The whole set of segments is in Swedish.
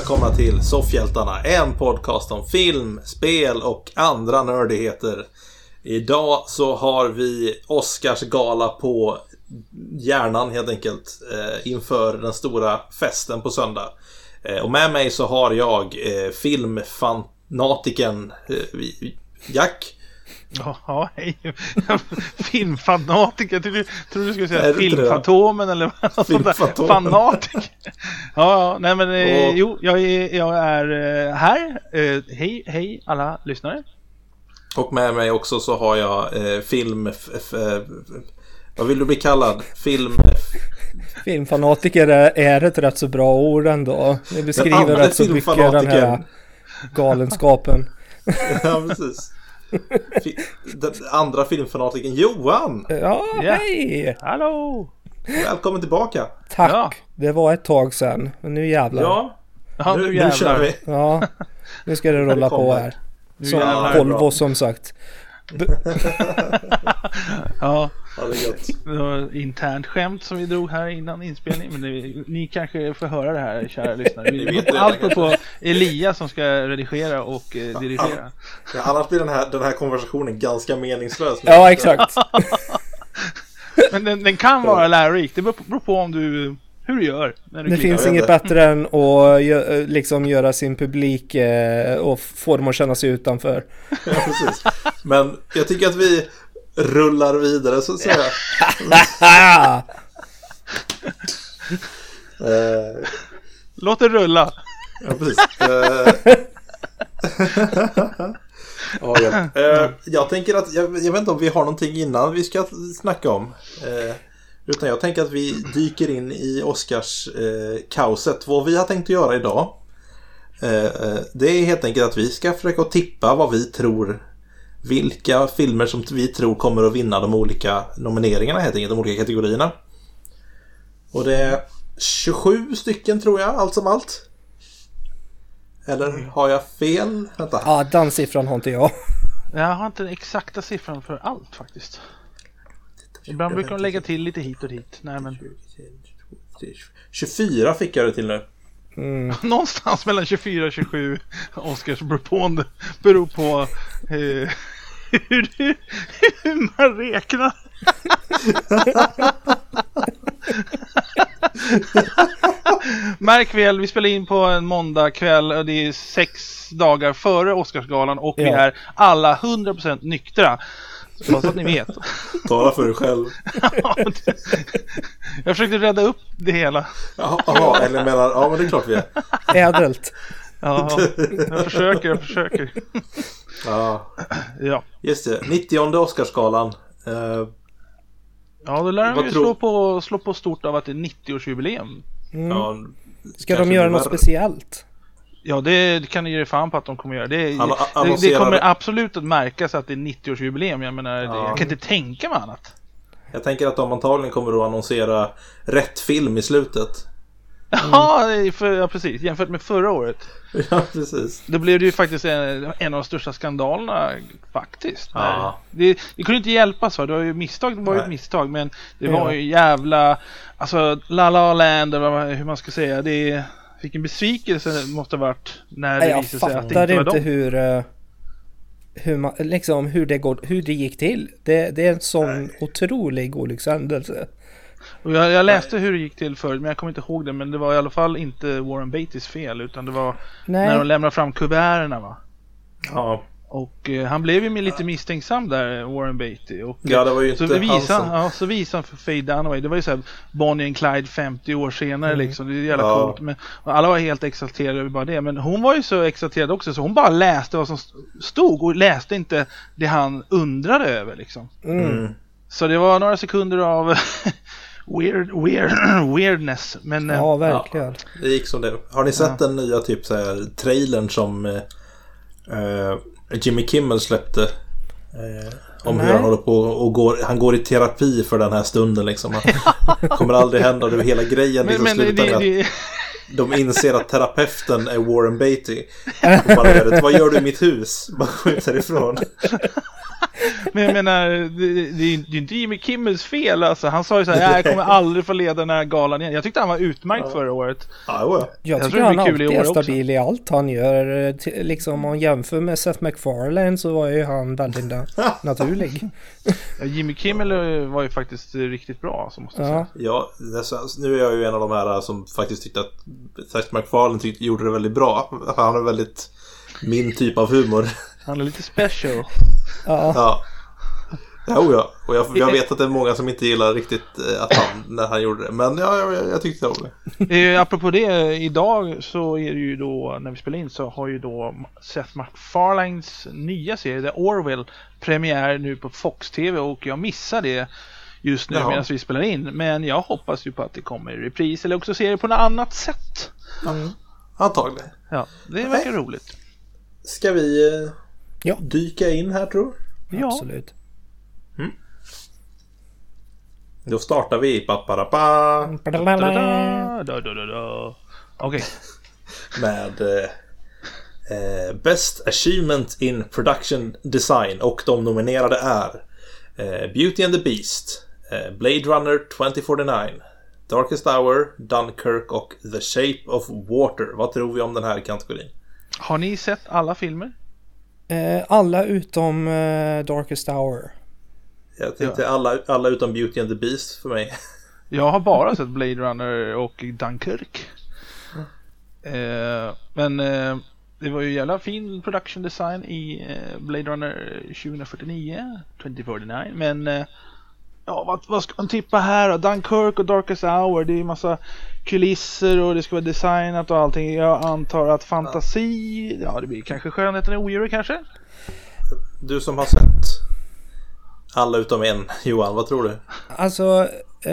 välkomna till Soffhjältarna, en podcast om film, spel och andra nördigheter. Idag så har vi Oscarsgala på hjärnan helt enkelt inför den stora festen på söndag. Och med mig så har jag filmfanatiken Jack. Ja, hej. Filmfanatiker. Jag tror du skulle säga filmfantomen eller vad sånt. Fanatiker. Ja, nej men jo, jag är här. Hej alla lyssnare. Och med mig också så har jag vad vill du bli kallad? Filmfanatiker är ett rätt så bra ord ändå. Det beskriver rätt så mycket den här galenskapen. Ja, precis. Den andra filmfanatiken Johan. Ja, hej. Hallå. Välkommen tillbaka. Tack. Ja. Det var ett tag sedan. Men nu jävlar. Ja, nu kör vi. Ja, nu ska det rulla på här. Som Volvo som sagt. Ja, det var internt skämt som vi drog här innan inspelning. Men ni kanske får höra det här, kära lyssnare. Vi allt på Elias som ska redigera och dirigera. Ja, annars blir den här konversationen ganska meningslös. Ja, exakt. Men den kan vara lärorik. Det beror på hur du gör. När du det finns inget bättre än att liksom göra sin publik och få dem att känna sig utanför. Ja, precis. Men jag tycker att vi rullar vidare så att säga. Låt det rulla. Ja, precis. Jag tänker att jag vet inte om vi har någonting innan vi ska snacka om. Utan jag tänker att vi dyker in i Oscars kaoset. Vad vi har tänkt att göra idag, det är helt enkelt att vi ska försöka tippa vad vi tror, vilka filmer som vi tror kommer att vinna de olika nomineringarna, helt enkelt de olika kategorierna. Och det är 27 stycken tror jag, allt som allt. Eller har jag fel? Vänta. Ja, den siffran har inte jag. Jag har inte den exakta siffran för allt faktiskt. Ibland brukar de lägga till lite hit och dit. Nej, men 24 fick jag det till nu. Någonstans mellan 24 och 27 Oscars beror på hur man räknar. Märk väl, vi spelar in på en måndag kväll och det är 6 dagar före Oscarsgalan och vi är alla 100% nyktra. Så att ni vet. Tala för dig själv. Jag försökte rädda upp det hela. Ja, eller menar, ja men det är klart vi är. Ädelt. Ja, jag försöker. Ja. Just det, 90:e Oscarsgalan. Ja, då lär de ju slå på stort av att det är 90-årsjubileum. Ja, ska de göra något speciellt? Ja, det kan ni ge fan på att de kommer göra. Det kommer absolut att märkas att det är 90-årsjubileum. Jag menar, jag kan inte tänka mig annat. Jag tänker att de antagligen kommer att annonsera rätt film i slutet. Ja, precis. Jämfört med förra året. Ja, precis. Då blev det ju faktiskt en av de största skandalerna faktiskt. Ja. Det kunde inte hjälpas, va? Det var ju ett misstag, men det var ju jävla, alltså La La Land, eller hur man ska säga. Vilken besvikelse det måste ha varit när det visade sig att det inte var dem. Hur det gick till. Det är en sån otrolig olyckshändelse. Och jag läste hur det gick till förut, men jag kommer inte ihåg det. Men det var i alla fall inte Warren Beatty's fel, utan det var när de lämnade fram kuverterna, va? Ja. Och han blev ju lite misstänksam där, Warren Beatty. Och, ja, det var ju inte så visade han för Faye Dunaway. Det var ju så här Bonnie and Clyde 50 år senare liksom. Det är jävla coolt. Men alla var helt exalterade över bara det. Men hon var ju så exalterad också, så hon bara läste vad som stod och läste inte det han undrade över liksom. Så det var några sekunder av weirdness. Men, ja, verkligen. Ja, det gick som det. Har ni sett den nya typ så här trailern som Jimmy Kimmel släppte om hur han håller på och han går i terapi för den här stunden liksom. Det kommer aldrig hända, det är hela grejen liksom slutar med att de inser att terapeuten är Warren Beatty. Vad gör du i mitt hus? Bara skjuter ifrån. Men jag menar, det är inte Jimmy Kimmels fel alltså. Han sa ju så här, jag kommer aldrig få leda den här galan igen. Jag tyckte han var utmärkt förra året. Jag tycker han alltid är stabil i allt han gör. Liksom om man jämför med Seth MacFarlane så var ju han väldigt naturlig. Jimmy Kimmel var ju faktiskt riktigt bra, så måste jag säga. Ja, nu är jag ju en av de här som faktiskt tyckte att Seth MacFarlane gjorde det väldigt bra. Han är väldigt min typ av humor. Han är lite special. Ja. Ja. Och jag vet att det är många som inte gillar riktigt att när han gjorde det. Men jag tyckte om det. Apropå det, idag så är det ju då, när vi spelar in så har ju då Seth MacFarlanes nya serie The Orville premiär nu på Fox TV, och jag missar det just nu medan vi spelar in. Men jag hoppas ju på att det kommer i repris eller också ser det på något annat sätt. Antagligen. Ja, det verkar roligt. Ska vi dyka in här, tror du? Ja, absolut. Då startar vi. Okej. Med Best Achievement in Production Design, och de nominerade är Beauty and the Beast, Blade Runner 2049, Darkest Hour, Dunkirk och The Shape of Water. Vad tror vi om den här kategorin? Har ni sett alla filmer? Alla utom Darkest Hour. Jag tänkte alla utom Beauty and the Beast för mig. Jag har bara sett Blade Runner och Dunkirk. Men det var ju jävla fin production design i Blade Runner 2049. Men vad ska man tippa här då? Dunkirk och Darkest Hour, det är ju massa kulisser och det ska vara designat och allting. Jag antar att fantasi, det blir kanske Skönheten och odjuret kanske. Du som har sett alla utom en, Johan, vad tror du? Alltså,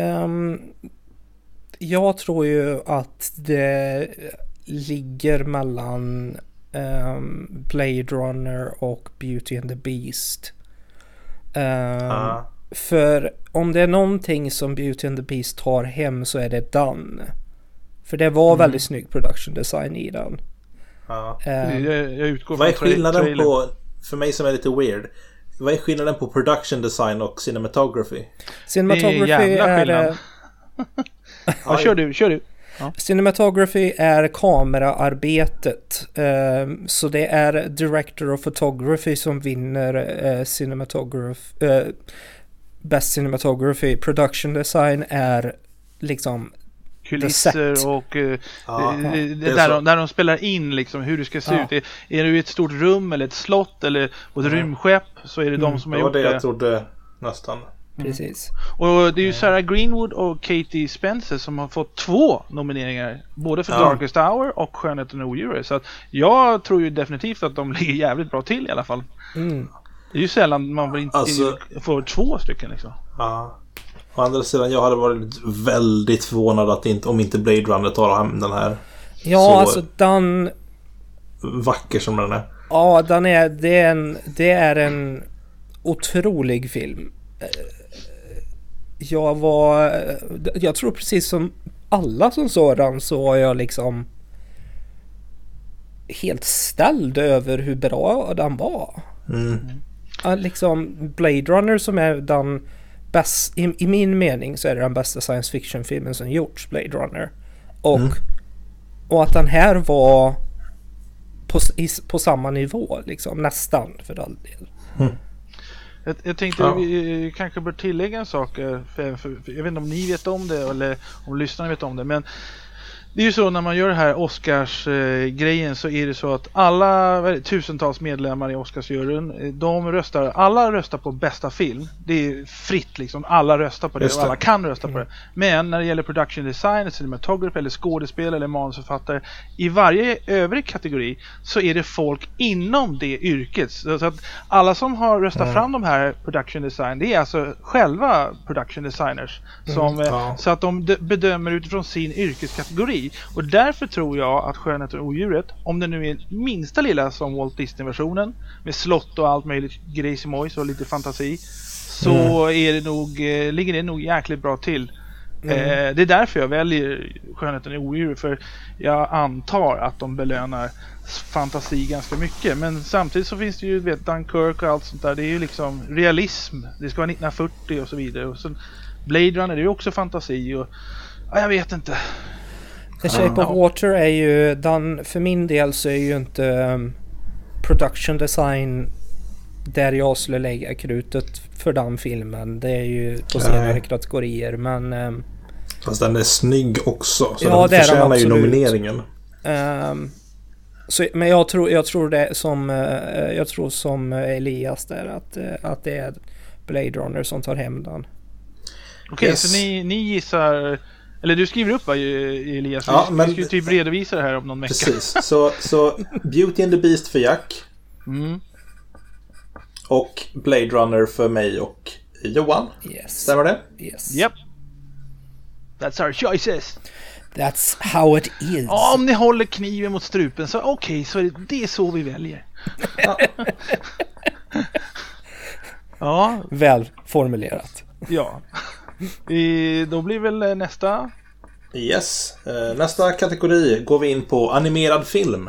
jag tror ju att det ligger mellan Blade Runner och Beauty and the Beast. För om det är någonting som Beauty and the Beast tar hem så är det Done. För det var väldigt snygg production design i den. Jag utgår vad är skillnaden på, för mig som är lite weird, vad är skillnaden på production design och cinematography? Cinematography är kör du. Ja. Cinematography är kameraarbetet. Så det är director of photography som vinner best cinematography. Production design är liksom kulisser och där de spelar in liksom hur det ska se ut. Är du i ett stort rum eller ett slott eller ett rymdskepp, så är det de som har gjort det. Det var det jag trodde nästan. Precis. Och det är ju Sarah Greenwood och Katie Spencer som har fått 2 nomineringar, både för Darkest Hour och Skönheten och odjuret. Så att jag tror ju definitivt att de ligger jävligt bra till i alla fall. Det är ju sällan man inte får 2 stycken liksom. Ja. Å andra sidan, jag hade varit väldigt förvånad att om inte Blade Runner tar hem den här. Ja, så alltså den vacker som den är. Ja, det är en otrolig film. Jag tror precis som alla som såg den så var jag liksom helt ställd över hur bra den var. Liksom Blade Runner som är den bästa, i min mening så är det den bästa science fiction filmen som gjorts, Blade Runner. Och att den här var på samma nivå liksom, nästan för all del. Jag tänkte vi kanske bör tillägga en sak, för jag vet inte om ni vet om det eller om lyssnarna vet om det, men det är ju så när man gör det här Oscars-grejen så är det så att alla tusentals medlemmar i Oscarsjuryn, alla röstar på bästa film. Det är fritt liksom, alla röstar på det och alla kan rösta på det. Men när det gäller production design, cinematography eller skådespel eller manusförfattare, i varje övrig kategori så är det folk inom det yrket. Så att alla som har röstat fram de här production design, det är alltså själva production designers så att de bedömer utifrån sin yrkeskategori. Och därför tror jag att Skönheten och odjuret, om det nu är minsta lilla som Walt Disney-versionen med slott och allt möjligt grejsimojs och lite fantasi, så ligger det nog jäkligt bra till. Det är därför jag väljer Skönheten i odjur, för jag antar att de belönar fantasi ganska mycket. Men samtidigt så finns det ju, Dunkirk och allt sånt där, det är ju liksom realism. Det ska vara 1940 och så vidare. Och sen Blade Runner, det är ju också fantasi och jag vet inte. The Shape of Water är ju den, för min del så är ju inte production design där jag skulle lägga krutet för den filmen. Det är ju på senare kategorier, men fast den är snygg också, så ja, den förtjänar ju nomineringen. Så, men jag tror det som Elias där, att det är Blade Runner som tar hem den. Okej, Yes. så ni gissar, eller du skriver upp, Elias? Ja, vi ska ju typ redovisa det här om någon vecka. Precis, så Beauty and the Beast för Jack. Och Blade Runner för mig och Johan. Yes. Stämmer det? Yes. Yep. That's our choices. That's how it is. Ja, om ni håller kniven mot strupen så okej, så det är så vi väljer. Ja. Väl formulerat. Ja. Då blir väl nästa. Yes. Nästa kategori går vi in på animerad film.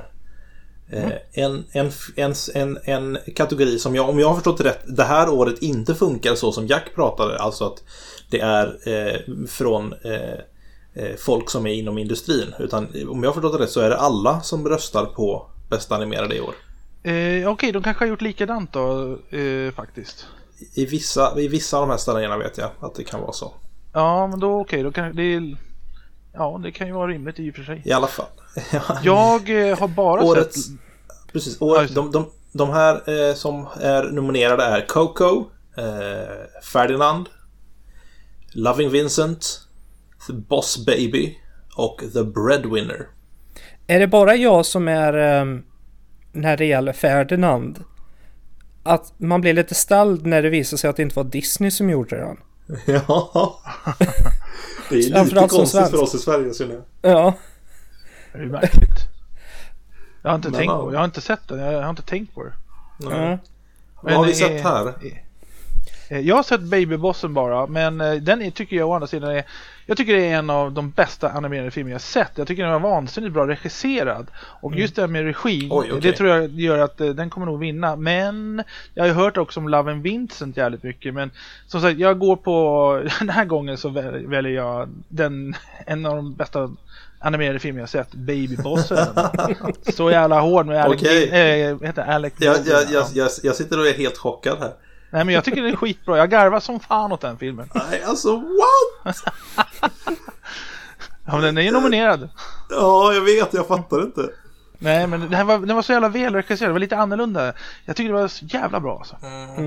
En kategori som om jag har förstått rätt, det här året inte funkar så som Jack pratade. Alltså att det är från folk som är inom industrin. Utan om jag har förstått rätt så är det alla som röstar på bästa animerade i år. Okej, de kanske har gjort likadant då, faktiskt. I vissa av de här ställena vet jag att det kan vara så. Ja, men då okej, då kan det... Ja, det kan ju vara rimligt i och för sig. I alla fall. Jag har bara sett... Precis, de här som är nominerade är Coco, Ferdinand, Loving Vincent, The Boss Baby och The Breadwinner. Är det bara jag som är när det gäller Ferdinand, att man blir lite ställd när det visar sig att det inte var Disney som gjorde den? Ja. Det är lite konstigt för oss i Sverige, så nu. Ja. Det är märkligt. Jag har inte jag har inte sett den. Jag har inte tänkt på det. Mm. Vad har vi sett här? Jag har sett Babybossen bara, men den tycker jag å andra sidan jag tycker det är en av de bästa animerade filmer jag sett. Jag tycker den var vansinnigt bra regisserad. Och just det här med regi, det tror jag gör att den kommer nog vinna. Men jag har ju hört också om Love and Vincent jävligt mycket. Men som sagt, jag går på den här gången så väljer jag en av de bästa animerade filmer jag sett, Babybossen. Så jävla hård med Alec. Alec. Jag sitter och är helt chockad här. Nej, men jag tycker det är skitbra. Jag garvar som fan åt den filmen. Nej, alltså what? Ja, men den är ju nominerad. Ja, jag vet, jag fattar inte. Nej, men den var så jävla välregisserad. Det var lite annorlunda. Jag tycker det var så jävla bra alltså.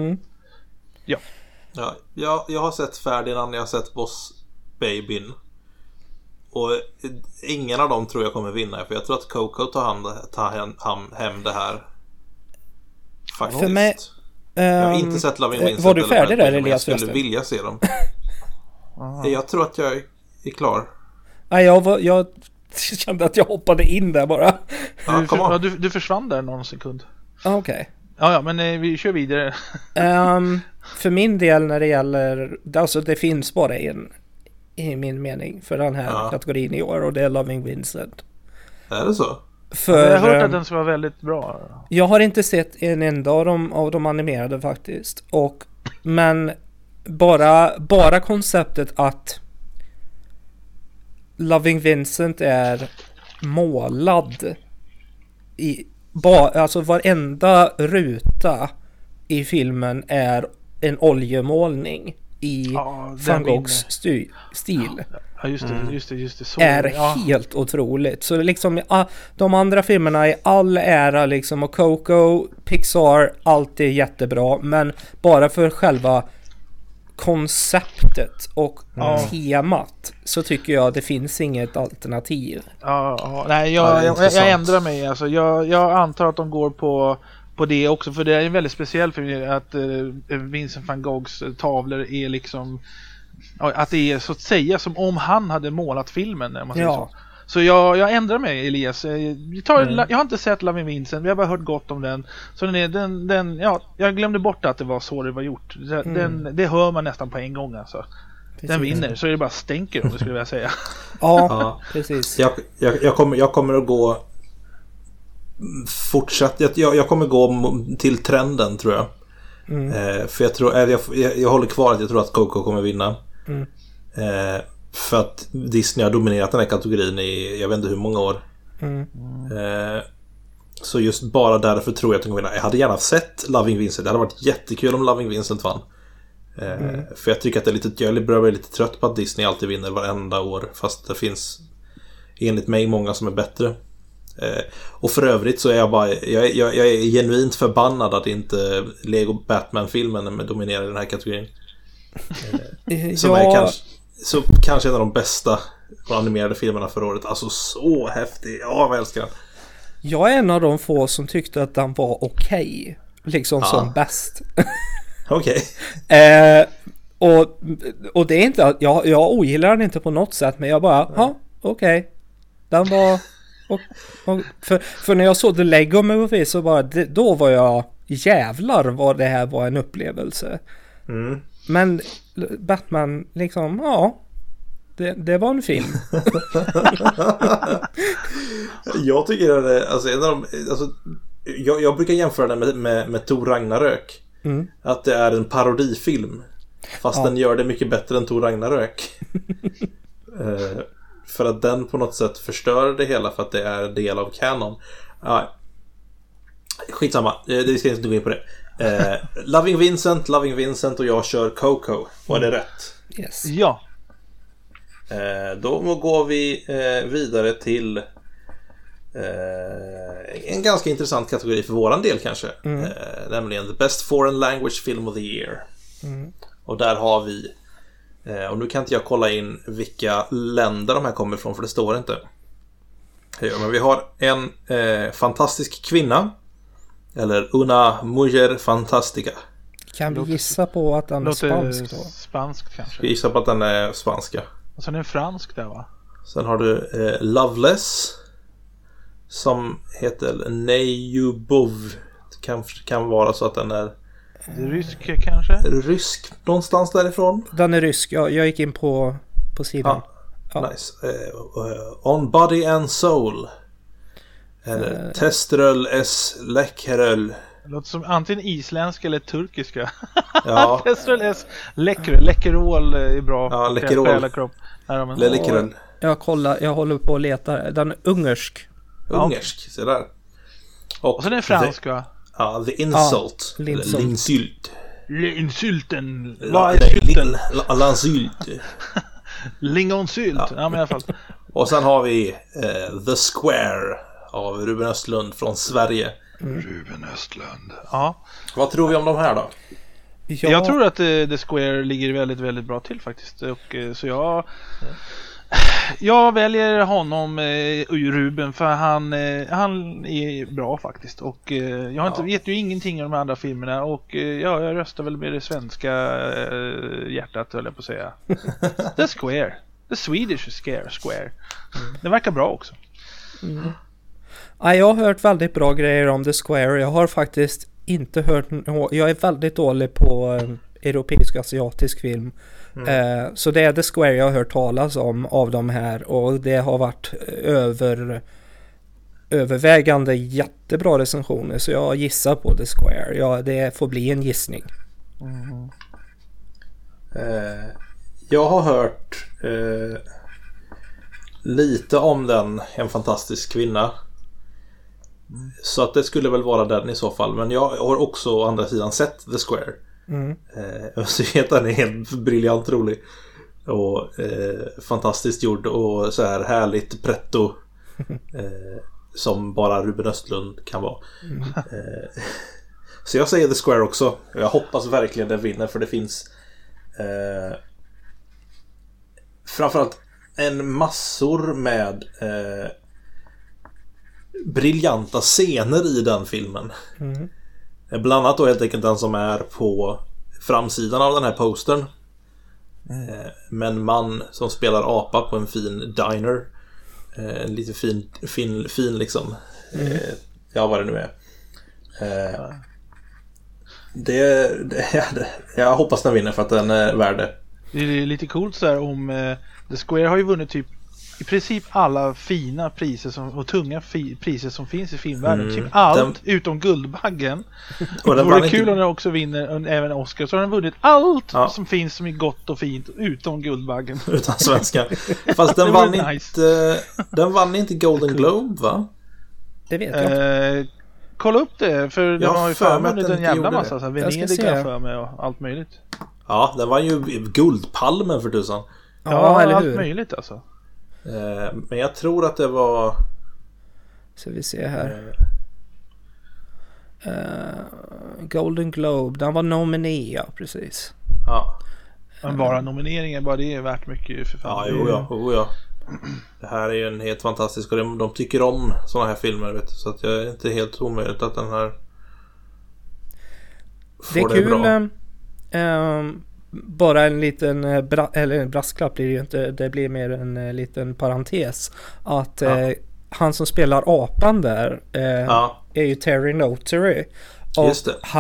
Ja. Jag har sett Ferdinand, jag har sett Boss Babyn. Och ingen av dem tror jag kommer vinna, för jag tror att Coco tar hem det här. Faktiskt. För mig, jag har inte sett Loving Vincent. var du färdig där, Elias? Jag skulle vilja se dem. Jag tror att jag är klar. Nej, jag kände att jag hoppade in där bara. Du försvann där någon sekund. Okej. Ja, men vi kör vidare. För min del när det gäller, alltså det finns bara en i min mening för den här kategorin i år, och det är Loving Vincent. Är det så? Jag har hört att den ska vara väldigt bra. Jag har inte sett en enda av de animerade faktiskt. Men bara konceptet att Loving Vincent är målad alltså varenda ruta i filmen är en oljemålning i Van Goghs stil. Ja, just det. Så är helt otroligt. Så liksom de andra filmerna är all ära liksom, och Coco, Pixar, allt är jättebra, men bara för själva konceptet och temat så tycker jag det finns inget alternativ. Nej, jag ändrar mig alltså. Jag antar att de går på det också, för det är en väldigt speciell film att Vincent van Goghs tavlor är liksom, att det är så att säga som om han hade målat filmen, om man säger så. Så jag ändrar mig, Elias. Jag har inte sett Loving Vincent, vi har bara hört gott om den. Så jag glömde bort att det var så det var gjort. Det hör man nästan på en gång alltså. den vinner, så är det bara stänker om det skulle jag säga. Ja, precis. Jag kommer att gå jag kommer gå till trenden, tror jag. För jag tror jag håller kvar att jag tror att Coco kommer vinna. För att Disney har dominerat den här kategorin i jag vet inte hur många år. Så just bara därför tror jag att de kommer vinna. Jag hade gärna sett Loving Vincent. Det hade varit jättekul om Loving Vincent vann. För jag tycker att jag börjar bli lite trött på att Disney alltid vinner varenda år, fast det finns enligt mig många som är bättre. Och för övrigt så är jag är genuint förbannad att inte Lego Batman-filmen dominerar den här kategorin. Som är kanske en av de bästa animerade filmerna för året. Alltså så häftig. Ja, jag älskar den. Jag är en av de få som tyckte att den var okej. Liksom som bäst. Okej. Och det är inte att jag ogillar den inte på något sätt, men jag bara, okej. Den var för när jag såg The Lego Movie så bara då var jag jävlar vad det här var en upplevelse. Men Batman liksom, det var en film. Jag tycker att det, jag brukar jämföra den med Thor Ragnarök. Att det är en parodifilm, fast den gör det mycket bättre än Thor Ragnarök. För att den på något sätt förstör det hela för att det är del av canon. Skitsamma, vi ska inte gå in på det. Loving Vincent och jag kör Coco. Var det rätt? Yes. Ja. Då går vi vidare till en ganska intressant kategori för våran del kanske. Nämligen The Best Foreign Language Film of the Year. Och där har vi och nu kan inte jag kolla in vilka länder de här kommer ifrån, för det står inte. Men vi har en fantastisk kvinna, eller una mujer fantástica. Kan vi gissa på att den är spansk då? Spanskt kanske. Vi gissar på att den är spanska. Och sen är det fransk där, va? Sen har du Loveless, som heter Nejubov. Kan vara så att den är rysk kanske? Rysk någonstans därifrån. Den är rysk, jag gick in på sidan. Nice. On Body and Soul. Eller Teströl S. Läckeröl. Det låter som antingen isländska eller turkiska. Ja. Teströl S. Läckerol är bra. Ja, Läckerol. Läckeröl. Jag håller på att leta. Den är ungersk. Ungersk, så där. Och sen är det fransk, va? Ja, The Insult. Linsylt. Linsylten. Vad är sylten? Lansylt. Lingonsylt. Ja, men i alla fall. Och sen har vi The Square av Ruben Östlund från Sverige. Ruben Östlund. Ja. Vad tror vi om de här då? Jag tror att The Square ligger väldigt, väldigt bra till faktiskt. Och så jag väljer honom, Ruben, för han är bra faktiskt. Och jag vet ju ingenting om de andra filmerna. Och jag röstar väl med det svenska hjärtat, höll jag på att säga. The Square. The Swedish Square. Det verkar bra också. Ja, jag har hört väldigt bra grejer om The Square. Jag har faktiskt inte hört. Jag är väldigt dålig på europeisk och asiatisk film. Så det är The Square jag har hört talas om av de här. Och det har varit övervägande jättebra recensioner. Så jag gissar på The Square. Det får bli en gissning. Jag har hört lite om den, En fantastisk kvinna. Så att det skulle väl vara den i så fall. Men jag har också å andra sidan sett The Square. Så den är helt briljant rolig. Och fantastiskt gjord. Och så här härligt pretto. Som bara Ruben Östlund kan vara. Så jag säger The Square också. Jag hoppas verkligen den vinner. För det finns framförallt en massor med briljanta scener i den filmen. Bland annat då helt enkelt den som är på framsidan av den här postern. Med en man som spelar apa på en fin diner. En lite fin liksom. Ja, vad det nu är. Jag hoppas den vinner för att den är värd det. Det är lite coolt så här om The Square har ju vunnit typ i princip alla fina priser och tunga priser som finns i filmvärlden. Typ allt utom Guldbaggen. Och det vore kul om den också vinner även Oscar. Så har den vunnit allt som finns som är gott och fint utom Guldbaggen. Utan svenska. Fast den vann inte Golden Globe, va? Det vet jag inte. Kolla upp det, för det har ju förmodligen en jävla massa. Så Venedig för mig och allt möjligt. Ja, den var ju Guldpalmen för tusan. Ja, eller allt möjligt alltså. Men jag tror att det var... Så vi ser här. Golden Globe, den var nominerad, ja, precis. Ja. Men bara nomineringen, bara det är värt mycket för fan. Ja. Det här är ju en helt fantastisk, och de tycker om såna här filmer, vet du, så att jag är inte helt omöjligt att den här får det är kul. Bara en liten brasklapp blir det ju inte, det blir mer en liten parentes att han som spelar apan där är ju Terry Notary, och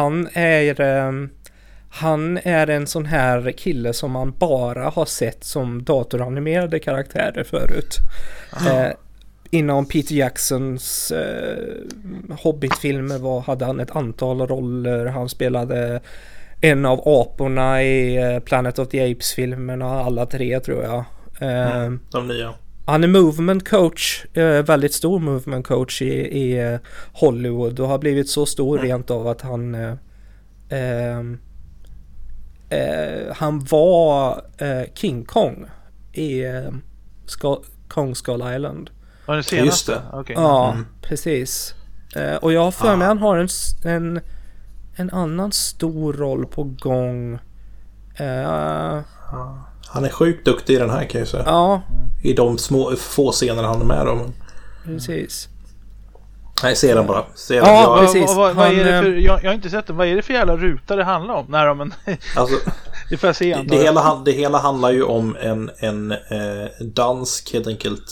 han är en sån här kille som man bara har sett som datoranimerade karaktärer förut. Inom Peter Jacksons Hobbit-filmer hade han ett antal roller. Han spelade en av aporna i Planet of the Apes-filmerna, alla 3 tror jag. De nya. Han är movement coach, väldigt stor movement coach i Hollywood, och har blivit så stor rent av att han var King Kong i Kong Skull Island. Var det senaste? Just det. Okay. Ja, precis. Och jag har för mig han har en annan stor roll på gång. Han är sjukt duktig i den här, kan jag säga. Ja. I de få scener han är med om. Precis. Nej, ser den bara. Precis. Vad är det för, jag har inte sett den. Vad är det för jävla ruta det handlar om? Alltså, det får jag se. Det hela handlar ju om en dansk, helt enkelt,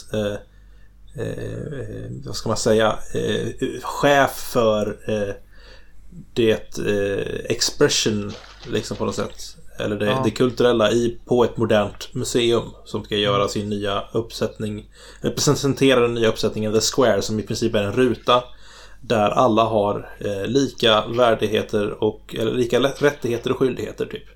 vad ska man säga, chef för det expression, liksom, på något sätt. Eller det kulturella på ett modernt museum som ska göra sin nya uppsättning, representera den nya uppsättningen The Square, som i princip är en ruta där alla har lika värdigheter eller lika rättigheter och skyldigheter, typ.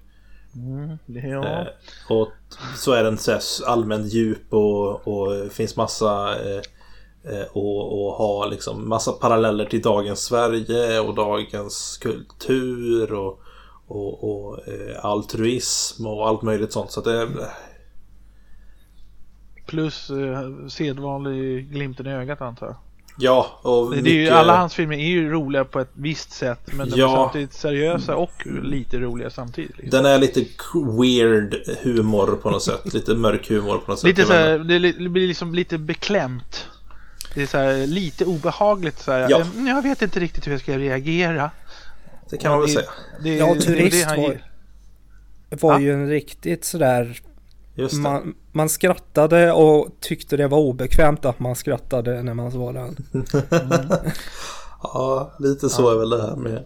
Och så är den allmänt djup och finns massa och ha liksom massa paralleller till dagens Sverige och dagens kultur och altruism och allt möjligt sånt, så att det plus sedvanlig glimten i ögat, antar jag. Ja, och det är ju, alla hans filmer är ju roliga på ett visst sätt, men de är samtidigt seriösa och lite roliga samtidigt, liksom. Den är lite weird humor på något sätt, lite mörk humor på något sätt. Lite så här, det blir liksom lite beklämt. Det är så här, lite obehagligt så här. Jag vet inte riktigt hur jag ska reagera. Det kan man väl säga. Turist var ju en riktigt sådär. Man skrattade och tyckte det var obekvämt att man skrattade när man såg den. Ja, lite så är väl det här med.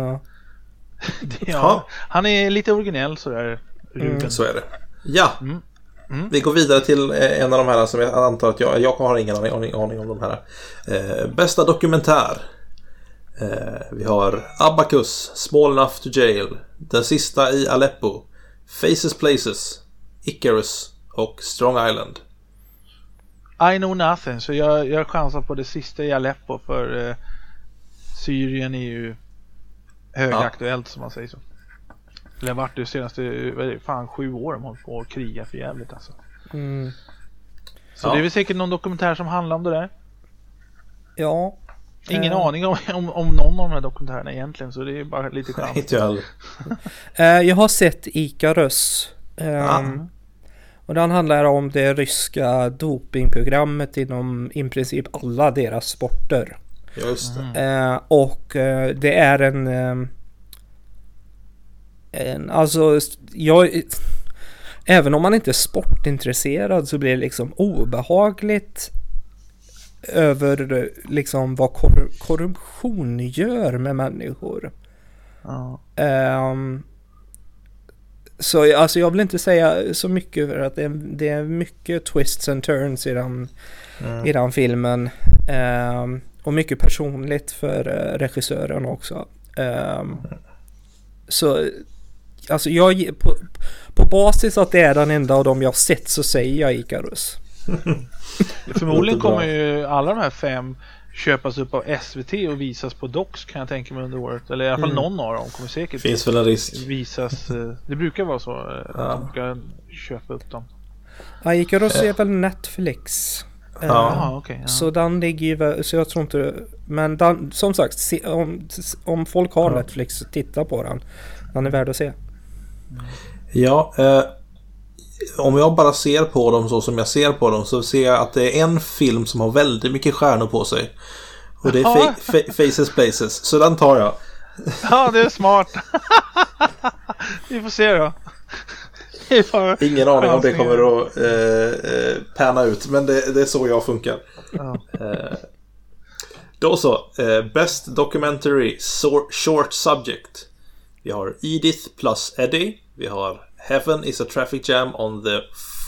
Han är lite originell sådär. Så är det. Ja. Vi går vidare till en av de här som jag antar att jag har ingen aning om de här. Bästa dokumentär. Vi har Abacus, Small Enough to Jail, Den sista i Aleppo, Faces Places, Icarus och Strong Island. I know nothing, så jag chansar på det sista i Aleppo, för Syrien är ju högaktuellt, som man säger så. Det har varit det senaste 7 år de hållit på att kriga för jävligt, alltså. Så det är väl säkert någon dokumentär som handlar om det där. Ja. Ingen aning om någon av de här dokumentärerna egentligen, så det är bara lite chans. Inte jag jag har sett Icarus. Och den handlar om det ryska dopingprogrammet inom i princip alla deras sporter. Just det. Och det är alltså även om man inte är sportintresserad så blir det liksom obehagligt över liksom vad korruption gör med människor. Så alltså jag vill inte säga så mycket för att det är mycket twists and turns i den filmen. Och mycket personligt för regissören också. Så alltså jag på basis att det är den enda av dem jag sett så säger jag Icarus. Förmodligen kommer ju alla de här 5 köpas upp av SVT och visas på Docs kan jag tänka mig under året. Eller i alla fall någon av dem kommer säkert finns väl en risk. Visas. Det brukar vara så att de ska köpa upp dem. Ja, Icarus är väl Netflix. Okay, ja. Så den ligger ju, så jag tror inte, men den, som sagt om folk har Netflix så titta på den är värd att se. Ja, om jag bara ser på dem så som jag ser på dem så ser jag att det är en film som har väldigt mycket stjärnor på sig. Och det är Faces Places. Så den tar jag. Ja, det är smart. Vi får se då. Ingen aning om det kommer att panna ut. Men det är så jag funkar. Ja. Då så. Best Documentary Short Subject. Vi har Edith plus Eddie. Vi har Heaven is a Traffic Jam on the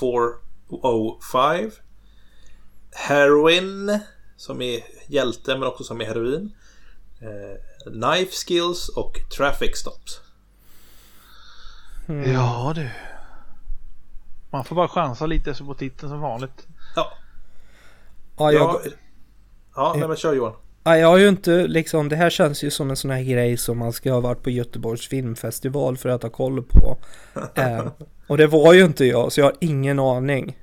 405. Heroin, som är hjälte men också som är heroin. Knife Skills och Traffic Stops. Ja du. Man får bara chansa lite så på titeln som vanligt. Men kör Johan. Ja, jag har ju inte liksom, det här känns ju som en sån här grej som man ska ha varit på Göteborgs filmfestival för att ha koll på. Och det var ju inte jag, så jag har ingen aning.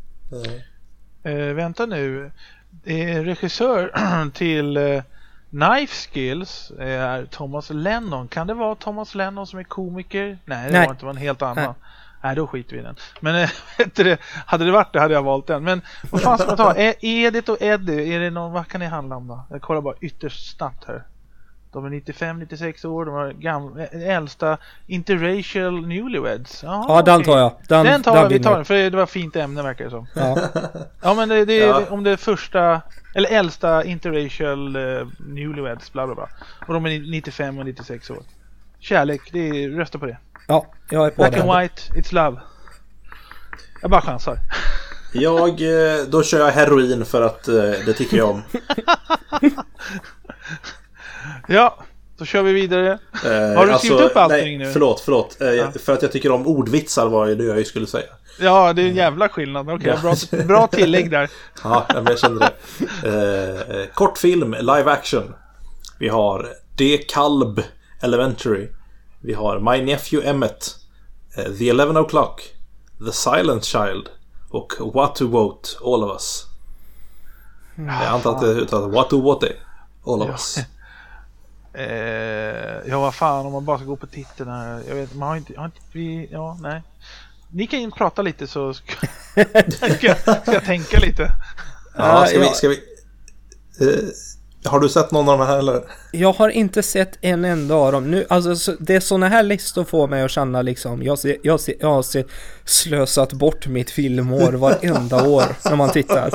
Vänta nu. Regissör till Knife Skills är Thomas Lennon. Kan det vara Thomas Lennon som är komiker? Nej, det var inte, var en helt annan. Nej, då skiter vi i den. Men hade det varit det hade jag valt den. Men vad fan ska man ta? Edith och Eddie, är det någon, vad kan det handla om då? Jag kollar bara ytterst snabbt här. De är 95-96 år, de är äldsta interracial newlyweds. Ja, den tar jag. Den tar vi, för det var fint ämne verkar det som. Ja, men det är om det är första eller äldsta interracial newlyweds bla bla bla. Och de är 95 och 96 år. Kärlek, rösta på det. Ja, jag är på Black and white, it's love. Jag bara chansar. Då kör jag heroin för att det tycker jag om. Ja, då kör vi vidare. Har du skrivit upp allting nu? Förlåt. För att jag tycker om ordvitsar var det jag skulle säga. Ja, det är en jävla skillnad. Okej, bra tillägg där. Ja, men jag kände det. Kortfilm, live action. Vi har The Kalb Elementary. Vi har My Nephew Emmett, The 11 O'Clock, The Silent Child och What to Vote, All of Us. Jag antar att det uttalas What to Vote, All of Us. Vad fan, om man bara ska gå på titeln här. Jag vet, man har inte nej. Ni kan ju prata lite så ska jag tänka lite. Ja, ska vi har du sett någon av de här eller? Jag har inte sett en enda av dem. Nu, alltså, det är såna här listor får mig att känna liksom, jag har slösat bort mitt filmår varenda år när man tittar.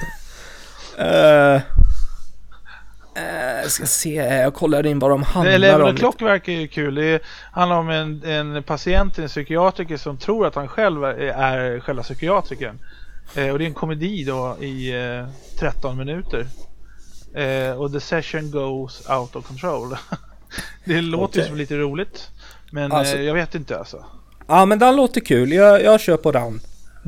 Ska se, jag kollar in vad de handlar om. Klockverk är ju kul. Det handlar om en patient, en psykiatriker som tror att han själv är själva psykiatrikern. Och det är en komedi då i 13 minuter. Och the session goes out of control. Det låter ju som lite roligt. Men alltså, jag vet inte alltså. Ja, men den låter kul. Jag kör på den.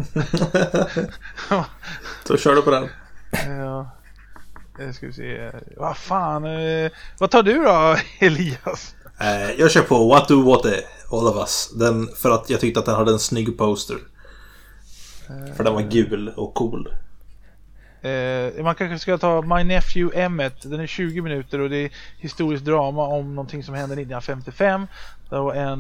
Då kör du på den. Ja. Ska vi se. Vad fan. Vad tar du då, Elias? Jag kör på What Do What All of Us. För att jag tyckte att den hade en snygg poster. För den var gul och cool. Man kanske ska ta My Nephew Emmett. Den är 20 minuter och det är historiskt drama om någonting som hände 1955. Det var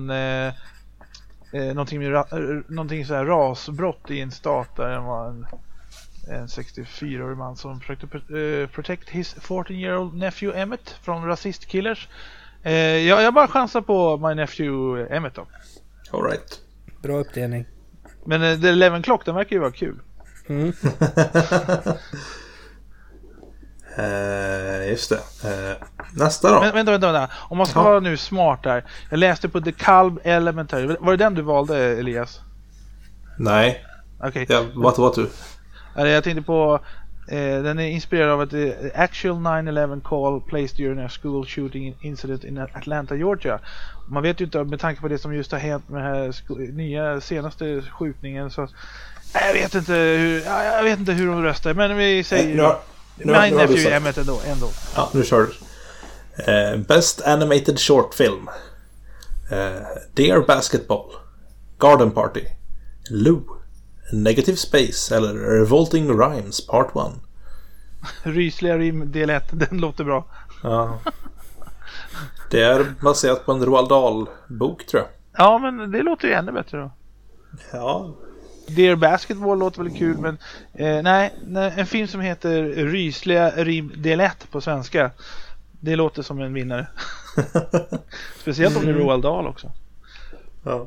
någonting så här rasbrott i en stat där det var en 64-årig man som försökte protect his 14-year-old nephew Emmett från rasistkillers. Jag bara chansar på My Nephew Emmett då. All right. Bra uppdelning. Men The 11 O'Clock, den verkar ju vara kul. Just det. Nästa då. Vänta. Om man ska vara nu smart där. Jag läste på The Calb Elementary. Var det den du valde, Elias? Nej. Okej. Ja, vad du? Jag tänkte på... den är inspirerad av ett actual 9/11 call placed during a school shooting incident in Atlanta, Georgia. Man vet ju inte, med tanke på det som just har hänt med den här nya senaste skjutningen, så jag vet inte hur de röstar, men vi säger nej efter ämnet ändå. Ja, nu kör du. Best Animated Short Film. Dear Basketball, Garden Party, Lou, Negative Space eller Revolting Rhymes Part 1. Rysliga rim del 1, den låter bra. Ja. Det är baserat på en Roald Dahl-bok, tror jag. Ja, men det låter ju ännu bättre då. Ja. Dear Basketball låter väl kul, men nej, en film som heter Rysliga rim del 1 på svenska, det låter som en vinnare. Speciellt om det är Roald Dahl också. Ja.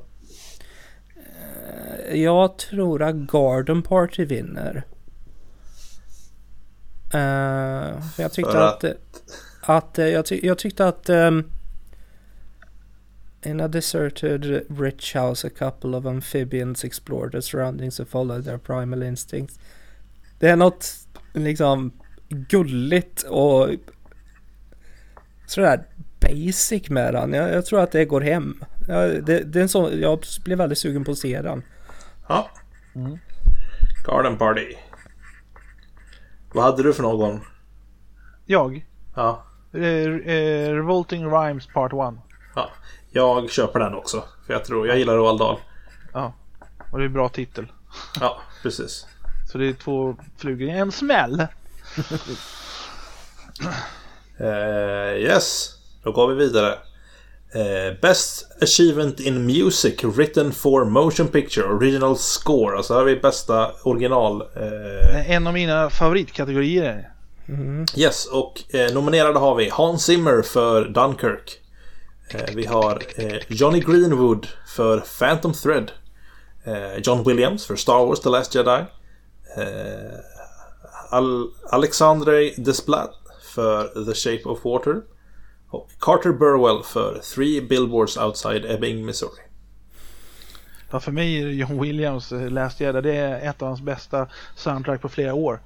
Jag tror att Garden Party vinner. Jag tyckte att in a deserted rich house a couple of amphibians explore the surroundings and follow their primal instincts. Det är något liksom gulligt och sådär basic med den. Jag tror att det går hem. Det är en sån, jag blir väldigt sugen på att se den. Ja. Garden Party. Vad hade du för någon? Jag? Ja. Revolting Rhymes Part 1. Ja. Jag köper den också. För jag gillar Roald Dahl. Ja. Och det är en bra titel. Ja, precis. Så det är 2 flugor i en smäll. Yes. Då går vi vidare. Best Achievement in Music Written for Motion Picture Original Score. Alltså här har vi bästa original. En av mina favoritkategorier. Yes, och nominerade har vi Hans Zimmer för Dunkirk. Vi har Johnny Greenwood för Phantom Thread. John Williams för Star Wars The Last Jedi. Alexandre Desplat för The Shape of Water. Och Carter Burwell för 3 Billboards Outside Ebbing, Missouri. Ja, för mig är John Williams Last Jedi, det är ett av hans bästa soundtrack på flera år.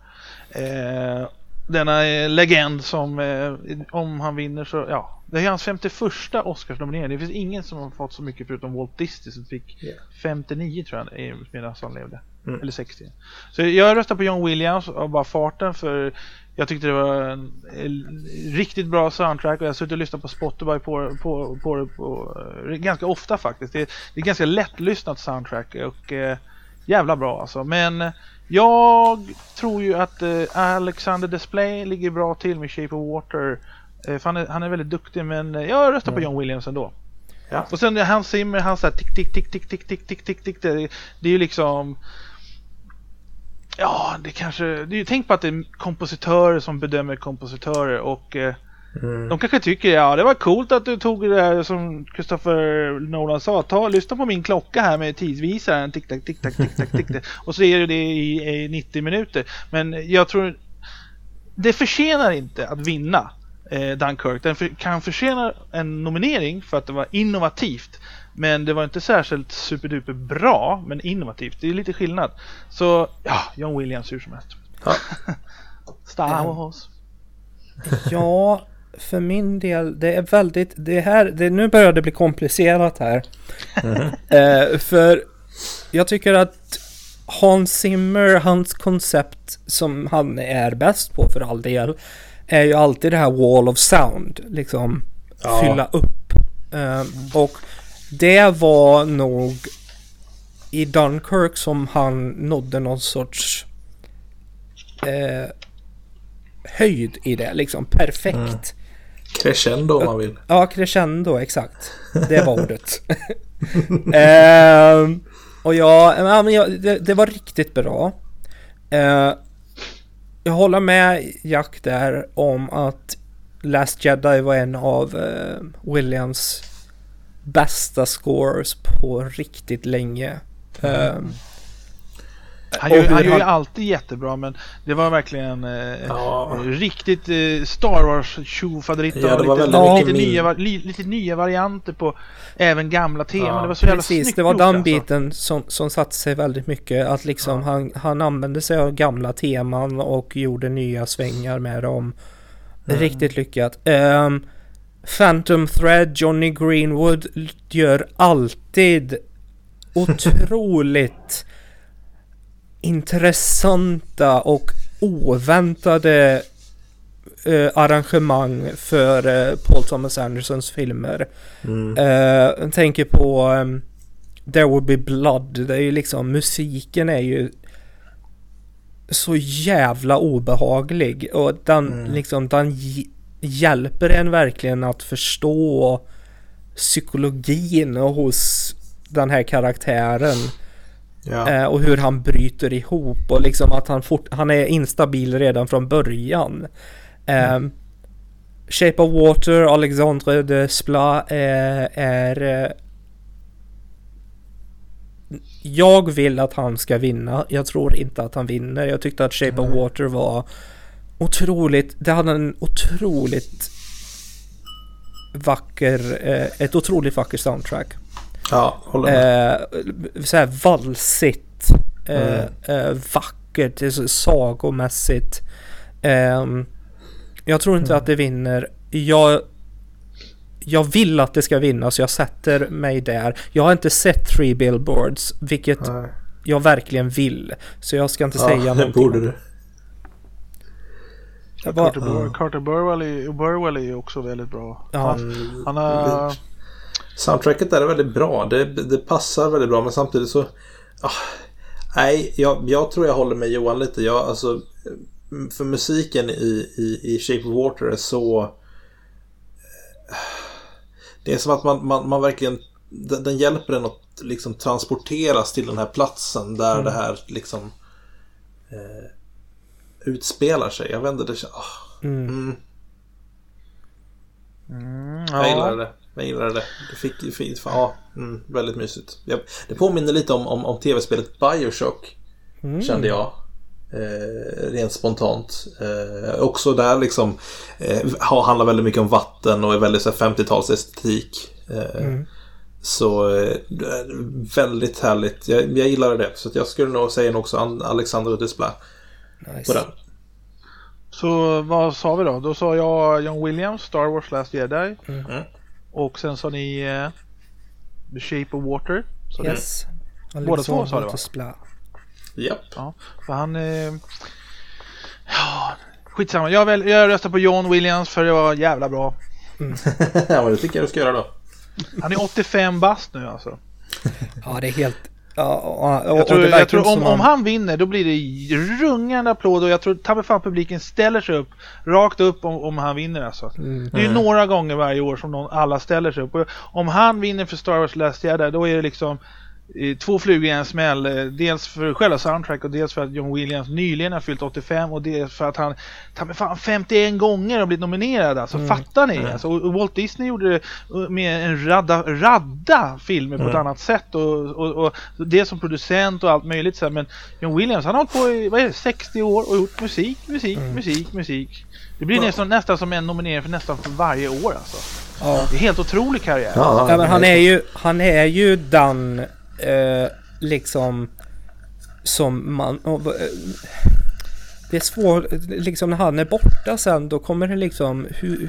Denna legend som om han vinner så, ja, det är hans 51:a Oscarsnominering. Det finns ingen som har fått så mycket förutom Walt Disney, som fick 59 tror jag medan han levde. Eller 60. Så jag röstar på John Williams av bara farten, för jag tyckte det var en riktigt bra soundtrack, och jag har suttit och lyssnat på Spotify på ganska ofta faktiskt. Det är ganska lättlyssnat soundtrack och jävla bra alltså. Men jag tror ju att Alexander Desplat ligger bra till med Shape of Water. För han är väldigt duktig, men jag röstar på John Williams ändå. Ja. Och sen Hans Zimmer, han såhär tick tick tick tick tick tick tick tick tick. Det är ju liksom, ja, tänk på att det är kompositörer som bedömer kompositörer, och de kanske tycker, ja, det var coolt att du tog det där som Christopher Nolan sa, lyssna på min klocka här med tidsvisaren, tick tack tick tack tick tack tick tack, och så är det i 90 minuter. Men jag tror det förtjänar inte att vinna Dunkirk. Den kan förtjäna en nominering för att det var innovativt, men det var inte särskilt superduper bra, men innovativt. Det är lite skillnad. Så ja, John Williams hur som helst. Ja. Star Wars. Ja, för min del, det är väldigt, nu börjar det bli komplicerat här. För jag tycker att Hans Zimmer, hans koncept som han är bäst på för all del, är ju alltid det här wall of sound, liksom fylla upp. Och det var nog i Dunkirk som han nådde någon sorts höjd i det, liksom perfekt. Crescendo om man vill. Ja, crescendo, exakt. Det var ordet. Och det var riktigt bra. Jag håller med Jack där om att Last Jedi var en av Williams bästa scores på riktigt länge. Han gör ju alltid jättebra, men det var verkligen riktigt Star Wars tjofaderitt. Lite nya varianter på även gamla teman. Det var så jävla snyggt. Det var den biten som satte sig väldigt mycket. Att liksom han använde sig av gamla teman och gjorde nya svängar med dem. Riktigt lyckat. Phantom Thread, Johnny Greenwood gör alltid otroligt intressanta och oväntade arrangemang för Paul Thomas Andersons filmer. Jag tänker på There Will Be Blood. Det är ju liksom, musiken är ju så jävla obehaglig, och den hjälper en verkligen att förstå psykologin hos den här karaktären. Och hur han bryter ihop, och liksom att han är instabil redan från början. Shape of Water, Alexandre Desplat är jag vill att han ska vinna. Jag tror inte att han vinner. Jag tyckte att Shape of Water var otroligt, det hade en otroligt ett otroligt vacker soundtrack. Ja, håller med. Så här valsigt, vackert, sagomässigt. Jag tror inte att det vinner. Jag vill att det ska vinna, så jag sätter mig där. Jag har inte sett 3 Billboards, vilket jag verkligen vill. Så jag ska inte säga någonting. Borde du. Carter Burwell är ju också väldigt bra. Han har... Soundtracket där är väldigt bra. Det passar väldigt bra, men samtidigt så... nej, jag tror jag håller med Johan lite. För musiken i Shape of Water är så... Det är som att man verkligen... Den hjälper en att liksom transporteras till den här platsen där det här liksom utspelar sig. Jag vänder det... Jag gillar det. Det fick väldigt mysigt. Det påminner lite om tv-spelet BioShock, kände jag. Rent spontant. Också där liksom handlar väldigt mycket om vatten och är väldigt så 50-tals estetik. Så väldigt härligt. Jag gillar det. Så att jag skulle nog säga också Alexandre Desplat på den. Så vad sa vi då? Då sa jag John Williams, Star Wars Last Jedi. Och sen sa ni The Shape of Water. Så yes. Båda två sa det, va? Japp. Ja, för han... skitsamma. Jag röstar på John Williams för det var jävla bra. Ja, men det tycker jag du ska göra då. Han är 85 bast nu alltså. Ja, det är helt... Jag tror om han vinner, då blir det rungande applåd, och jag tror att publiken ställer sig upp rakt upp om han vinner alltså. Det är ju några gånger varje år som alla ställer sig upp, och om han vinner för Star Wars Last Jedi, då är det liksom 2 flugor i en smäll, dels för själva soundtrack och dels för att John Williams nyligen har fyllt 85, och dels för att han 51 gånger har blivit nominerad alltså. Fattar ni? Alltså, och Walt Disney gjorde det med en radda filmer på ett annat sätt, och det som producent och allt möjligt så här. Men John Williams, han har hållit på i 60 år och gjort musik. Det blir nästan som en nominering för nästan för varje år alltså. Det är helt otrolig karriär. Men han är ju den liksom som man det är svårt liksom, när han är borta sen, då kommer det liksom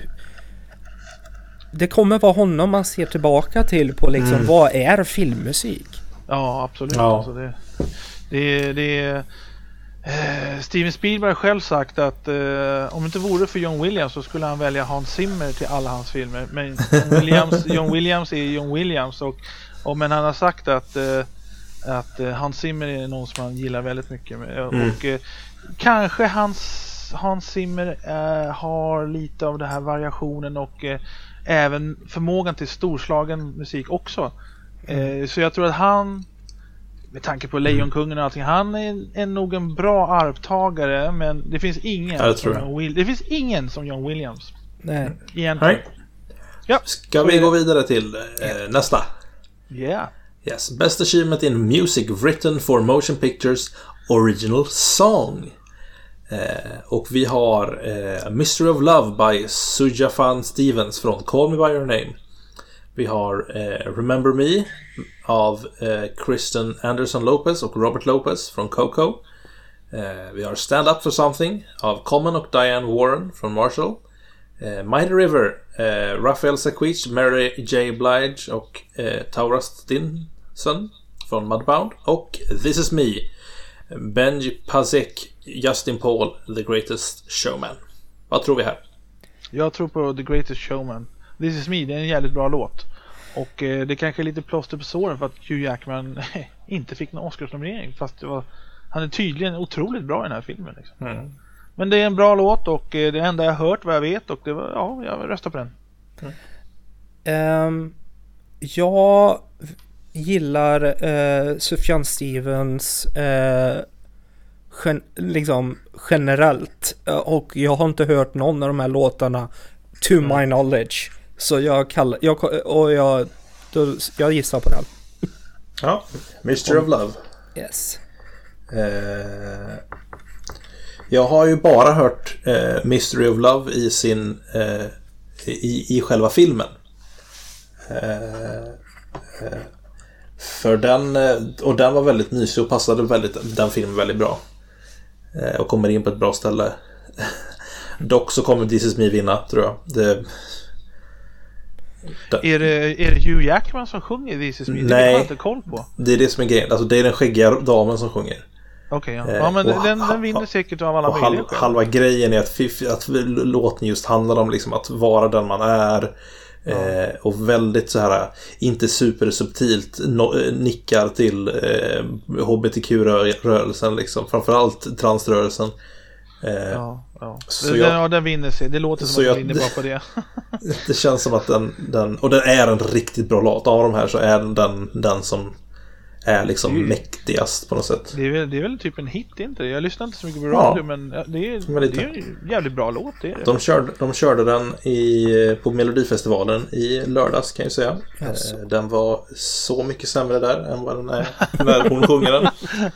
det kommer vara honom man ser tillbaka till på liksom vad är filmmusik. Ja, absolut. Alltså det Steven Spielberg själv sagt att om det inte vore för John Williams så skulle han välja Hans Zimmer till alla hans filmer. Men John Williams är John Williams, men han har sagt att Hans Zimmer är någon som han gillar väldigt mycket. Och kanske Hans Zimmer har lite av den här variationen och även förmågan till storslagen musik också. Så jag tror att han, med tanke på Lejonkungen och allting, han är nog en bra arvtagare, men det finns ingen som John Williams. Nej. Egentligen. Ja. Ska vi gå vidare till nästa? Yeah. Yes. Best achievement in music written for motion pictures Original Song. Och vi har Mystery of Love by Sujafan Stevens från Call Me By Your Name. Vi har Remember Me av Kristen Anderson Lopez och Robert Lopez från Coco. Vi har Stand Up For Something av Common och Diane Warren från Marshall. Mighty River, Raphael Saquic, Mary J. Blige och Taura Stinson från Mudbound. Och This Is Me, Benji Pasek, Justin Paul, The Greatest Showman. Vad tror vi här? Jag tror på The Greatest Showman. This Is Me, det är en jävligt bra låt. Och det kanske är lite plåster på såren för att Hugh Jackman inte fick någon Oscarsnominering. Fast han är tydligen otroligt bra i den här filmen liksom. Men det är en bra låt och det enda jag hört vad jag vet och det var, ja, jag röstar på den. Jag gillar Sufjan Stevens liksom generellt, och jag har inte hört någon av de här låtarna to my knowledge, så jag gissar på den. Ja, Mystery of Love. Yes. Jag har ju bara hört Mystery of Love i sin i själva filmen. För den och den var väldigt mysig och passade den filmen väldigt bra. Och kommer in på ett bra ställe. Dock så kommer This Is Me vinna, tror jag. Är det Hugh Jackman som sjunger This Is Me? Det har jag inte koll på. Det är det som är grejen. Alltså det är den skäggiga damen som sjunger. Okej, ja. Ja, men den vinner säkert av alla möjliga. Halva grejen är att låten just handlar om liksom att vara den man är. Och väldigt så här, inte supersubtilt nickar till HBTQ-rörelsen liksom, framförallt transrörelsen. Den vinner sig. Det låter som att den vinner bara på det. Det känns som att den och den är en riktigt bra låt. Av de här så är den som är liksom mäktigast på något sätt. Det är väl typ en hit, inte? Jag lyssnar inte så mycket på radio, men det är en jävligt bra låt, det är det. De körde den på Melodifestivalen i lördags, kan jag säga. Yes. Den var så mycket sämre där än vad den är när hon sjunger den.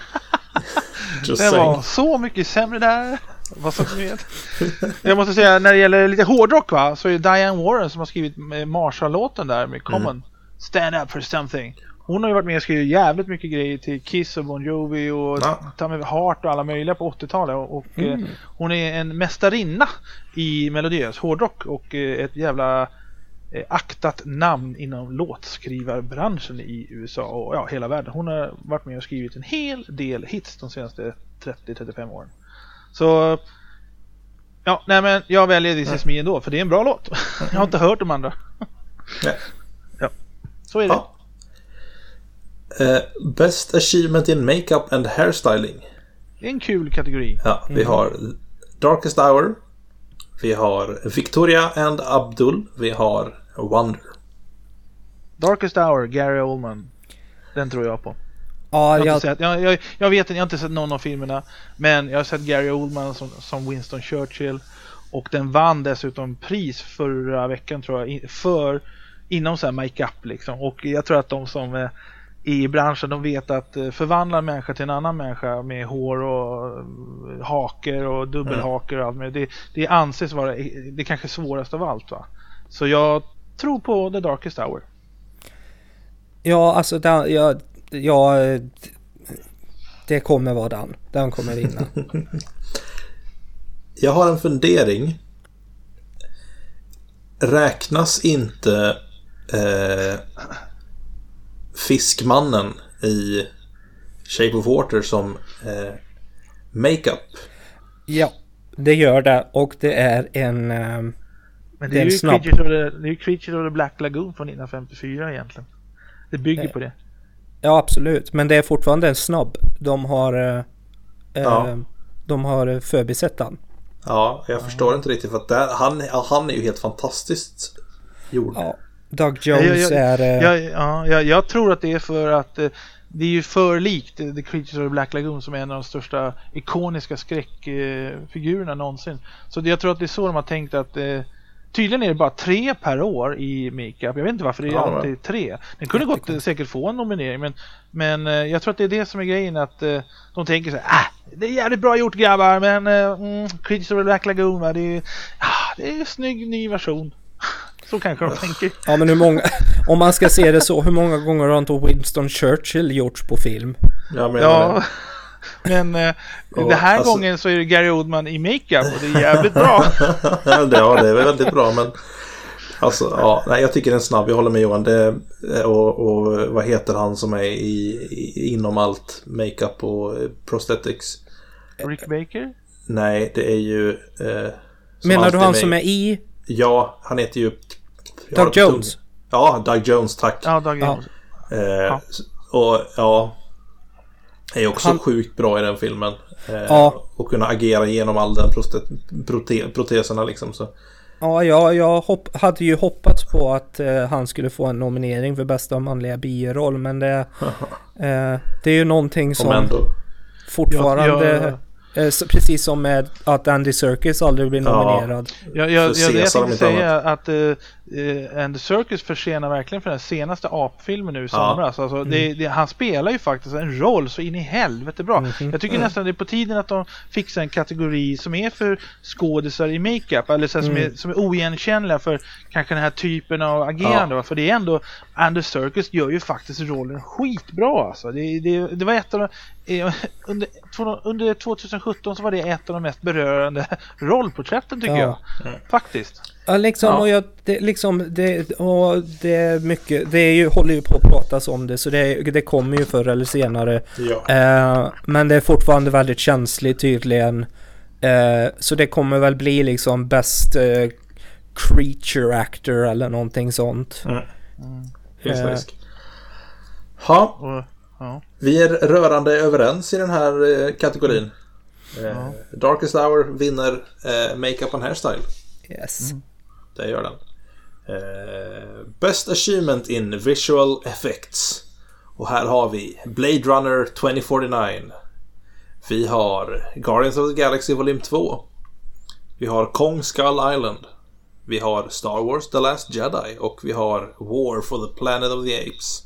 Var så mycket sämre där. Vad som ni vet. Jag måste säga, när det gäller lite hårdrock, va, så är Diane Warren som har skrivit Marshall-låten där med Common, Stand Up For Something. Hon har ju varit med och skrivit jävligt mycket grejer till Kiss och Bon Jovi och Tammy Hart och alla möjliga på 80-talet. Och hon är en mästarinna i melodiös hårdrock och ett jävla aktat namn inom låtskrivarbranschen i USA och hela världen. Hon har varit med och skrivit en hel del hits de senaste 30-35 åren. Så men jag väljer This Is Me ändå, för det är en bra låt. Jag har inte hört de andra. Ja, så är det. Best Achievement in Makeup and Hairstyling. Det är en kul kategori. Ja, vi har Darkest Hour. Vi har Victoria and Abdul. Vi har Wonder. Darkest Hour, Gary Oldman. Den tror jag på. Ja, jag har inte sett någon av filmerna, men jag har sett Gary Oldman som Winston Churchill, och den vann dessutom pris förra veckan, tror jag, inom så här make-up liksom. Och jag tror att de som i branschen, de vet att förvandla en människa till en annan människa med hår och haker och dubbelhaker och allt med det anses vara det kanske svåraste av allt, va. Så jag tror på The Darkest Hour. Ja, alltså det kommer vara den kommer vinna. Jag har en fundering. Räknas inte Fiskmannen i Shape of Water som makeup? Ja, det gör det, och det är en men det är ju Creature of the Black Lagoon från 1954 egentligen. Det bygger på det. Ja, absolut, men det är fortfarande en snabb. De har förbisett den. Ja, jag förstår inte riktigt, för att han är ju helt fantastiskt gjord. Ja, Doug Jones jag tror att det är för att det är ju för likt The Creatures of the Black Lagoon, som är en av de största ikoniska skräckfigurerna någonsin. Så jag tror att det är så de har tänkt att tydligen är det bara 3 per år i makeup. Jag vet inte varför det är alltid 3. Den kunde gått säkert få en nominering, men jag tror att det är det som är grejen, att de tänker så här, det är jävligt bra gjort grabbar, men Creatures of the Black Lagoon, va? Det är en snygg ny version. Så kanske de tänker. Ja, men hur många, om man ska se det så, hur många gånger har inte Winston Churchill gjorts på film? Men den här gången så är det Gary Oldman i makeup och det är jävligt bra. Ja, det är väldigt bra, men alltså, jag tycker den är snabb. Jag håller med Johan. Och vad heter han som är inom allt makeup och prosthetics? Rick Baker? Nej, det är ju menar du han som är i? Ja, han heter ju Doug Jones. Ja, Doug Jones, tack. Ja, Doug Jones. Och är också sjukt bra i den filmen. Och kunna agera genom all den proteserna liksom, så. Ja, jag hade ju hoppats på att han skulle få en nominering för bästa manliga biroll, men det är ju någonting som fortfarande precis som med att Andy Serkis aldrig blir nominerad. Jag tänkte säga att Andy Serkis förtjänar verkligen för den senaste apfilmen nu i somras. Alltså, han spelar ju faktiskt en roll så in i helvete bra. Jag tycker nästan det är på tiden att de fixar en kategori som är för skådisar i makeup, eller så som är oigenkännliga för kanske den här typen av agerande. För det är ändå, Andy Serkis gör ju faktiskt rollen skitbra. Alltså. Det var ett av under 2017 så var det ett av de mest berörande rollporträtten tycker jag. Faktiskt. Ja, liksom, och det är mycket, det är ju, håller ju på att pratas om det, så det kommer ju förr eller senare. Men det är fortfarande väldigt känsligt tydligen. Så det kommer väl bli liksom best creature actor eller någonting sånt. Vi är rörande överens i den här kategorin. Darkest Hour vinner Makeup and Hairstyle. Yes. Det gör den. Best Achievement in Visual Effects. Och här har vi Blade Runner 2049. Vi har Guardians of the Galaxy Volume 2. Vi har Kong Skull Island. Vi har Star Wars The Last Jedi. Och vi har War for the Planet of the Apes.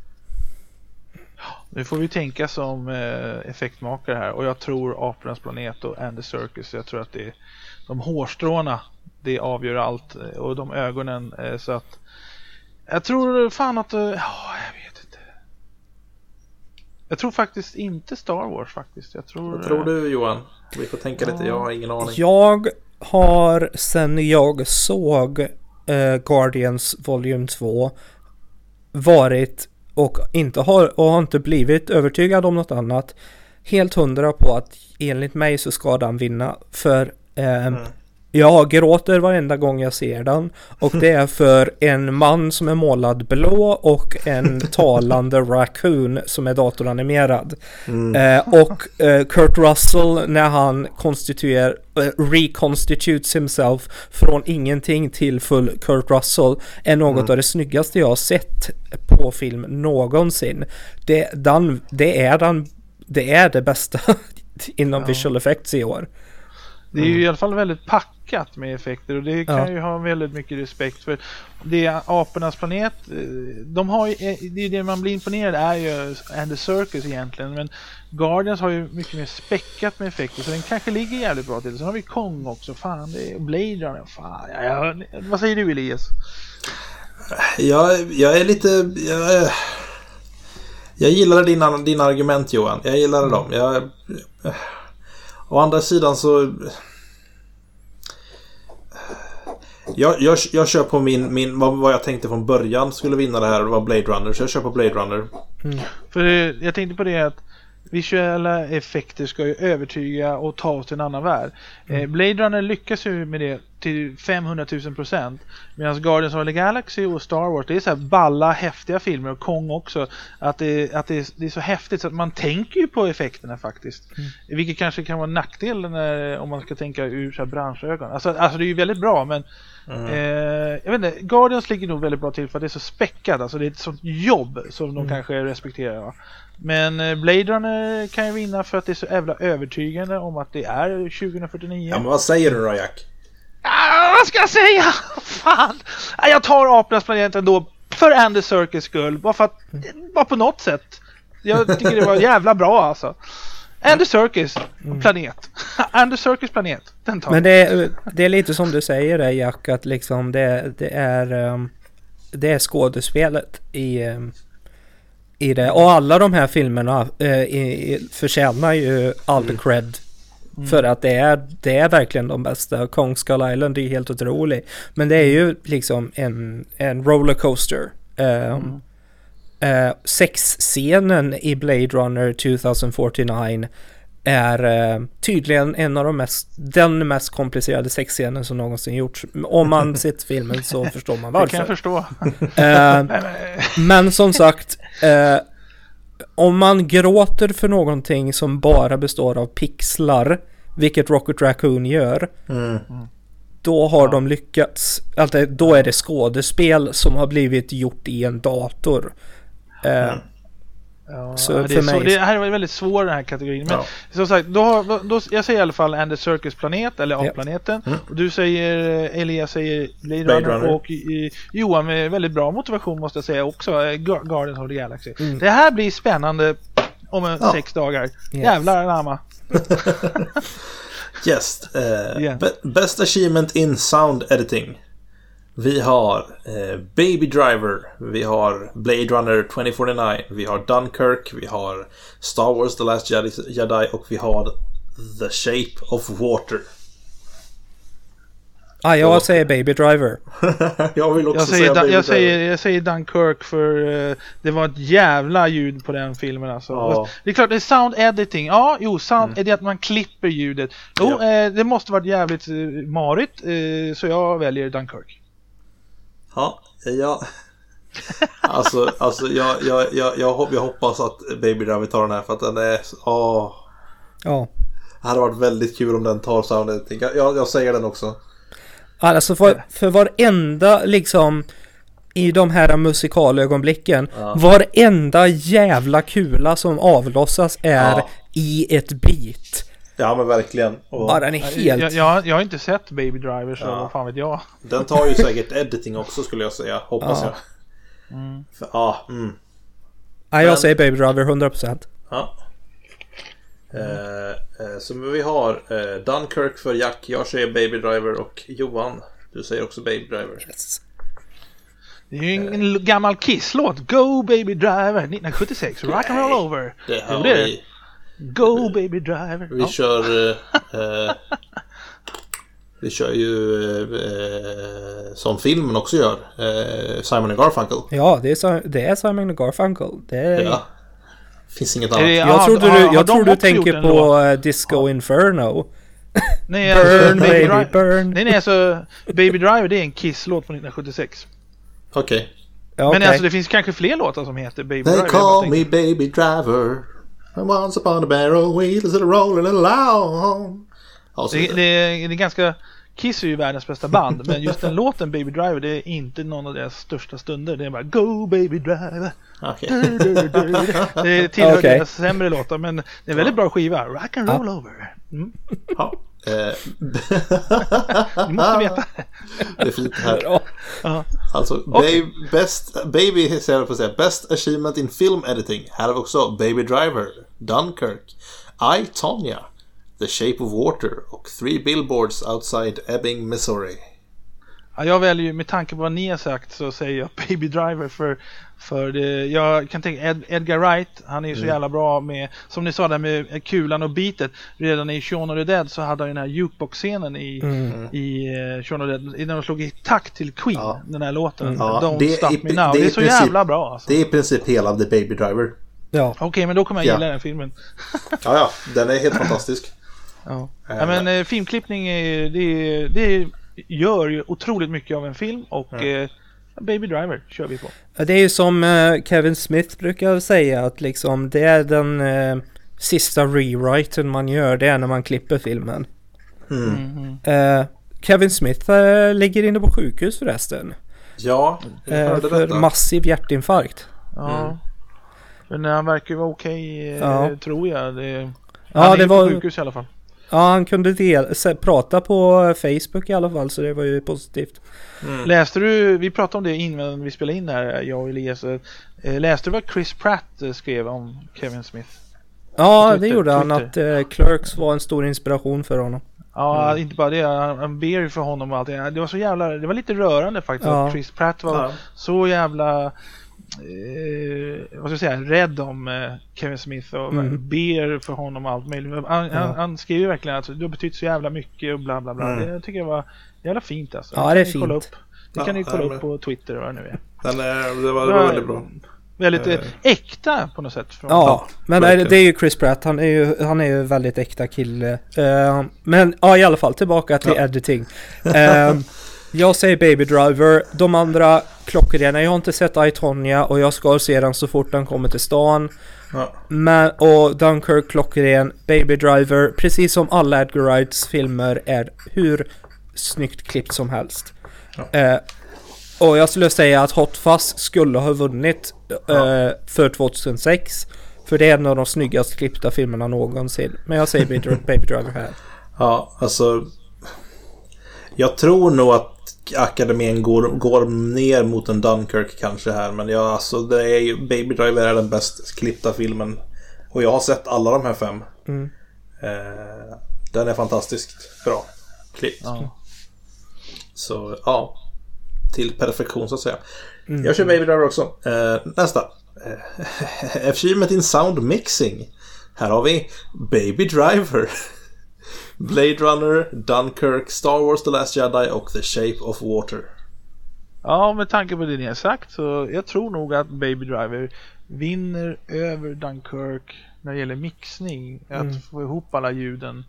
Nu får vi tänka som effektmakare här. Och jag tror Apornas planet och Andy Serkis. Jag tror att det är de hårstråna. Det avgör allt. Och de ögonen. Så att jag tror fan att... jag vet inte. Jag tror faktiskt inte Star Wars faktiskt. Vad tror du, Johan? Vi får tänka lite. Jag har ingen aning. Jag har sen jag såg Guardians Volume 2 varit och har inte blivit övertygad om något annat. Helt 100 på att enligt mig så ska den vinna. För jag gråter varenda gång jag ser den. Och det är för en man som är målad blå och en talande raccoon som är datoranimerad. Och Kurt Russell när han reconstitutes himself från ingenting till full Kurt Russell är något av det snyggaste jag har sett på film någonsin. Det är det bästa inom visual effects i år. Det är ju i alla fall väldigt packat med effekter och det kan ju ha väldigt mycket respekt för. Det är Apornas planet. De har ju, det man blir imponerad är ju Andy Serkis egentligen, men Guardians har ju mycket mer späckat med effekter så den kanske ligger jävligt bra till. Sen har vi Kong också, fan, det är Blade Runner, fan. Vad säger du, Elias? Jag är lite... Jag gillar dina argument, Johan. Jag gillar dem. Å andra sidan så... Jag kör på min vad jag tänkte från början skulle vinna det här, det var Blade Runner, så jag kör på Blade Runner. För jag tänkte på det att visuella effekter ska ju övertyga och ta oss till en annan värld. Blade Runner lyckas ju med det till 500,000%, medan Guardians of the Galaxy och Star Wars, det är så här balla, häftiga filmer, och Kong också, att det är så häftigt så att man tänker ju på effekterna faktiskt. Vilket kanske kan vara en nackdel om man ska tänka ur så här branschögon. Alltså det är ju väldigt bra, men jag vet inte, Guardians ligger nog väldigt bra till för att det är så späckat, alltså det är ett sånt jobb som de kanske respekterar, va? Men Blade Runner kan ju vinna för att det är så jävla övertygande om att det är 2049. Ja, men vad säger du då, Jack? Vad ska jag säga? Fan. Jag tar Apornas planet ändå för Andy Serkis skull. Bara på något sätt. Jag tycker det var jävla bra alltså. Andy Serkis planet. Andy Serkis planet. Den tar. Men det är lite som du säger där, Jack, att liksom det är skådespelet i det. Och alla de här filmerna förtjänar ju all cred. För att det är verkligen de bästa. Kong Skull Island är helt otrolig. Men det är ju liksom en rollercoaster. Sexscenen i Blade Runner 2049 är tydligen en av den mest komplicerade sexscenen som någonsin gjorts. Om man sett filmen så förstår man varför. Det kan jag förstå. Men som sagt, om man gråter för någonting som bara består av pixlar, vilket Rocket Raccoon gör, då har de lyckats. Alltså, då är det skådespel som har blivit gjort i en dator. Så för mig... det här var väldigt svår, den här kategorin. Men som sagt, då, jag säger i alla fall Andy Serkis planet, eller A-planeten. Och du säger, Elias säger Blade Runner. Och Johan med väldigt bra motivation måste jag säga också, Guardians of the Galaxy. Det här blir spännande om 6 dagar. Yes. Jävlar anamma. Yes. Best achievement in sound editing. Vi har Baby Driver, vi har Blade Runner 2049, vi har Dunkirk, vi har Star Wars The Last Jedi och vi har The Shape of Water. Jag säger Baby Driver. Jag vill också säga Baby Driver. Jag säger Dunkirk för det var ett jävla ljud på den filmen alltså. Ja. Det är klart, det är sound editing. Sound är det att man klipper ljudet. Det måste varit jävligt marigt, så jag väljer Dunkirk. Jag hoppas att Baby Driver tar den här, för att den är det hade varit väldigt kul om den tar sound editing. Jag säger den också. Alltså för varenda liksom i de här musikalögonblicken, varenda jävla kula som avlossas är i ett beat. Ja, men verkligen. Bara den är helt... Jag har inte sett Baby Driver, så vad fan vet jag. Den tar ju säkert editing också, skulle jag säga. Hoppas jag. Jag säger Baby Driver 100%. Så vi har Dunkirk för Jack. Jag säger Baby Driver. Och Johan, du säger också Baby Driver. Yes. Det är ju en gammal Kiss-låt. Go Baby Driver 1976. Rock and roll over. Det har vi. Go Baby Driver. Vi kör ju som filmen också gör, Simon and Garfunkel. Ja, det är Simon and Garfunkel. Finns inget annat. Jag tror du tänker på Disco Inferno. Nej, burn, baby, burn. Nej, alltså Baby Driver, det är en Kiss-låt från 1976. Okej. Men alltså det finns kanske fler låtar som heter Baby Driver. They call me Baby Driver. Once upon a barrel wheels that are rolling along. Det är ganska... Kiss är ju världens bästa band, men just den låten Baby Driver, det är inte någon av deras största stunder. Det är bara Go Baby Driver. Det tillhör deras sämre låtar, men det är en väldigt bra skiva. Rock and roll over. Du måste veta. Det är fint här. Alltså Baby säger jag på att säga. Best achievement in film editing. Här har vi också Baby Driver, Dunkirk, I, Tonya, The Shape of Water och 3 Billboards Outside Ebbing, Missouri. Jag väljer ju, med tanke på vad ni har sagt, så säger jag Baby Driver för det. Jag kan tänka Edgar Wright, han är ju så jävla bra med, som ni sa där med kulan och beatet. Redan i Shaun of the Dead så hade han den här jukebox-scenen i Shaun of the Dead, när de slog i takt till Queen, den här låten. Don't Stop Me Now. Det är så jävla bra alltså. Det är i princip hela The Baby Driver. Okej, men då kommer jag gilla den filmen. Den är helt fantastisk. Men filmklippning det gör ju otroligt mycket av en film, och Baby Driver kör vi på. Det är ju som Kevin Smith brukar säga, att liksom det är den sista rewriten man gör, det är när man klipper filmen. Kevin Smith ligger inne på sjukhus förresten. Ja, för massiv hjärtinfarkt. Men han verkar vara okej, tror jag. Det var på sjukhus i alla fall. Ja, han kunde prata på Facebook i alla fall, så det var ju positivt. Läste du, vi pratade om det innan vi spelade in här, jag och Elias. Läste du vad Chris Pratt skrev om Kevin Smith? Ja, det gjorde han, att Clerks var en stor inspiration för honom. Ja, inte bara det, han ber ju för honom och allt. Det var så jävla, det var lite rörande faktiskt. Att Chris Pratt var så jävla vad ska jag säga, rädd om Kevin Smith och ber för honom och allt möjligt. Han skrev ju verkligen att du har betytt så jävla mycket och bla bla bla. Det tycker jag var jävla fint alltså. Ja, det är fint. Det kan ni kolla upp på Twitter och vad det nu är. Det var väldigt bra. Väldigt äkta på något sätt. Men det är ju Chris Pratt. Han är ju väldigt äkta kille. Men i alla fall tillbaka till editing. Jag säger Baby Driver. De andra klockrena. Jag har inte sett I, Tonya och jag ska se den så fort den kommer till stan. Och Dunkirk klockren. Baby Driver, precis som alla Edgar Wrights filmer, är hur snyggt klippt som helst. Och jag skulle säga att Hot Fuzz skulle ha vunnit för 2006. För det är en av de snyggast klippta filmerna någonsin. Men jag säger Baby Driver här. Ja, alltså jag tror nog att akademin går ner mot en Dunkirk kanske här. Men det är ju, Baby Driver är den bäst klippta filmen. Och jag har sett alla de här 5. Den är fantastiskt bra klippt. Så till perfektion så att säga. Jag kör Baby Driver också. Nästa. Achievement in Sound Mixing. Här har vi Baby Driver, Blade Runner, Dunkirk, Star Wars The Last Jedi och The Shape of Water. Ja, med tanke på det ni har sagt så jag tror nog att Baby Driver vinner över Dunkirk när det gäller mixning. Att få ihop alla ljuden.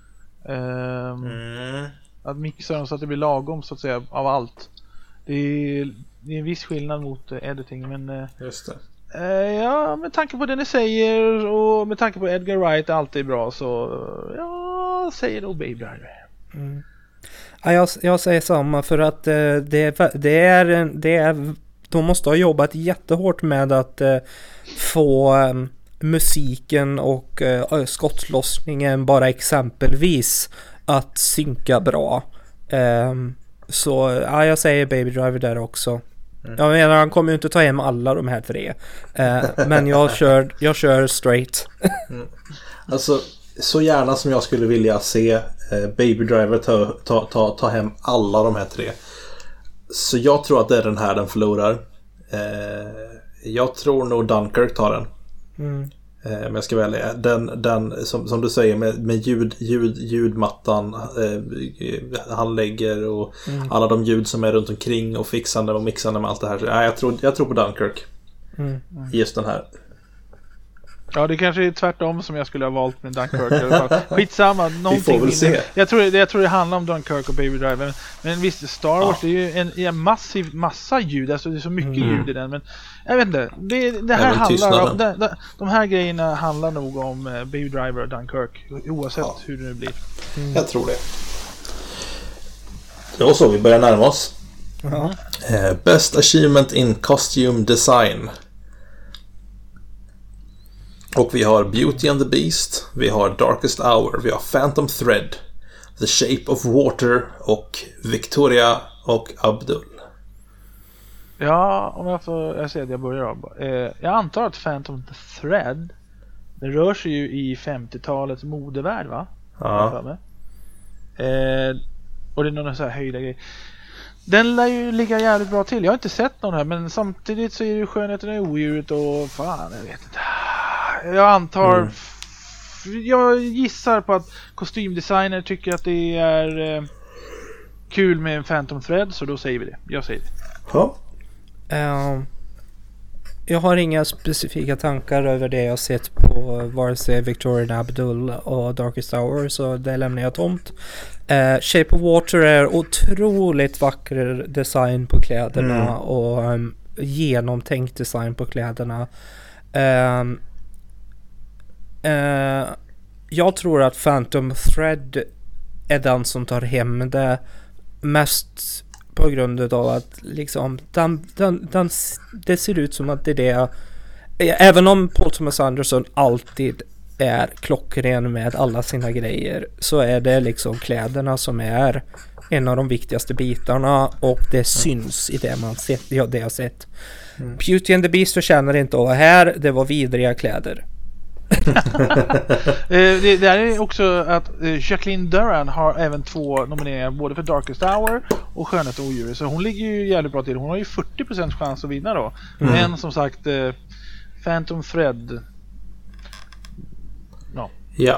Att mixa dem så att det blir lagom så att säga av allt. Det är en viss skillnad mot editing, men just det. Med tanke på det ni säger och med tanke på Edgar Wright alltid är bra, så jag säger då Baby Driver. Jag säger samma, för att det är de måste ha jobbat jättehårt med att få musiken och skottlossningen bara exempelvis att synka bra. Så jag säger Baby Driver där också. Jag menar, han kommer ju inte ta hem alla de här 3. Men jag kör straight. Alltså, så gärna som jag skulle vilja se Baby Driver ta hem alla de här 3. Så jag tror att det är den här den förlorar. Jag tror nog Dunkirk tar den. Men jag ska välja den som du säger med ljudmattan han lägger och alla de ljud som är runt omkring och fixande och mixande med allt det här. Så, jag tror på Dunkirk i just den här. Ja, det kanske är tvärtom som jag skulle ha valt med Dunkirk. Skitsamma, någonting. Vi får väl se. Jag tror det handlar om Dunkirk och Baby Driver. Men visst, Star Wars det är ju en massa ljud. Alltså det är så mycket ljud i den. Men jag vet inte. Det här handlar om, de här grejerna handlar nog om Baby Driver och Dunkirk. Oavsett hur det nu blir. Jag tror det. Då så, vi börjar närma oss. Best Achievement in Costume Design. Och vi har Beauty and the Beast, vi har Darkest Hour, vi har Phantom Thread, The Shape of Water och Victoria och Abdul. Ja, om jag säger att jag börjar av. Jag antar att Phantom Thread, det rör sig ju i 50-talets modevärld, va? Ja. Och det är någon sån här höjda grej. Den lär ju ligga jävligt bra till. Jag har inte sett någon här, men samtidigt så är det ju skönheten i odjuret och fan, jag vet inte. Jag antar jag gissar på att kostymdesigner tycker att det är kul med en Phantom Thread, så då säger vi det. Jag säger det. Ja. Jag har inga specifika tankar över det jag sett på vare sig Victoria Abdul och Darkest Hour, så det lämnar jag tomt. Shape of Water är otroligt vacker design på kläderna och genomtänkt design på kläderna. Jag tror att Phantom Thread är den som tar hem det mest på grund av att liksom det ser ut som att det är det, även om Paul Thomas Anderson alltid är klockren med alla sina grejer, så är det liksom kläderna som är en av de viktigaste bitarna, och det syns i det man sett, det jag sett. Beauty and the Beast förtjänar inte att vara här, det var vidriga kläder. Det är också att Jacqueline Duran har även 2 nomineringar både för Darkest Hour och Skönhet och odjur, så hon ligger ju jävligt bra till. Hon har ju 40% chans att vinna då. Men som sagt, Phantom Thread. No. Ja.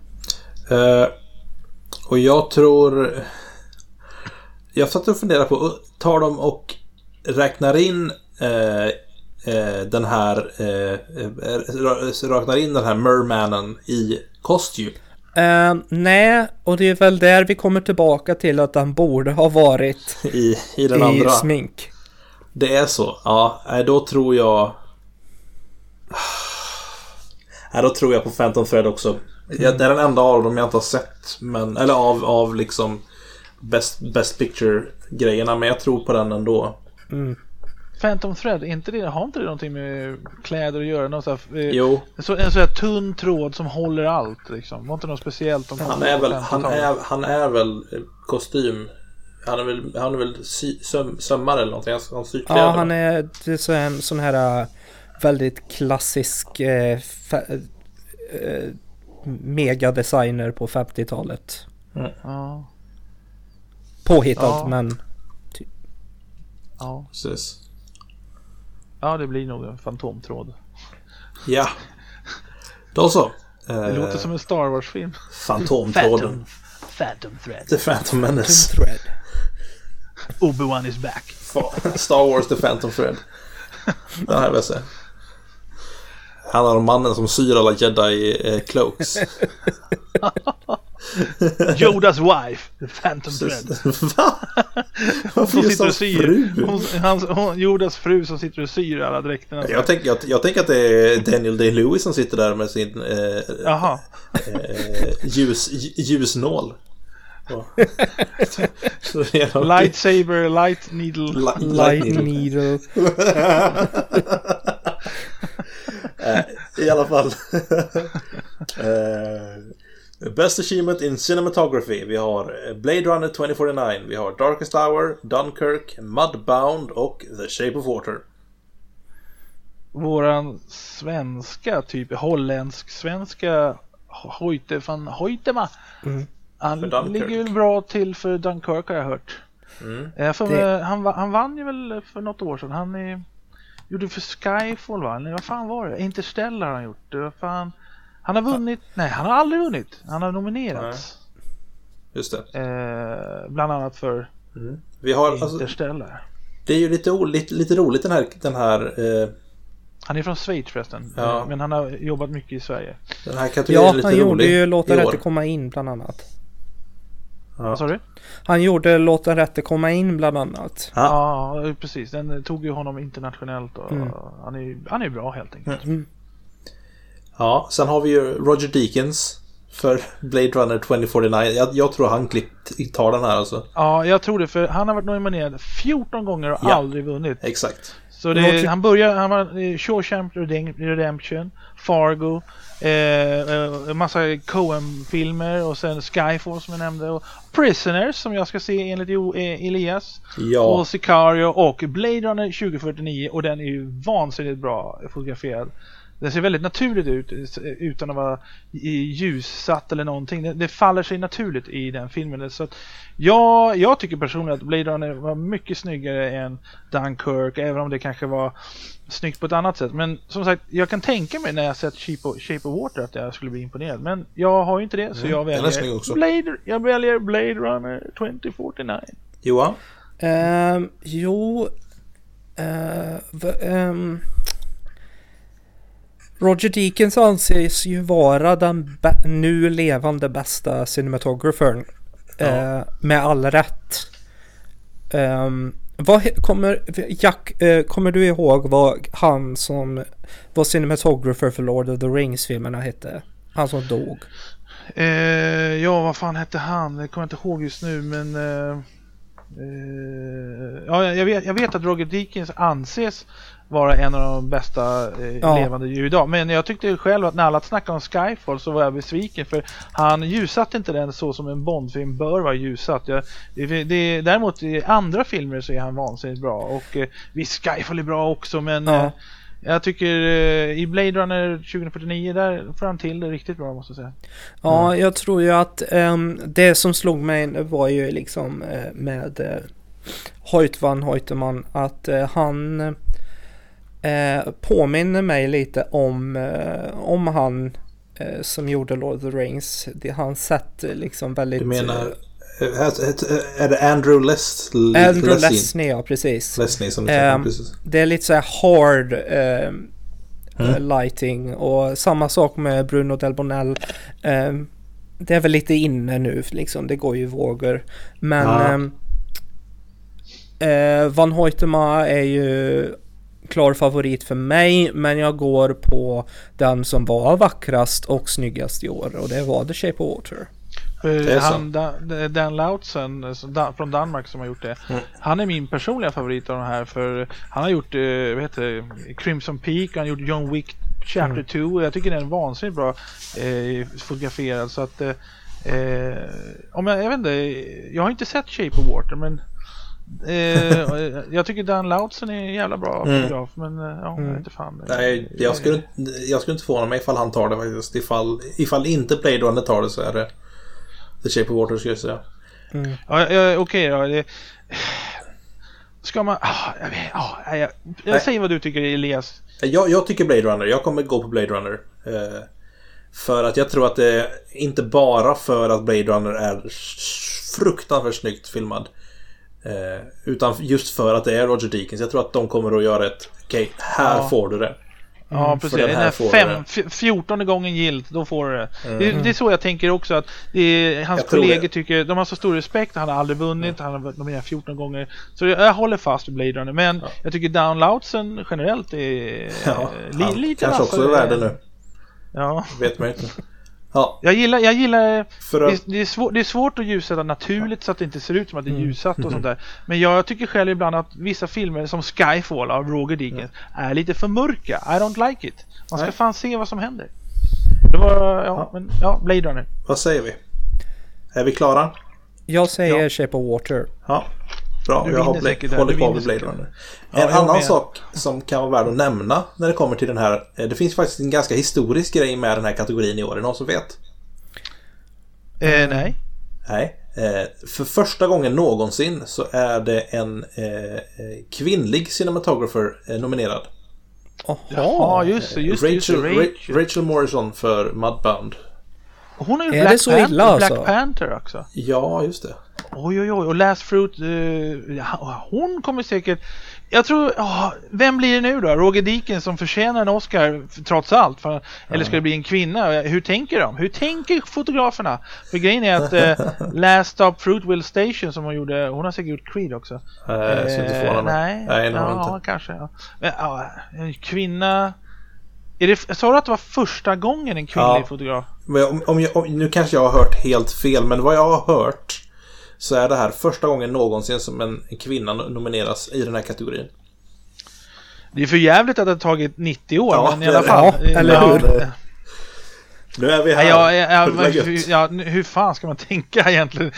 Och jag tror... Jag satt och funderade på, tar de och räknar in den här räknar in den här Mermanen i kostym? Nej, och det är väl där vi kommer tillbaka till att han borde ha varit i den andra smink. Det är så. Ja, då tror jag på Phantom Thread också. Det är den enda av dem jag inte har sett, men eller av liksom best picture grejerna, men jag tror på den ändå. Phantom Thread, har inte det någonting med kläder att göra? Någon så här, jo. En så här tunn tråd som håller allt liksom. Var inte något speciellt om Han är väl kostym. Han är väl sömmare eller någonting. Han syr kläder. Ja, han är en sån här väldigt klassisk megadesigner på 50-talet. Ja. Påhittat, men ja, precis. Ja, det blir nog en fantomtråd. Ja. Då så. Det låter som en Star Wars-film. Fantomtråden. Phantom Thread. The Phantom Menace. Obi-Wan is back. Star Wars The Phantom Thread. Den här vill jag säga. Han är mannen som syr alla Jedi cloaks. Yoda's wife, The Phantom Thread. Va? Hon sitter och syr. Yodas fru som sitter och syr alla dräkterna. Jag tänker att det är Daniel Day-Lewis som sitter där med sin ljusnål. Lightsaber, light needle. Light needle. I alla fall. Best Achievement in Cinematography. Vi har Blade Runner 2049. Vi har Darkest Hour, Dunkirk, Mudbound och The Shape of Water. Våran svenska, typ holländsk-svenska Hoyte van Hoytema. Han ligger ju bra till för Dunkirk, har jag hört. Han vann ju väl för något år sedan. Han gjorde för Skyfall, va? Eller vad fan var det? Interstellar har han gjort. Vad fan? Han har vunnit. Nej, han har aldrig vunnit. Han har nominerats. Just det. Bland annat för vi har Interstellar. Alltså, det är ju lite roligt den här han är från Schweiz förresten. Ja. Men han har jobbat mycket i Sverige. Den här kategorin är lite rolig. Ja, han gjorde ju Låta rätt att komma in bland annat. Ja. Vad sa du? Han gjorde Låta rätt att komma in bland annat. Ja, precis. Den tog ju honom internationellt och han är bra helt enkelt. Ja, sen har vi ju Roger Deakins för Blade Runner 2049. Jag tror han tar den här alltså. Ja, jag tror det, för han har varit nominerad 14 gånger och aldrig vunnit. Exakt. Så han var Shawshank Redemption, Fargo, massa Coen-filmer och sen Skyfall som jag nämnde, och Prisoners som jag ska se enligt Elias, och Sicario och Blade Runner 2049, och den är ju vansinnigt bra fotograferad. Den ser väldigt naturligt ut utan att vara ljussatt eller någonting. Det faller sig naturligt i den filmen. Så att jag tycker personligen att Blade Runner var mycket snyggare än Dunkirk, även om det kanske var snyggt på ett annat sätt. Men som sagt, jag kan tänka mig när jag sett Shape of Water att jag skulle bli imponerad. Men jag har ju inte det, så jag väljer Blade Runner 2049. Johan? Roger Deakins anses ju vara den nu levande bästa cinematographern. Med all rätt. Kommer du ihåg vad han som var cinematographer för Lord of the Rings-filmerna hette? Han som dog. Vad fan hette han? Det kommer jag inte ihåg just nu, men jag vet att Roger Deakins anses vara en av de bästa levande djur idag. Men jag tyckte själv att när alla snackade om Skyfall så var jag besviken, för han ljussatte inte den så som en Bondfilm bör vara ljussatt. Däremot i andra filmer så är han vansinnigt bra, och visst, Skyfall är bra också, men jag tycker i Blade Runner 2049 där får han till det riktigt bra, måste jag säga. Ja, jag tror ju att det som slog mig var ju liksom med Hoyt van Hoytema, att han påminner mig lite om han som gjorde Lord of the Rings. Han sett liksom väldigt... Du menar, är det Andrew Leslie? Andrew Leslie, ja, precis. Leslie, som du säger, precis. Det är lite så här hard lighting, och samma sak med Bruno Del Bonell. Det är väl lite inne nu liksom, det går ju vågor. Men Van Hoytema är ju klar favorit för mig, men jag går på den som var vackrast och snyggast i år, och det var The Shape of Water. Dan Lautsen från Danmark som har gjort det. Han är min personliga favorit av de här, för han har gjort Crimson Peak, han har gjort John Wick Chapter 2, och jag tycker den är vansinnigt bra fotograferad, så att om jag vet inte, jag har inte sett Shape of Water, men jag tycker Dan Lautsen är en jävla bra fotograf, men jag vet inte fan. Nej, jag skulle inte förvåna mig ifall han tar det faktiskt. Ifall inte Blade Runner tar det, så är det The Shape of Water, skulle jag säga. Okej då. Ska man... jag säger vad du tycker, Elias. Jag tycker Blade Runner. Jag kommer gå på Blade Runner. För att jag tror att det är inte bara för att Blade Runner är fruktansvärt snyggt filmad, utan just för att det är Roger Deakins. Jag tror att de kommer att göra ett här får du det. Ja, precis. Den här 14:e gången gilt, då får du det. Det är så jag tänker också, att hans kollegor tycker, de har så stor respekt, han har aldrig vunnit, han har varit nominerad 14 gånger. Så jag håller fast vid Blade Runner, men jag tycker Dan Lautsen generellt är lite kanske också är värde nu. Ja. Vet man inte. Ja. Jag gillar det är svårt att ljussätta naturligt så att det inte ser ut som att det är ljussatt och sånt där. Men jag tycker själv ibland att vissa filmer som Skyfall av Roger Deakins är lite för mörka. I don't like it. Man ska fan se vad som händer. Det var Blade Runner. Vad säger vi? Är vi klara? Jag säger Shape of Water. Ja. Bra, jag håller kvar vid Blade Runner. En annan sak som kan vara värd att nämna när det kommer till den här, det finns faktiskt en ganska historisk grej med den här kategorin i år. Är det någon som vet? Nej. För första gången någonsin så är det en kvinnlig cinematographer nominerad. Ja, just Rachel Morrison för Mudbound. Hon är ju Black Panther också. Ja, just det. Oj, och Last Fruit, hon kommer säkert, jag tror, vem blir det nu då? Roger Deakins som förtjänar en Oscar trots allt, eller ska det bli en kvinna? Hur tänker de? Hur tänker fotograferna? För grejen är att Last Stop Fruitvale Station som hon har säkert gjort Creed också. Nej, kanske. Ja. Men, en kvinna. Sa du att det var första gången en kvinnlig fotograf? Nu kanske jag har hört helt fel, men vad jag har hört så är det här första gången någonsin som en kvinna nomineras i den här kategorin. Det är för jävligt att det har tagit 90 år, men i alla fall. Eller hur? Nu är vi här. Hur fan ska man tänka egentligen?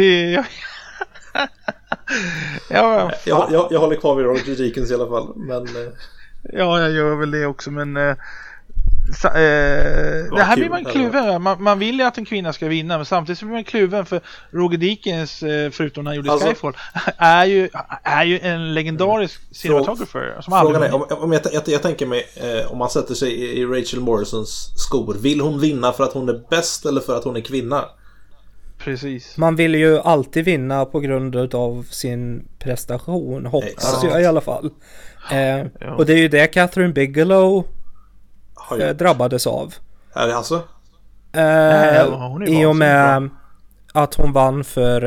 Jag håller kvar vid Roger Deakins i alla fall, men... Ja, jag gör väl det också, men det här blir man kluven. Man vill ju att en kvinna ska vinna, men samtidigt så blir man kluven, för Roger Deakins, förutom när han gjorde Skyfall, är ju en legendarisk cinematografer. Frågan är, jag tänker mig, om man sätter sig i Rachel Morrisons skor, vill hon vinna för att hon är bäst eller för att hon är kvinna? Precis. Man vill ju alltid vinna på grund av sin prestation, hoppas jag i alla fall. Och det är ju det Catherine Bigelow drabbades av. Är det alltså? I och med att hon vann för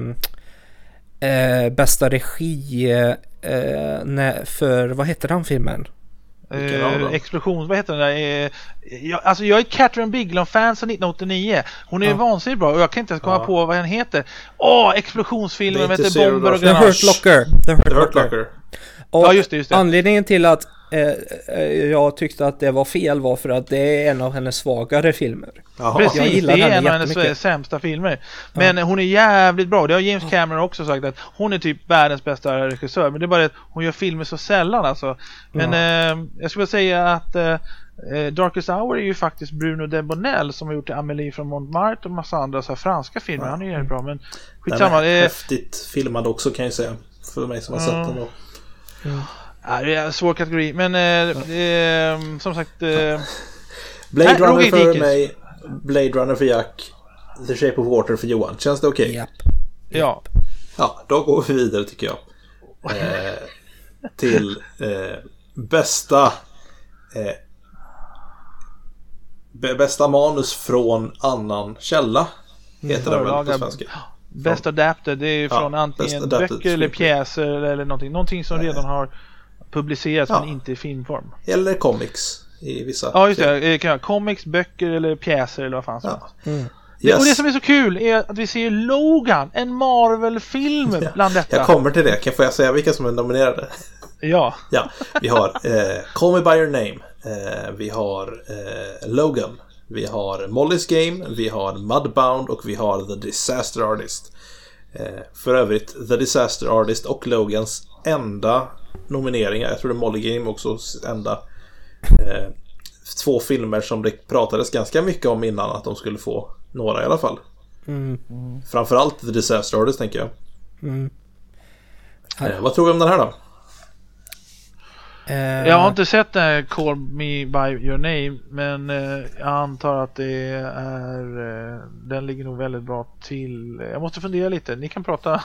bästa regi för, vad heter den filmen? Explosion, vad heter den där? Jag är Catherine Bigelow-fan sedan 1989. Hon är vansinnigt bra, och jag kan inte komma på vad den heter. Explosionsfilmen med bomber och The Hurt Locker. Och just det. Anledningen till att jag tyckte att det var fel var för att det är en av hennes svagare filmer. Precis, det är en av hennes sämsta filmer. Men hon är jävligt bra. Det har James Cameron också sagt, att hon är typ världens bästa regissör. Men det är bara att hon gör filmer så sällan alltså. Men jag skulle säga att Darkest Hour är ju faktiskt Bruno Debonel som har gjort Amélie från Montmartre och massa andra så här franska filmer. Han är jävligt bra, men skitsamma. Häftigt filmad också kan jag säga. För mig som har sett den då. Det är en svår kategori, men som sagt Blade Runner för mig, Blade Runner för Jack, The Shape of Water för Johan. Känns det okej? Japp. Ja, då går vi vidare tycker jag. Till bästa manus från annan källa heter det väl på svenska. Best Adapted, det är från antingen böcker eller pjäser eller någonting som redan har publicerats men inte i filmform. Eller comics i vissa. Ja, just det. Comics, böcker eller pjäser eller vad fan som helst. Och det som är så kul är att vi ser Logan, en Marvel-film bland detta. Jag kommer till det. Får jag säga vilka som är nominerade? Ja. Vi har Call Me By Your Name. Vi har Logan. Vi har Molly's Game. Vi har Mudbound. Och vi har The Disaster Artist. För övrigt, The Disaster Artist och Logans enda nomineringar. Jag tror det är Molly Game också enda. 2 filmer som det pratades ganska mycket om innan att de skulle få några i alla fall. Framförallt The Disaster Artist tänker jag. Vad tror vi om den här då? Jag har inte sett Call Me By Your Name, men jag antar att det är den ligger nog väldigt bra till. Jag måste fundera lite, ni kan prata.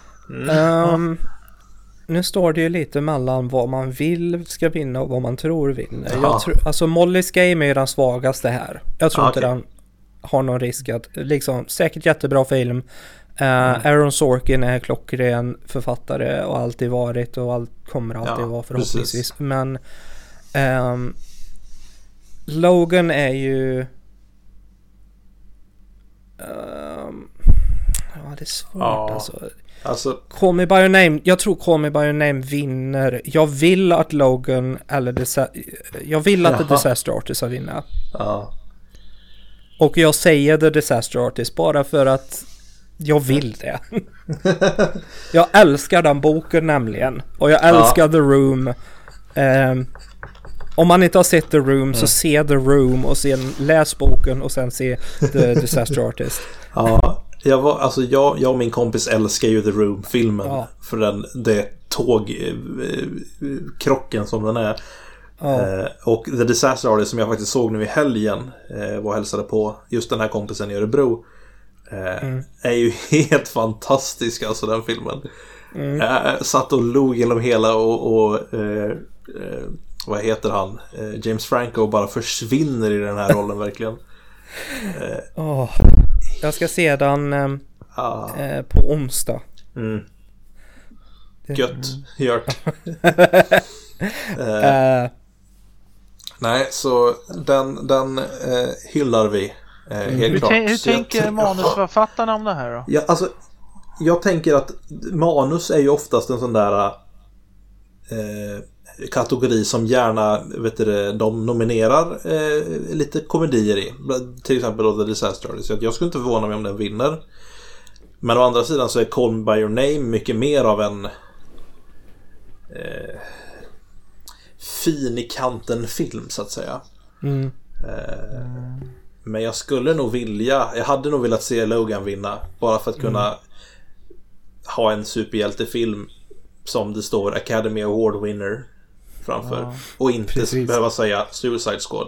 Nu står det ju lite mellan vad man vill ska vinna och vad man tror vinner. Alltså Molly's Game är ju den svagaste här. Jag tror inte den har någon risk att liksom, säkert jättebra film. Aaron Sorkin är klockren författare och alltid varit och allt kommer alltid vara förhoppningsvis. Precis. Men Logan är ju det är svårt alltså. Call Me By Your Name. Jag tror Call Me By Your Name vinner. Jag vill att Logan eller jag vill att The Disaster Artist ska vinna. Och jag säger The Disaster Artist bara för att jag vill det. Jag älskar den boken nämligen. Och jag älskar The Room. Om man inte har sett The Room så se The Room och sen läs boken och sen se The Disaster Artist. Jag och min kompis älskar ju The Room-filmen för det tågkrocken som den är. Och The Disaster Artist som jag faktiskt såg nu i helgen var och hälsade på just den här kompisen i Örebro är ju helt fantastisk alltså den filmen. Jag satt och log genom hela och vad heter han? James Franco bara försvinner i den här rollen verkligen. Jag ska se den på onsdag. Gött, gjort. Nej, så den hyllar vi helt klart. Hur tänker manusförfattarna om det här då? Ja, alltså, jag tänker att manus är ju oftast en sån där kategori som gärna de nominerar lite komedier i. Till exempel The Disaster Artist. Så jag skulle inte förvåna mig om den vinner. Men å andra sidan så är Call Me By Your Name mycket mer av en fin i kanten film så att säga. Men jag hade nog velat se Logan vinna bara för att kunna ha en superhjältefilm som det står Academy Award winner framför och inte behöva säga Suicide Squad.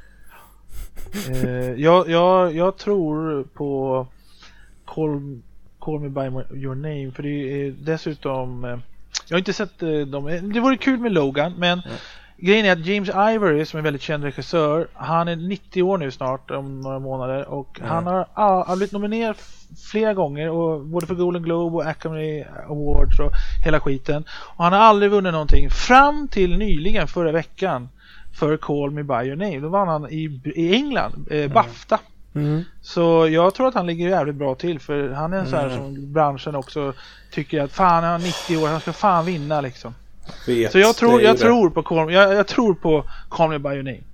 Jag tror på Call Me By Your Name för det är dessutom jag har inte sett dem. Det vore kul med Logan, men grejen är att James Ivory som är en väldigt känd regissör, han är 90 år nu snart om några månader och han har blivit nominerad flera gånger och både för Golden Globe och Academy Awards och hela skiten, och han har aldrig vunnit någonting fram till nyligen förra veckan för Call Me By Your Name. Då vann han i England BAFTA. Så jag tror att han ligger jävligt bra till, för han är en sån här som branschen också tycker att fan, han är 90 år, han ska fan vinna liksom. Så jag tror på Call Me By Your Name.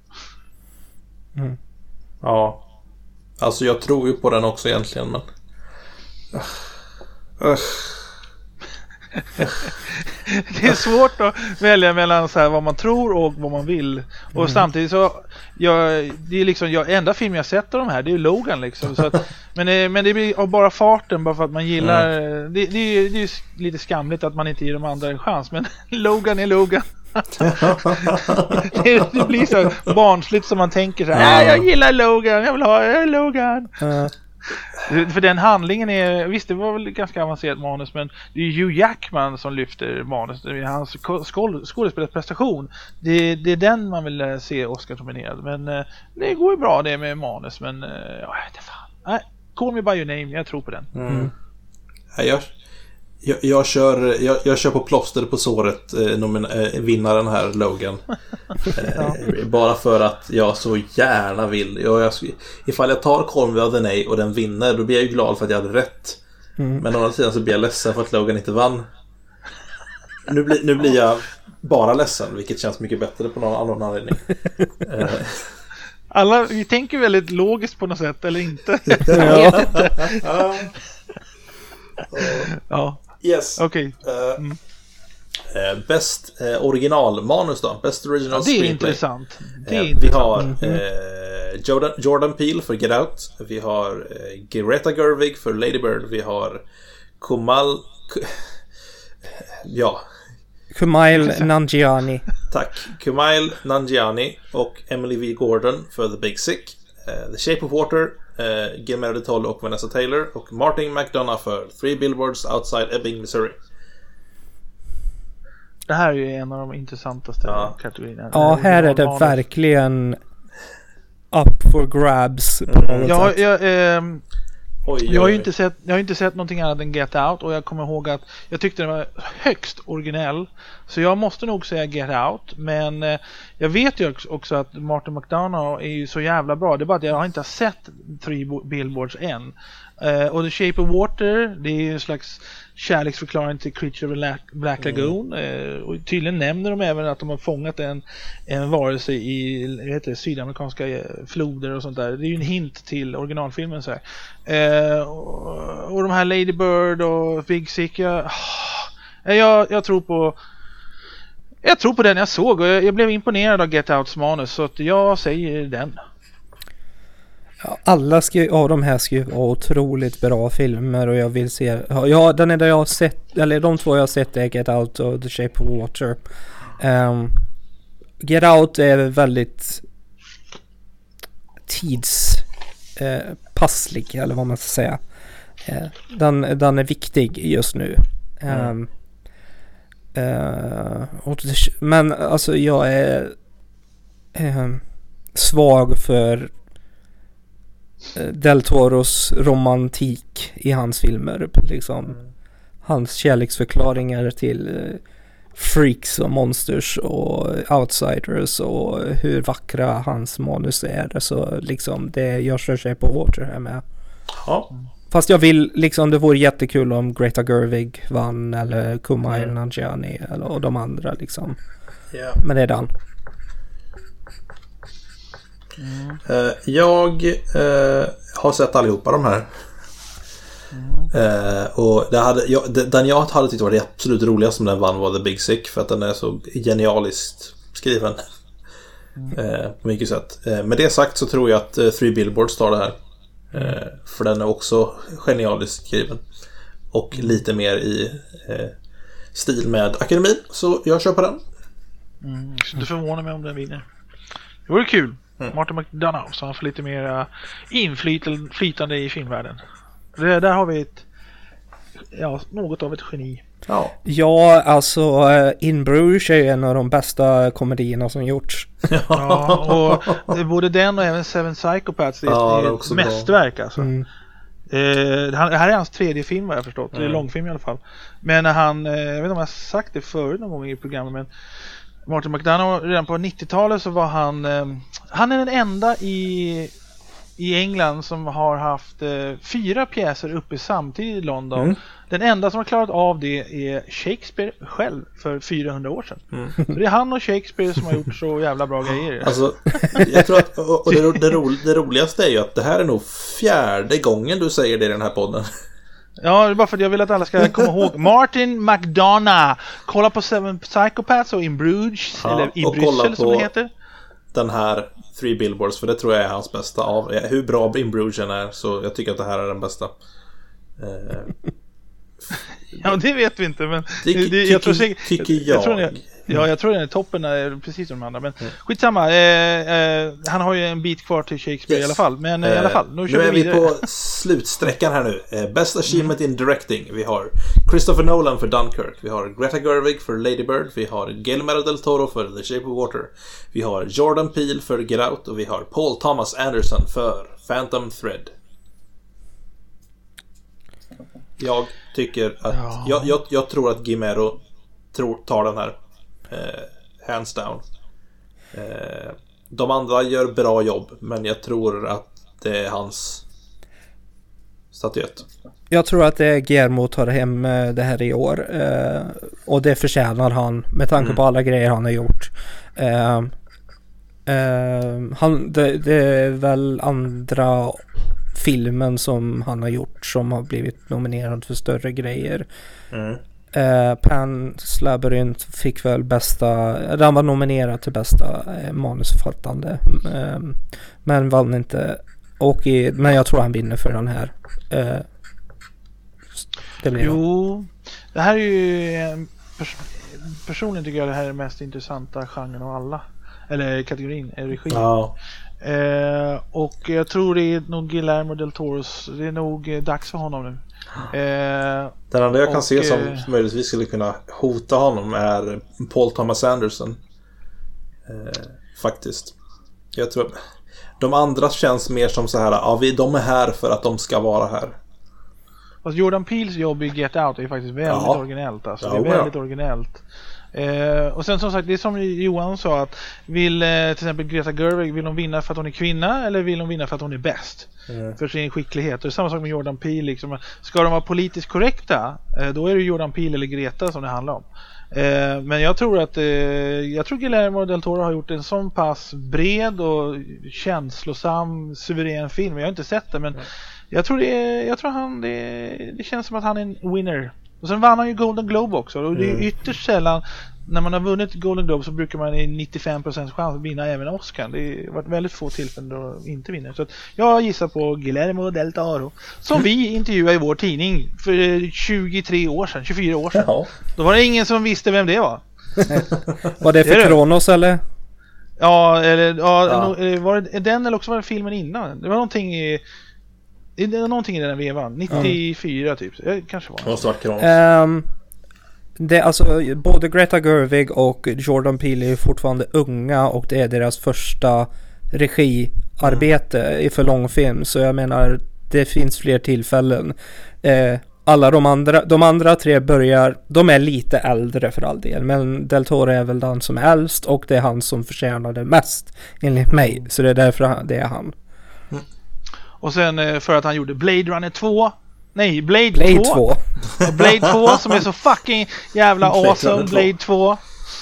Ja. Alltså jag tror ju på den också egentligen, men det är svårt att välja mellan så här vad man tror och vad man vill. Och samtidigt så det är liksom enda film jag sett av de här, det är Logan liksom, så att, men det blir av bara farten, bara för att man gillar det är lite skamligt att man inte ger de andra en chans, men Logan är Logan. det blir så barnsligt som man tänker så här, jag gillar Logan, jag vill ha Logan. För den handlingen är, visst det var väl ganska avancerat manus, men det är Hugh Jackman som lyfter manus, det är hans skådespelarprestation, det är den man vill se Oscar-nominerad, men det går ju bra det med manus, men jag vet inte fan. Nej, Call Me By Your Name, jag tror på den. Jag kör på plåster på såret vinnaren här, Logan. Bara för att jag så gärna vill. Ifall jag tar Call Me By The Name och den vinner, då blir jag ju glad för att jag hade rätt. Men å andra sidan så blir jag ledsen för att Logan inte vann. Nu blir jag bara ledsen, vilket känns mycket bättre på någon annan anledning. Vi tänker väldigt logiskt på något sätt, eller inte? Ja. Yes. Okej. Bäst originalmanus då. Best original det är screenplay. Intressant. Vi har Jordan Peele för Get Out. Vi har Greta Gerwig för Lady Bird. Vi har Kumail Nanjiani. Tack. Kumail Nanjiani och Emily V. Gordon för The Big Sick. The Shape of Water, Guillermo del Toro och Vanessa Taylor, och Martin McDonagh för 3 Billboards Outside Ebbing, Missouri. Det här är ju en av de intressantaste kategorierna. Ja, här är det verkligen up for grabs på något sätt. Jag har ju inte sett någonting annat än Get Out, och jag kommer ihåg att jag tyckte den var högst originell, så jag måste nog säga Get Out, men jag vet ju också att Martin McDonagh är ju så jävla bra, det är bara att jag har inte sett 3 Billboards än. Och The Shape of Water, det är ju en slags kärleksförklaring till Creature of Black Lagoon, och tydligen nämner de även att de har fångat en varelse i sydamerikanska floder och sånt där. Det är ju en hint till originalfilmen så här. Och de här Lady Bird och Big Sick, jag tror på den jag såg, och jag blev imponerad av Get Outs manus, så att jag säger den. Alla av de här ska ju vara otroligt bra filmer, och jag vill se den enda jag har sett, eller de två jag har sett, är Get Out och The Shape of Water. Get Out är väldigt passlig, eller vad man ska säga. Den är viktig just nu. Men alltså jag är svag för Del Toros romantik i hans filmer, liksom. Hans kärleksförklaringar till freaks och monsters och outsiders, och hur vackra hans manus är, så liksom jag kör sig på Water här med. Fast jag vill liksom, det vore jättekul om Greta Gerwig vann, eller Kumail Nanjiani och de andra liksom. Men det är den. Jag har sett allihopa de här. Och den jag hade tyckt var det absolut roligaste som den vann var The Big Sick, för att den är så genialiskt skriven på mycket sätt. Med det sagt så tror jag att 3 Billboards tar det här, för den är också genialiskt skriven och lite mer i stil med akademin, så jag kör på den. Det förvånar mig om den vinner. Det vore kul. Martin McDonagh, så han får lite mer inflytande i filmvärlden. Där har vi något av ett geni. Ja, alltså In Bruges är en av de bästa komedierna som gjorts. Och både den och även Seven Psychopaths, det är ett mästerverk alltså. Det här är hans 3:e film, vad jag förstått. Det är långfilm i alla fall. Men när han, jag vet inte om jag har sagt det förut någon gång i programmet, men Martin McDonagh, redan på 90-talet så var han är den enda i i England som har haft 4 pjäser uppe samtidigt i London. Den enda som har klarat av det är Shakespeare själv för 400 år sedan. Så det är han och Shakespeare som har gjort så jävla bra grejer. Alltså, jag tror att och det roligaste är ju att det här är nog 4:e gången du säger det i den här podden. Ja, det är bara för att jag vill att alla ska komma ihåg Martin McDonagh. Kolla på Seven Psychopaths och In Bruges, eller i Bryssel som det heter. Den här 3 Billboards, för det tror jag är hans bästa av. Hur bra In Bruges är, så jag tycker att det här är den bästa. Ja, det vet vi inte, men jag tror den är toppen, precis som de andra, men skitsamma. Han har ju en bit kvar till Shakespeare i alla fall, men i alla fall, nu är vi på slutsträckan här nu. Best achievement in directing. Vi har Christopher Nolan för Dunkirk, vi har Greta Gerwig för Lady Bird, vi har Guillermo del Toro för The Shape of Water, vi har Jordan Peele för Get Out och vi har Paul Thomas Anderson för Phantom Thread. Jag tycker att jag tror att Guillermo tar den här hands down. De andra gör bra jobb, men jag tror att det är hans statyett. Jag tror att Guillermo tar hem det här i år, och det förtjänar han med tanke på alla grejer han har gjort. Det är väl andra filmen som han har gjort som har blivit nominerad för större grejer. Pan's Labyrinth fick väl den var nominerad till bästa manusförfattande, men vann inte, men jag tror han vinner för den här. Det här är ju personligen tycker jag det här är den mest intressanta genren av alla, eller kategorin regi. Och jag tror det är nog Guillermo del Toros, det är nog dags för honom nu. Den enda jag kan se som möjligtvis skulle kunna hota honom är Paul Thomas Anderson. Faktiskt. Jag tror de andra känns mer som så här, de är här för att de ska vara här. Fast Jordan Peels jobb i Get Out är faktiskt väldigt originellt, alltså. Det är väldigt originellt. Och sen som sagt, det är som Johan sa, att vill till exempel Greta Gerwig, vill hon vinna för att hon är kvinna eller vill hon vinna för att hon är bäst för sin skicklighet? Och det är samma sak med Jordan Peele liksom. Ska de vara politiskt korrekta, då är det Jordan Peele eller Greta som det handlar om. Men jag tror att Guillermo del Toro har gjort en sån pass bred och känslosam, suverän film. Jag har inte sett det, men jag tror det känns som att han är en winner. Och sen vann han ju Golden Globe också. Och det är ytterst sällan, när man har vunnit Golden Globe så brukar man i 95% chans att vinna även Oscar. Det har varit väldigt få tillfällen då inte vinner. Så att jag gissar på Guillermo del Toro, som vi intervjuade i vår tidning för 23 år sedan, 24 år sedan. Ja. Då var det ingen som visste vem det var. Var det för Kronos eller? Ja, eller var det den eller också var det filmen innan? Det var någonting i... Det är någonting i den vevan. 94 typ. Kanske var. Måste varit Kronos. Det alltså både Greta Gerwig och Jordan Peele är fortfarande unga och det är deras första regiarbete för långfilm, så jag menar det finns fler tillfällen. Alla de andra tre de är lite äldre för all del, men Del Toro är väl den som är äldst och det är han som förtjänar det mest enligt mig, så det är därför det är han. Och sen för att han gjorde Blade Runner 2. Nej, Blade 2. Blade 2 som är så fucking jävla awesome. Blade 2.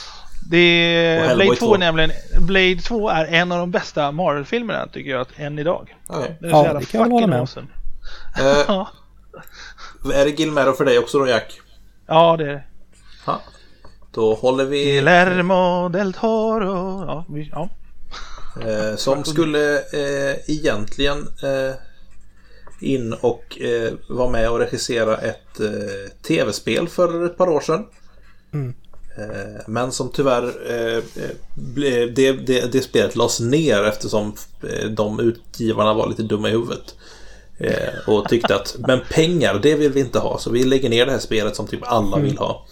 Blade 2 är nämligen, Blade 2 är en av de bästa Marvel-filmerna tycker jag, än idag. Okay. Det är så jävla fucking awesome. Är det Guillermo för dig också då, Jack? Ja, det är det. Då håller vi Guillermo del Toro. Ja. Som skulle egentligen in och vara med och regissera ett tv-spel för ett par år sedan. Men som tyvärr det spelet lades ner eftersom de utgivarna var lite dumma i huvudet och tyckte att men pengar, det vill vi inte ha, så vi lägger ner det här spelet som typ alla vill ha.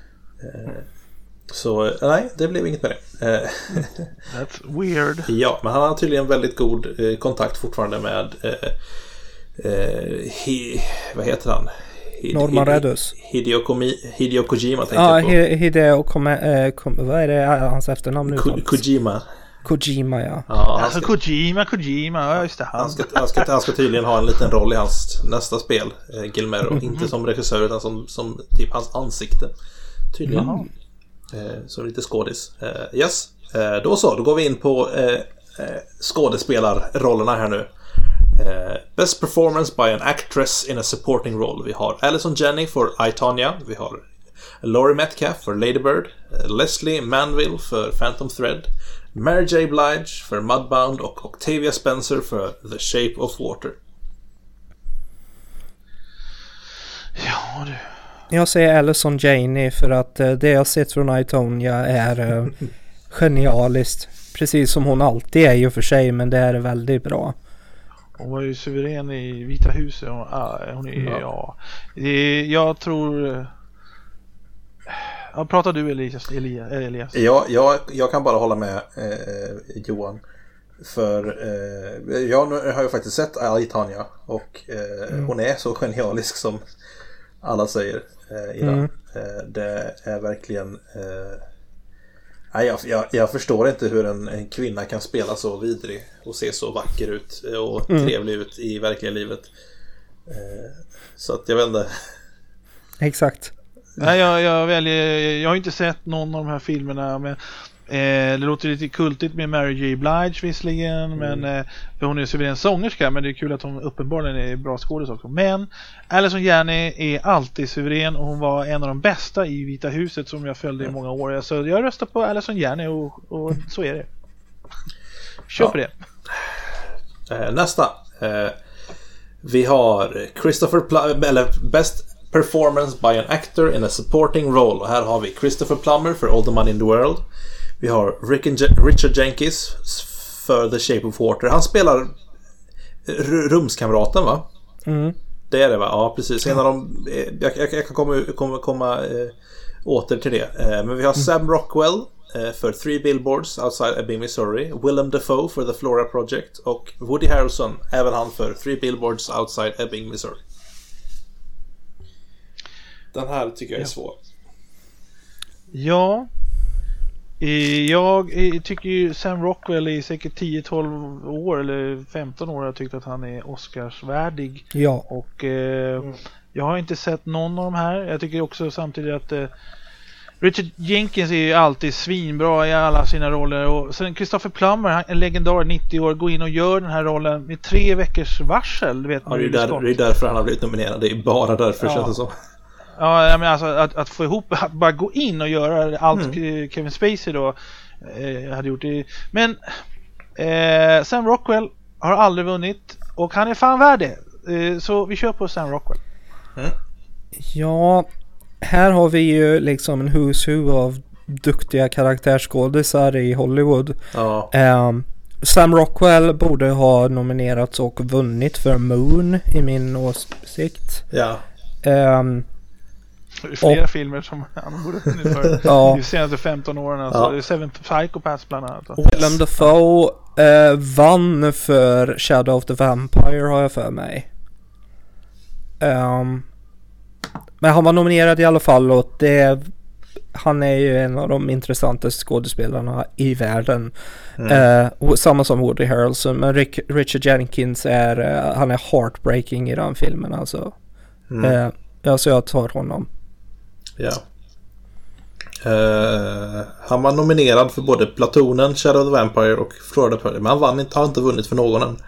Så nej, det blev inget med det. That's weird. Ja, men han har tydligen väldigt god kontakt fortfarande med vad heter han? Norman Reedus. Hideo Kojima tänkte jag på. Hideo vad är det hans efternamn nu? Kojima. Kojima, ja. Alltså Kojima, ja just det. Han ska tydligen ha en liten roll i hans nästa spel, Guillermo. Inte som regissör utan som typ hans ansikte. Tydligen. Så lite skådis. Yes. Då går vi in på skådespelarrollerna här nu. Best performance by an actress in a supporting role. Vi har Allison Janney för I, Tonya. Vi har Laurie Metcalf för Lady Bird, Leslie Manville för Phantom Thread, Mary J. Blige för Mudbound och Octavia Spencer för The Shape of Water. Ja du. Jag säger Allison Janney för att det jag sett från I, Tonya är genialiskt. Precis som hon alltid är ju för sig, men det är väldigt bra. Hon var ju suverän i Vita huset. Jag tror... Ja, pratar du Elias? Jag kan bara hålla med Johan. För jag har ju faktiskt sett I, Tonya. Och hon är så genialisk som alla säger i den. Det är verkligen... Jag förstår inte hur en kvinna kan spela så vidrig och se så vacker ut och trevlig ut i verkliga livet. Så att jag vet inte. Exakt. Nej, jag har inte sett någon av de här filmerna, men det låter lite kultigt med Mary J. Blige visserligen, men hon är ju suverän sångerska, men det är kul att hon uppenbarligen är bra skådis också. Men Allison Janney är alltid suverän och hon var en av de bästa i Vita huset som jag följde i många år. Så jag röstar på Allison Janney och så är det. Kör på det. Nästa. Vi har Christopher Best Performance by an actor in a supporting role. Och här har vi Christopher Plummer för All the Money in the World. Vi har Richard Jenkins för The Shape of Water. Han spelar rumskamraten, va? Det är det, va? Ja, precis. En av dem, jag kan komma åter till det. Men vi har Sam Rockwell för 3 Billboards Outside Ebbing, Missouri. Willem Dafoe för The Flora Project. Och Woody Harrelson, även han för 3 Billboards Outside Ebbing, Missouri. Den här tycker jag är svår. Ja. Jag tycker ju Sam Rockwell är säkert 10-12 år eller 15 år. Jag tyckte att han är Oscarsvärdig. Ja. Och jag har inte sett någon av de här. Jag tycker också samtidigt att Richard Jenkins är ju alltid svinbra i alla sina roller. Och sen Christopher Plummer, en legendar 90 år, går in och gör den här rollen med 3 veckors varsel. Vet det är därför han har blivit nominerad. Det är bara därför, känns det som. Ja, men alltså att få ihop, att bara gå in och göra allt Kevin Spacey då hade gjort det. Men Sam Rockwell har aldrig vunnit och han är fan värd det. Så vi kör på Sam Rockwell. Ja, här har vi ju liksom en who's who av duktiga karaktärsskådisar i Hollywood. Ja. Sam Rockwell borde ha nominerats och vunnit för Moon i min åsikt. Ja. Flera filmer som han borde vunnit för de senaste 15 åren. Alltså. Seven Psychopaths bland annat. Willem Dafoe vann för Shadow of the Vampire, har jag för mig. Men han var nominerad i alla fall, och han är ju en av de intressantaste skådespelarna i världen. Samma som Woody Harrelson, men Richard Jenkins han är heartbreaking i den filmen alltså. Så jag tar honom. Ja. Han var nominerad för både Platonen, Shadow of the Vampire och Florida Project, men han har inte vunnit för någon än.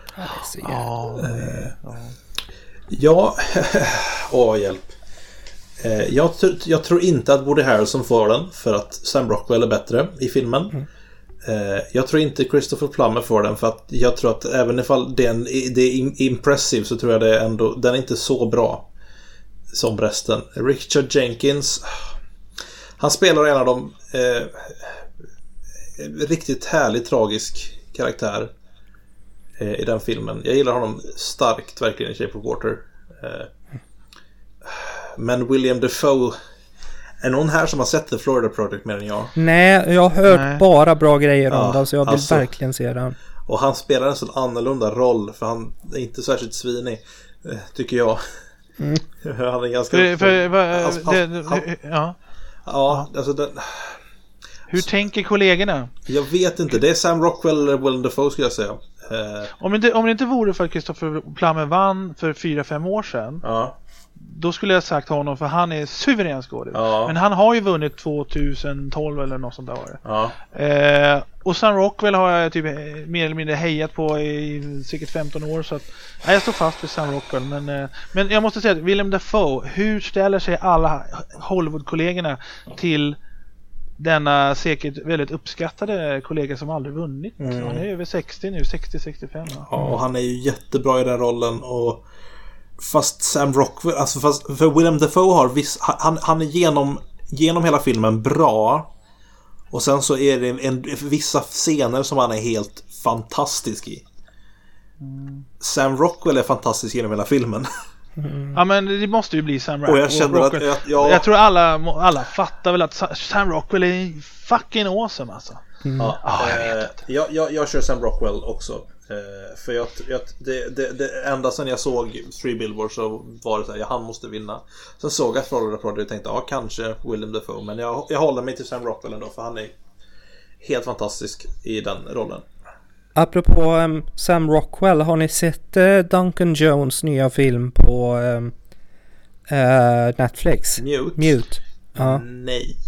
Hjälp. Jag tror inte att Woody Harrelson får den, för att Sam Rockwell är bättre i filmen. Jag tror inte Christopher Plummer får den, för att jag tror att även ifall det är impressive, så tror jag det ändå, den är inte så bra som resten. Richard Jenkins, han spelar en av de riktigt härligt tragisk karaktär i den filmen. Jag gillar honom starkt verkligen i Shape of Water. Men William Dafoe, är någon här som har sett The Florida Project mer än jag? Nej, jag har hört bara bra grejer om den, så jag vill verkligen se den. Och han spelar en sån annorlunda roll, för han är inte särskilt svinig, tycker jag. Han är ganska... Hur tänker kollegorna? Jag vet inte, det är Sam Rockwell eller Willem Dafoe skulle jag säga. Om det inte vore för att Christopher Plummer vann för 4-5 år sedan, då skulle jag sagt honom, för han är suverän skådis. Men han har ju vunnit 2012 eller något sånt där. Och Sam Rockwell har jag typ mer eller mindre hejat på i säkert 15 år, så att jag står fast vid Sam Rockwell. Men jag måste säga att Willem Dafoe, hur ställer sig alla Hollywood-kollegorna till denna säkert väldigt uppskattade kollega som aldrig vunnit? Han är över 60 nu, 60-65. Ja, och han är ju jättebra i den rollen. Och fast Sam Rockwell, alltså för Willem Dafoe har han är genom hela filmen bra. Och sen så är det vissa scener som han är helt fantastisk i. Sam Rockwell är fantastisk genom hela filmen. Ja, men det måste ju bli Sam Rockwell. Och jag känner att jag tror alla fattar väl att Sam Rockwell är fucking awesome alltså. Jag kör Sam Rockwell också. För det ända sedan jag såg Three Billboards så var det så här, han måste vinna. Sen såg jag Florida Project och tänkte, kanske Willem Dafoe, men jag håller mig till Sam Rockwell ändå, för han är helt fantastisk i den rollen. Apropå Sam Rockwell, har ni sett Duncan Jones nya film på Netflix? Mute. Ja. Nej.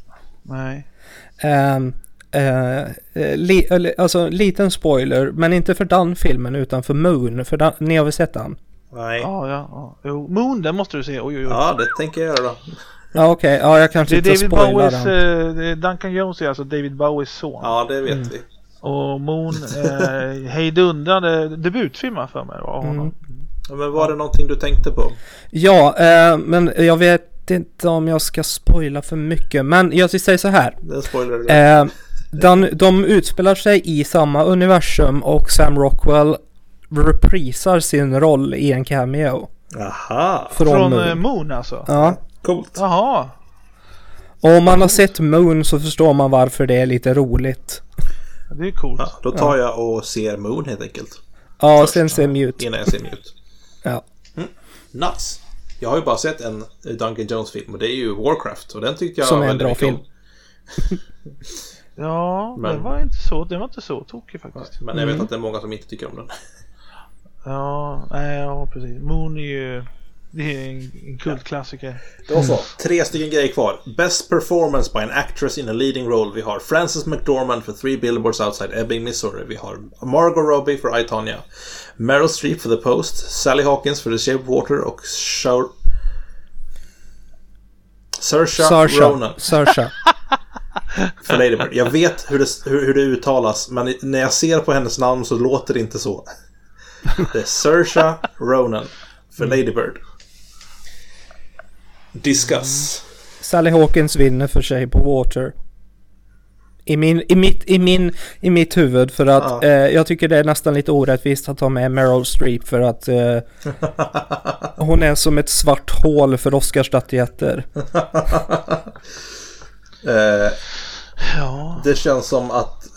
Alltså liten spoiler, men inte för den filmen utan för Moon, för ni har väl sett den? Nej. Jo, Moon, den måste du se. Oj. Ja, det tänker jag göra då. Ja, okej. Ja, jag kanske inte spoilar den. Duncan Jones är alltså David Bowies son. Ja, det vet vi. Och Moon, hejdundrande debutfilm för mig. Men var det någonting du tänkte på? Ja, men jag vet inte om jag ska spoila för mycket. Men jag ska säga så här. Det spoilar de utspelar sig i samma universum och Sam Rockwell reprisar sin roll i en cameo. Aha. Från Moon alltså? Ja. Coolt. Jaha. Och om man har sett Moon så förstår man varför det är lite roligt. Det är coolt. Ja, då tar jag och ser Moon helt enkelt. Ja, först, sen ser Mute. Innan jag ser Mute. Ja. Nice. Jag har ju bara sett en Duncan Jones film och det är ju Warcraft, och den tyckte jag som var är en bra film. Ja, men, den var inte så tokig faktiskt. Men jag vet att det är många som inte tycker om den. Ja, precis. Moon är ju en kultklassiker. Då så, 3 stycken grejer kvar. Best performance by an actress in a leading role. Vi har Frances McDormand för Three Billboards Outside Ebbing, Missouri. Vi har Margot Robbie för I, Tonya, Meryl Streep för The Post, Sally Hawkins för The Shape of Water och Saoirse Ronan för Lady Bird. Jag vet hur det uttalas, men när jag ser på hennes namn så låter det inte så. Det är Saoirse Ronan för Lady Bird. Discuss. Sally Hawkins vinner för Shape of Water. I mitt huvud, för att jag tycker det är nästan lite orättvist att ta med Meryl Streep, för att hon är som ett svart hål för Oscarsstatyetter. Det känns som att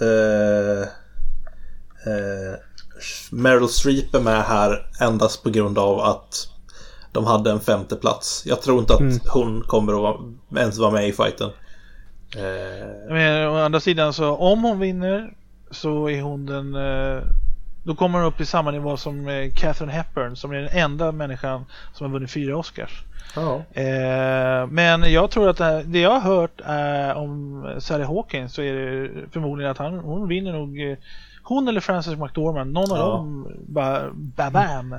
Meryl Streep är med här endast på grund av att de hade en 5:e plats. Jag tror inte att hon kommer att ens vara med i fighten. Men å andra sidan, så om hon vinner så är hon då kommer hon upp i samma nivå som Katharine Hepburn, som är den enda människan som har vunnit 4 Oscars. Men jag tror att det jag har hört om Sally Hawkins, så är det förmodligen att hon vinner nog, hon eller Frances McDormand, någon av dem bara bam.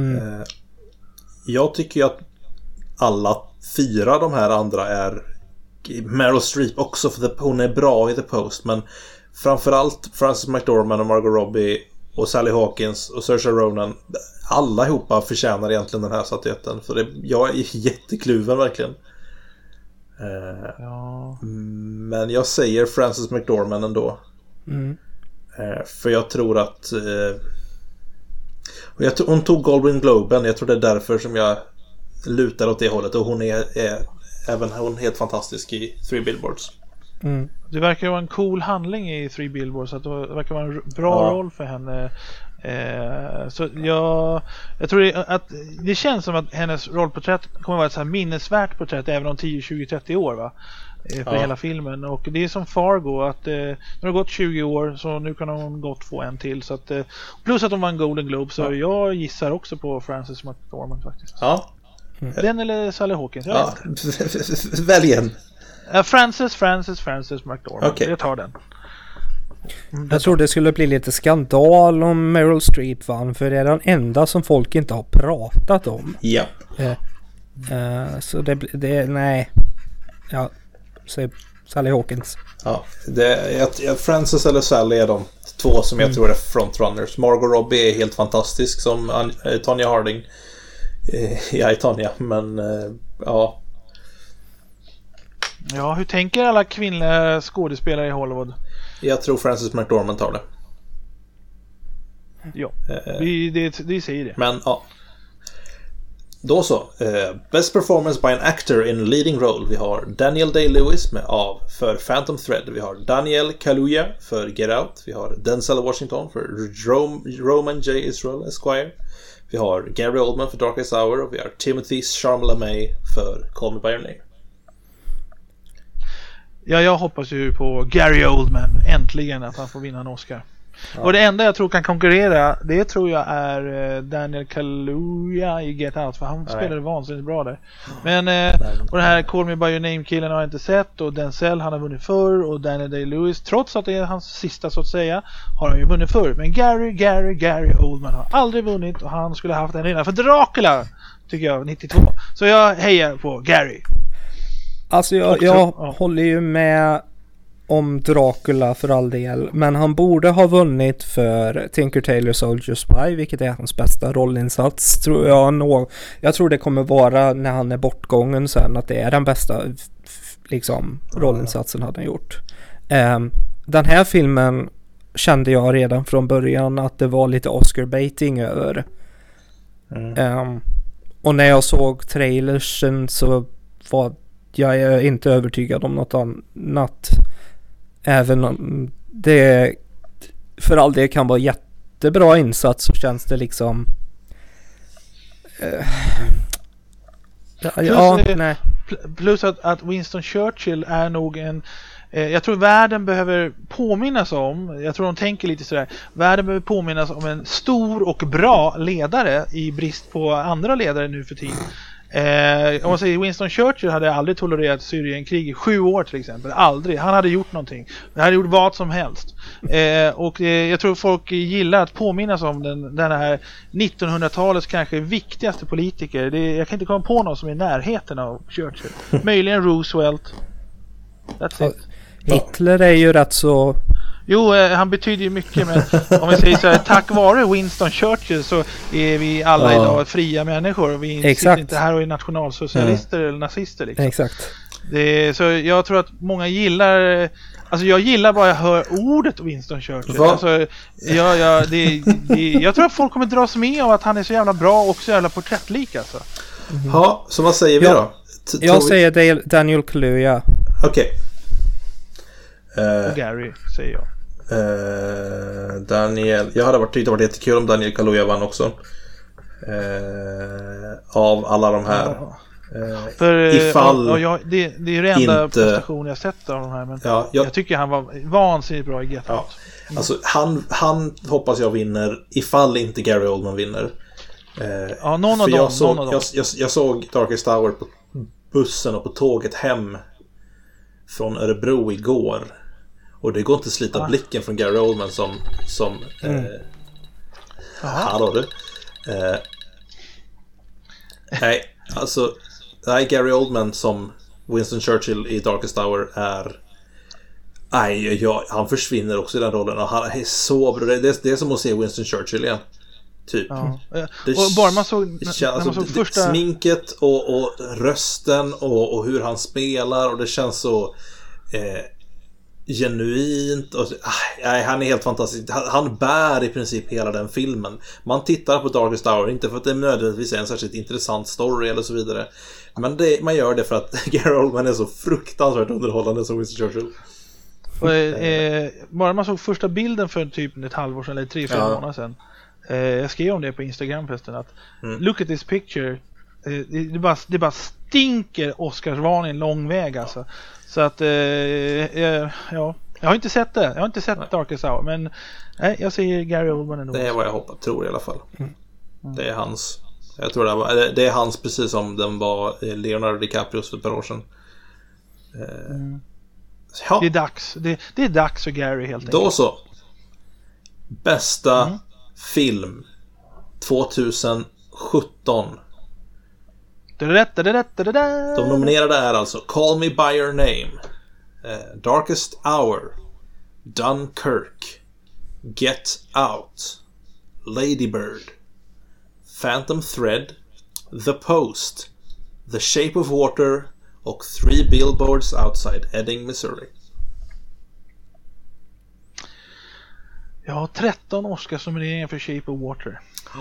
Jag tycker att alla 4 de här andra är Meryl Streep också, för hon är bra i The Post, men framförallt Frances McDormand och Margot Robbie och Sally Hawkins och Saoirse Ronan, alla ihop förtjänar egentligen den här statyetten, för jag är jättekluven verkligen. Men jag säger Frances McDormand ändå. För jag tror att hon tog Golden Globen. Jag tror det är därför som jag lutar åt det hållet, och hon är även hon helt fantastisk i Three Billboards. Det verkar vara en cool handling i Three Billboards, att det verkar vara en bra roll för henne. Så jag tror att det känns som att hennes rollporträtt kommer att vara ett så här minnesvärt porträtt även om 10, 20, 30 år, va? för hela filmen. Och det är som Fargo, att nu har det gått 20 år, så nu kan de gott få en till. Så att, plus att de var en Golden Globe, så jag gissar också på Frances McDormand faktiskt. Ja. Den eller Sally Hawkins? Ja. Välj en. Frances McDormand. Okay. Jag tar den. Jag tror det skulle bli lite skandal om Meryl Streep vann, för det är den enda som folk inte har pratat om. Ja. Så det nej. Ja, säg Sally Hawkins. Ja, Frances eller Sally är de två som jag tror är frontrunners. Margot Robbie är helt fantastisk som Tonya Harding. Jag är Tonya, men ja. Ja, hur tänker alla kvinnliga skådespelare i Hollywood? Jag tror Frances McDormand tar det. Ja, vi säger det. Men ja. Då så. Best performance by an actor in leading role. Vi har Daniel Day-Lewis för Phantom Thread. Vi har Daniel Kaluuya för Get Out. Vi har Denzel Washington för Roman J. Israel Esquire. Vi har Gary Oldman för Darkest Hour. Och vi har Timothée Chalamet för Call Me By Your Name. Ja, jag hoppas ju på Gary Oldman. Äntligen att han får vinna en Oscar. Ja. Och det enda jag tror kan konkurrera, det tror jag är Daniel Kaluuya i Get Out, för han spelade vansinnigt bra där. Men och den här Call Me By Your Name-killen har jag inte sett, och Denzel, han har vunnit förr, och Daniel Day-Lewis, trots att det är hans sista så att säga, har han ju vunnit förr. Men Gary Oldman har aldrig vunnit, och han skulle ha haft en redan för Dracula, tycker jag, 92. Så jag hejar på Gary. Alltså jag håller ju med om Dracula för all del, men han borde ha vunnit för Tinker Tailor Soldier Spy, vilket är hans bästa rollinsats, tror jag. Jag tror det kommer vara när han är bortgången sen, att det är den bästa liksom rollinsatsen han har gjort. Den här filmen kände jag redan från början att det var lite Oscar-baiting över. Och när jag såg trailersen så var jag är inte övertygad om något annat. Även om det för all det kan vara jättebra insats, så känns det liksom plus att Winston Churchill är nog en jag tror världen behöver påminnas om, jag tror de tänker lite sådär, världen behöver påminnas om en stor och bra ledare i brist på andra ledare nu för tiden. Om man säger Winston Churchill hade aldrig tolererat Syrienkrig i 7 år till exempel. Aldrig. Han hade gjort någonting. Han hade gjort vad som helst. Och jag tror folk gillar att påminnas om den här 1900-talets kanske viktigaste politiker. Jag kan inte komma på någon som är i närheten av Churchill. Möjligen Roosevelt. That's it. Hitler är ju rätt så... Jo, han betyder ju mycket, men om vi säger så här, tack vare Winston Churchill så är vi alla idag fria människor, och vi sitter inte här och är nationalsocialister eller nazister liksom. Exakt. Så jag tror att många gillar, alltså jag gillar bara jag hör ordet Winston Churchill. Alltså, jag tror att folk kommer dras med av att han är så jävla bra och så jävla porträttlik alltså. Ja, så vad säger vi då? Jag säger Daniel Kaluuya. Okej. Gary säger jag. Daniel, jag hade tyckt det var jättekul om Daniel Kaluuya vann också. Av alla de här. Det är ju det enda prestation jag sett av de här, men jag tycker han var vansinnigt bra i Get Out. Alltså han hoppas jag vinner ifall inte Gary Oldman vinner. Någon av dem. Jag såg Darkest Hour på bussen och på tåget hem från Örebro igår. Och det går inte att slita blicken från Gary Oldman som hallå du. Nej, Gary Oldman som Winston Churchill i Darkest Hour är... han försvinner också i den rollen. Och han är så bra. Det är som att se Winston Churchill igen. Typ. Ja. Och bara man såg första... sminket och rösten och hur han spelar, och det känns så genuint och, han är helt fantastisk. Han bär i princip hela den filmen. Man tittar på Darkest Hour inte för att det nödvändigtvis är en särskilt intressant story eller så vidare, men man gör det för att Gary Oldman är så fruktansvärt underhållande som Winston Churchill. Bara man såg första bilden för typ ett halvår sedan eller 3-4 månader sedan. Jag skrev om det på Instagram förresten att look at this picture. Det bara stinker Oscarsvarning lång väg alltså. Så att ja, jag har inte sett det. Jag har inte sett Darkest Hour, men nej, jag säger Gary Oldman ändå. Det är vad jag tror i alla fall. Det är hans. Jag tror det är hans, precis som den var Leonardo DiCaprios för ett par år sedan. Ja. Det är dags. Det är dags för Gary helt enkelt. Då så. Bästa film 2017. De nominerade är alltså Call Me By Your Name, Darkest Hour, Dunkirk, Get Out, Lady Bird, Phantom Thread, The Post, The Shape of Water och 3 Billboards Outside Ebbing, Missouri. Jag har 13 Oscarsnomineringar för Shape of Water.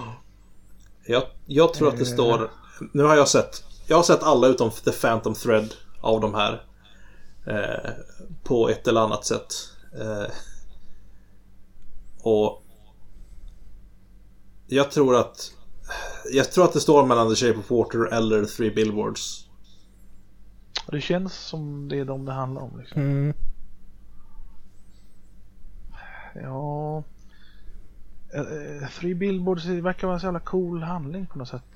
Jag tror att det står... Nu har jag sett alla utom The Phantom Thread av de här på ett eller annat sätt. Och jag tror att det står mellan The Shape of Water eller 3 Billboards. Det känns som det är de det handlar om liksom. Ja, 3 Billboards, det verkar vara en så jävla cool handling på något sätt.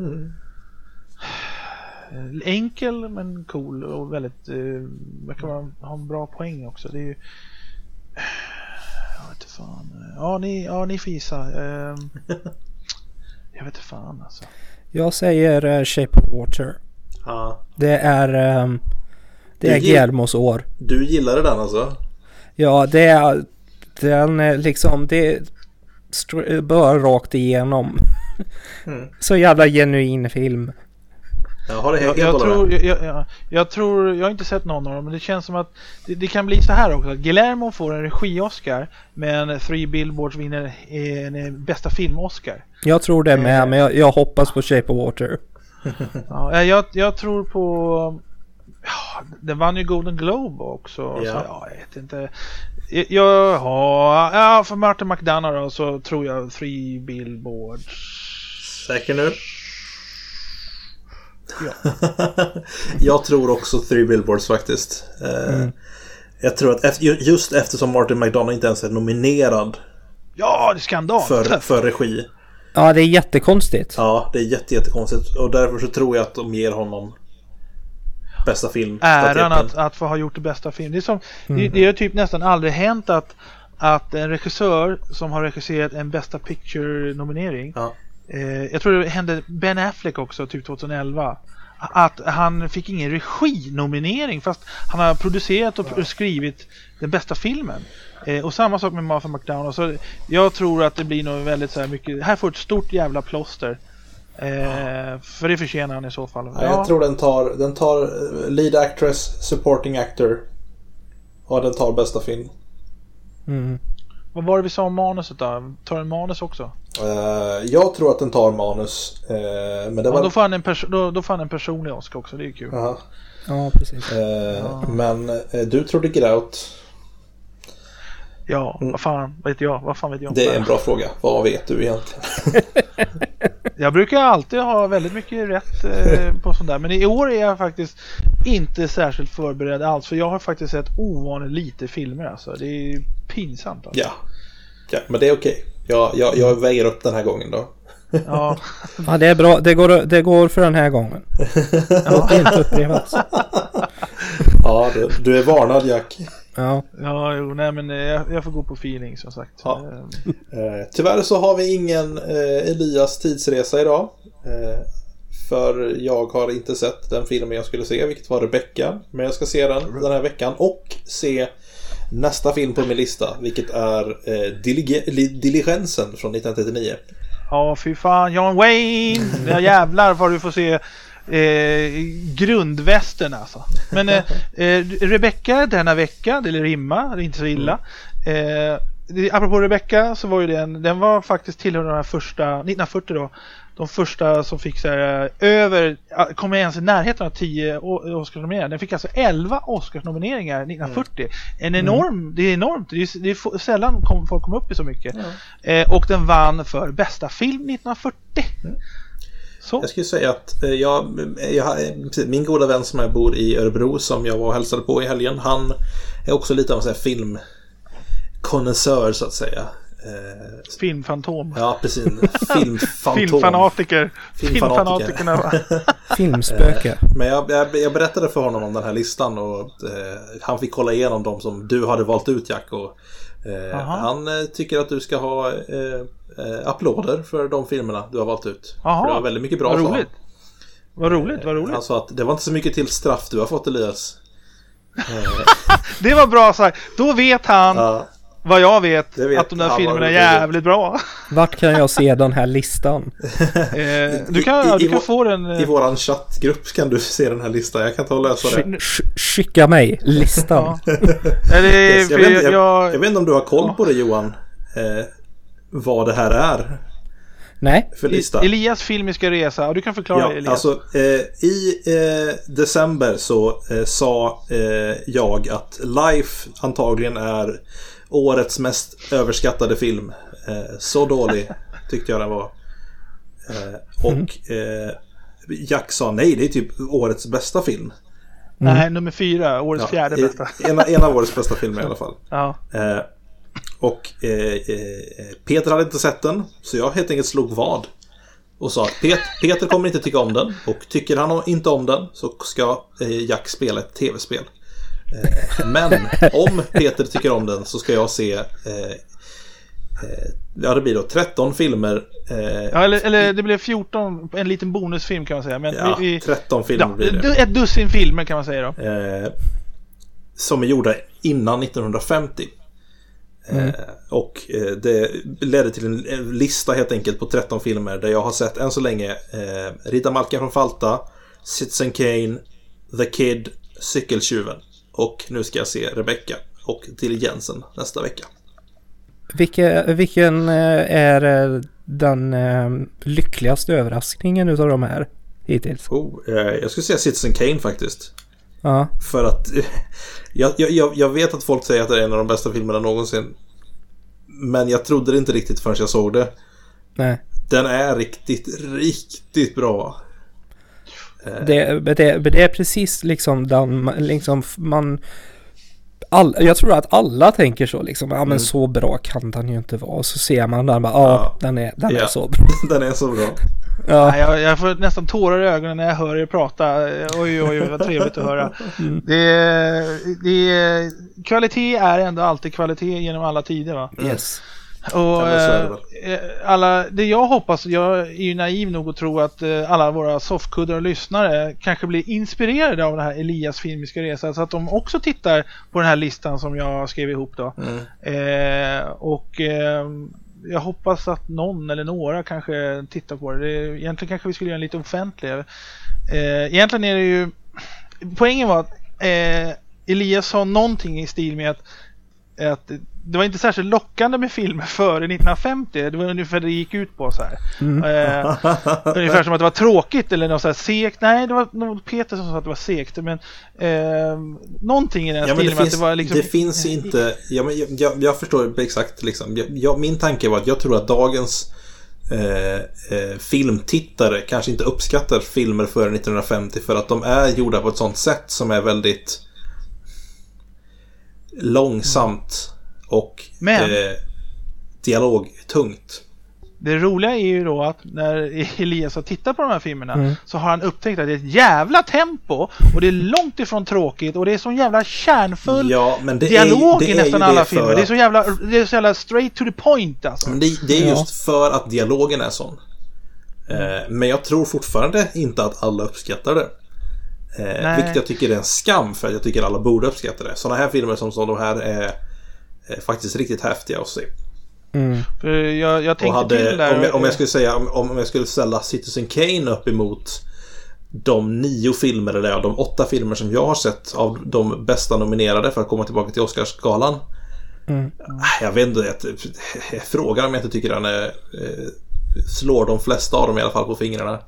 Enkel men cool och väldigt verkar ha en bra poäng också. Det är ju, jag vet inte fan. Ja, ni fisar. Jag vet inte fan alltså. Jag säger Shape of Water. Ja. Det är Guillermos år. Du gillade den alltså? Ja, den är liksom, det bör rakt igenom. Så jävla genuin film. Jag har inte sett någon av dem, men det känns som att det kan bli så här också. Guillermo får en regi-Oscar, men 3 Billboards vinner en bästa film-Oscar. Jag tror det med, men jag hoppas på Shape of Water. Ja, jag tror på... Ja, den vann ju Golden Globe också. Så, jag vet inte. Ja, för Martin McDonagh då, så tror jag 3 Billboards. Säker nu? Ja. Jag tror också 3 Billboards faktiskt. Jag tror att just eftersom Martin McDonagh inte ens är nominerad. Ja, det är skandal. För regi. Ja, det är jättekonstigt. Ja, det är jättekonstigt. Och därför så tror jag att de ger honom bästa film. Äran att få ha gjort det bästa film. Det är som, det har typ nästan aldrig hänt att en regissör som har regisserat en bästa picture-nominering. Ja. Jag tror det hände Ben Affleck också typ 2011. Att han fick ingen regi-nominering fast han har producerat och skrivit den bästa filmen. Och samma sak med Martin McDonagh. Så jag tror att det blir nog väldigt så här mycket. Här får ett stort jävla plåster. För det förtjänar han i så fall. Ja, jag tror den tar lead actress, supporting actor. Och den tar bästa film. Vad var det vi sa om manuset då? Tar den manus också? Jag tror att den tar manus. Men det var... då får han en personlig Oscar också, det är kul. Aha. Ja, precis. Men du trodde Get Out. Ja, vad fan vet jag? Det är en bra fråga. Vad vet du egentligen? Jag brukar alltid ha väldigt mycket rätt på sånt där. Men i år är jag faktiskt inte särskilt förberedd alls. För jag har faktiskt sett ovanligt lite filmer. Alltså. Det är pinsamt. Alltså. Ja, men det är okej. Jag väger upp den här gången då. Ja, ja, det är bra. Det går för den här gången. Ja, inte upprepas. Ja, du är varnad, Jack. Ja, nej, men jag får gå på feeling som sagt. Ja. Tyvärr så har vi ingen Elias tidsresa idag. För jag har inte sett den filmen jag skulle se, vilket var Rebecca. Men jag ska se den här veckan och se nästa film på min lista, vilket är Diligensen från 1939. Ja, fy fan, John Wayne. Ja, jävlar vad du får se grundvästen alltså. Men Rebecca denna vecka, det rimmar, det är inte så illa. Apropå Rebecca så var ju den var faktiskt tillhör de här första 1940 då. De första som fick så här kom ens i närheten av 10 Oscarsnomineringar. Den fick alltså 11 Oscarsnomineringar 1940. Det är enormt. Det är sällan folk kom upp i så mycket. Och den vann för bästa film 1940. Så. Jag skulle säga att min goda vän som jag bor i Örebro, som jag var och hälsade på i helgen, han är också lite av en filmkonnässör så att säga. Filmfantom. Ja, precis. Filmfantom. Filmfanatiker. Filmfanatikerna. Filmspöke. Men jag berättade för honom om den här listan och han fick kolla igenom dem som du hade valt ut, Jack, och han tycker att du ska ha applåder för de filmerna du har valt ut. För det var väldigt mycket bra. Vad roligt. Han sa att det var inte så mycket till straff du har fått, Elias. Det var bra sagt. Då vet han vad jag vet att de där filmerna är jävligt bra. Vart kan jag se den här listan? Du kan få den i våran chattgrupp kan du se den här listan. Jag kan ta och lösa det. Skicka mig listan. Jag vet inte om du har koll på det, Johan. Vad det här är. Nej. För lista. Elias filmiska resa. Och du kan förklara Elias. Alltså, i december så sa jag att Life antagligen är årets mest överskattade film. Så dålig tyckte jag den var. Och Jack sa nej, det är typ årets bästa film. Nej, nummer 4, årets fjärde bästa. En av årets bästa filmer i alla fall. Ja. Och Peter hade inte sett den, så jag helt enkelt slog vad och sa att Peter kommer inte tycka om den, och tycker han inte om den så ska Jack spela ett tv-spel. Men om Peter tycker om den så ska jag se det blir då 13 filmer. Eller det blir 14, en liten bonusfilm kan man säga. Men 13 filmer blir det. Ett dussin filmer kan man säga då. Som är gjorda innan 1950. Och det ledde till en lista helt enkelt på 13 filmer där jag har sett än så länge Riddarmalken från Falta, Citizen Kane, The Kid, Cykeltjuven, och nu ska jag se Rebecca och Till Jensen nästa vecka. Vilken är den lyckligaste överraskningen utav de här hittills? Jag skulle säga Citizen Kane faktiskt. Ja. För att jag vet att folk säger att det är en av de bästa filmerna någonsin. Men jag trodde det inte riktigt förrän jag såg det. Nej. Den är riktigt bra. Det är precis liksom den liksom jag tror att alla tänker så liksom, men så bra kan den ju inte vara. Och så ser man den bara, den är så bra. Den är så bra. Ja. Jag får nästan tårar i ögonen när jag hör er prata. Oj, vad trevligt att höra. Kvalitet är ändå alltid kvalitet genom alla tider, va? Yes. Och det jag hoppas, jag är ju naiv nog att tro att alla våra softkuddar och lyssnare kanske blir inspirerade av den här Elias filmiska resa, så att de också tittar på den här listan som jag skrev ihop då. Jag hoppas att någon eller några kanske tittar på det. Egentligen kanske vi skulle göra en lite offentlig. Egentligen är det ju, poängen var att Elias sa någonting i stil med att det var inte särskilt lockande med filmer före 1950. Det var ungefär det gick ut på så här. Ungefär som att det var tråkigt eller något så här segt. Nej, det var nog Peter som sa att det var segt, men någonting i den stilen med att det var liksom... Det finns inte... Jag förstår exakt liksom. Min tanke var att jag tror att dagens filmtittare kanske inte uppskattar filmer före 1950 för att de är gjorda på ett sånt sätt som är väldigt långsamt och dialogtungt. Det roliga är ju då att när Elias har tittat på de här filmerna så har han upptäckt att det är ett jävla tempo och det är långt ifrån tråkigt och det är så jävla kärnfull dialog i nästan alla filmer. Det är så jävla straight to the point alltså. Men det är just för att dialogen är sån. Men jag tror fortfarande inte att alla uppskattar det. Vilket jag tycker är en skam, för jag tycker alla borde uppskatta det. Sådana här filmer som de här är faktiskt riktigt häftiga att se. För jag tänkte till där, om jag skulle säga, om jag skulle ställa Citizen Kane upp emot de 9 filmer eller de 8 filmer som jag har sett av de bästa nominerade för att komma tillbaka till Oscarsgalan. Jag vet inte, jag frågar om jag inte tycker den slår de flesta av dem i alla fall på fingrarna.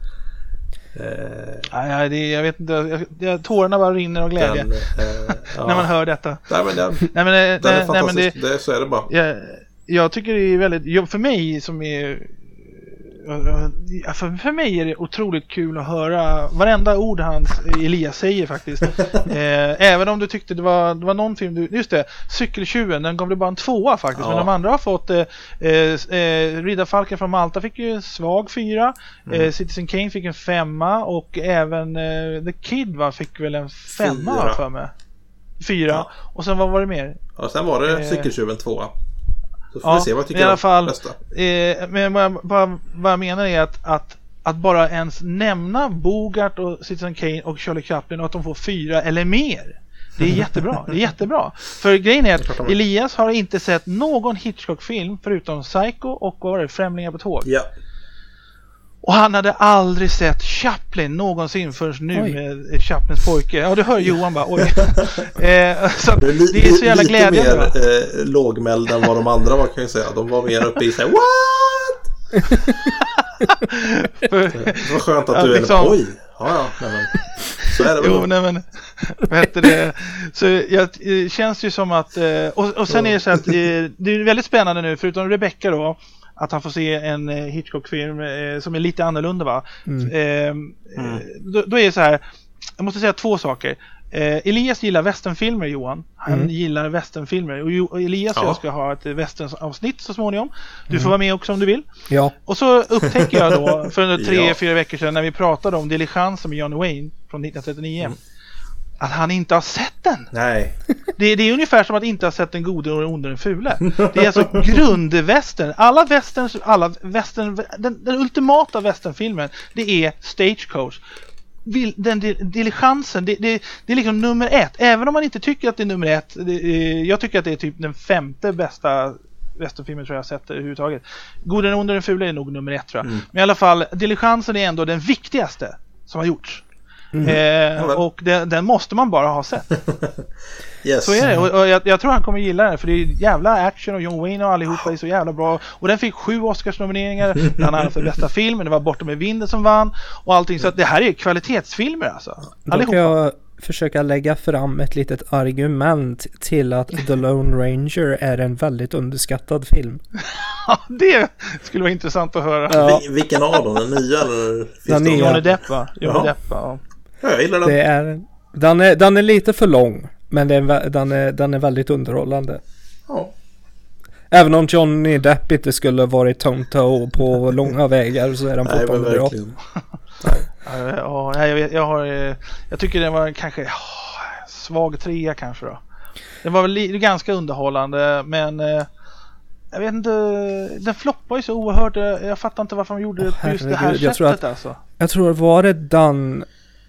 Jag vet inte, tårarna bara rinner av glädje när man hör detta. Den är fantastisk. Så är det bara. Jag tycker det är väldigt, för mig som är för mig är det otroligt kul att höra varenda ord Elias säger faktiskt. Även om du tyckte det var någon film, just det, Cykeltjuven, den gav det bara en 2 faktiskt. Men de andra har fått Riddarfalken från Malta fick ju en svag 4, Citizen Kane fick en 5 och även The Kid fick väl en 5 för mig. 4. Och sen vad var det mer? Ja, sen var det Cykeltjuven 2. Så får vi se vad jag tycker i alla fall, bästa. Men vad jag menar är att bara ens nämna Bogart och Citizen Kane och Charlie Chaplin och att de får 4 eller mer. Det är jättebra. Det är jättebra. För grejen är att Elias har inte sett någon Hitchcock-film förutom Psycho och vad var det? Främlingar på tåg. Ja. Och han hade aldrig sett Chaplin någonsin förrän nu med Chaplins pojke. Ja, du hör Johan bara, oj. Så det är så jävla glädjande. Lite mer lågmäld än vad de andra var, kan jag säga. De var mer uppe i sig. What? Det var skönt att du liksom, oj. Ja, nej men. Så är det väl. Jo, nej men. Vad heter det? Så det känns ju som att och sen är det så att det är väldigt spännande nu, förutom Rebecca då, att han får se en Hitchcock-film som är lite annorlunda, va? Då är det så här, jag måste säga 2 saker. Elias gillar westernfilmer, Johan. Han gillar westernfilmer. Och Elias och jag ska ha ett westernavsnitt så småningom. Du får vara med också om du vill. Ja. Och så upptäcker jag då för 3-4 veckor sedan när vi pratade om Diligence med John Wayne från 1939 att han inte har sett den. Nej. Det är ungefär som att inte ha sett den gode och den onde och den fule. Det är alltså grundvästern. Alla western, den ultimata westernfilmen, det är Stagecoach. Den diligensen, det är liksom nummer 1. Även om man inte tycker att det är nummer 1. Jag tycker att det är typ den 5:e bästa westernfilmen tror jag har sett överhuvudtaget. Gode, den onde och den fule är nog nummer 1 tror jag. Men i alla fall, diligensen är ändå den viktigaste som har gjorts. Och den måste man bara ha sett. Yes. Så är det, och jag tror han kommer gilla den, för det är jävla action och John Wayne och allihopa är så jävla bra. Och den fick 7 Oscars-nomineringar bland annat för bästa film, men det var Bortom med vinden som vann och allting, så att det här är kvalitetsfilmer alltså. Då kan jag försöka lägga fram ett litet argument till att The Lone Ranger är en väldigt underskattad film. Ja, det skulle vara intressant att höra. Ja. Vilken av dem? Den nya eller? Den nya. Johnny Depp, va? Johnny Depp, ja. Jag gillar den. Den är lite för lång, men den är väldigt underhållande. Ja. Även om Johnny Depp inte skulle varit Tonto på långa vägar, så är den fortfarande bra. Jag tycker den var kanske svag 3 kanske då. Den var väl ganska underhållande, men jag vet inte, den floppar ju så oerhört. Jag fattar inte varför de gjorde det på just det här sättet. Jag tror var det Dan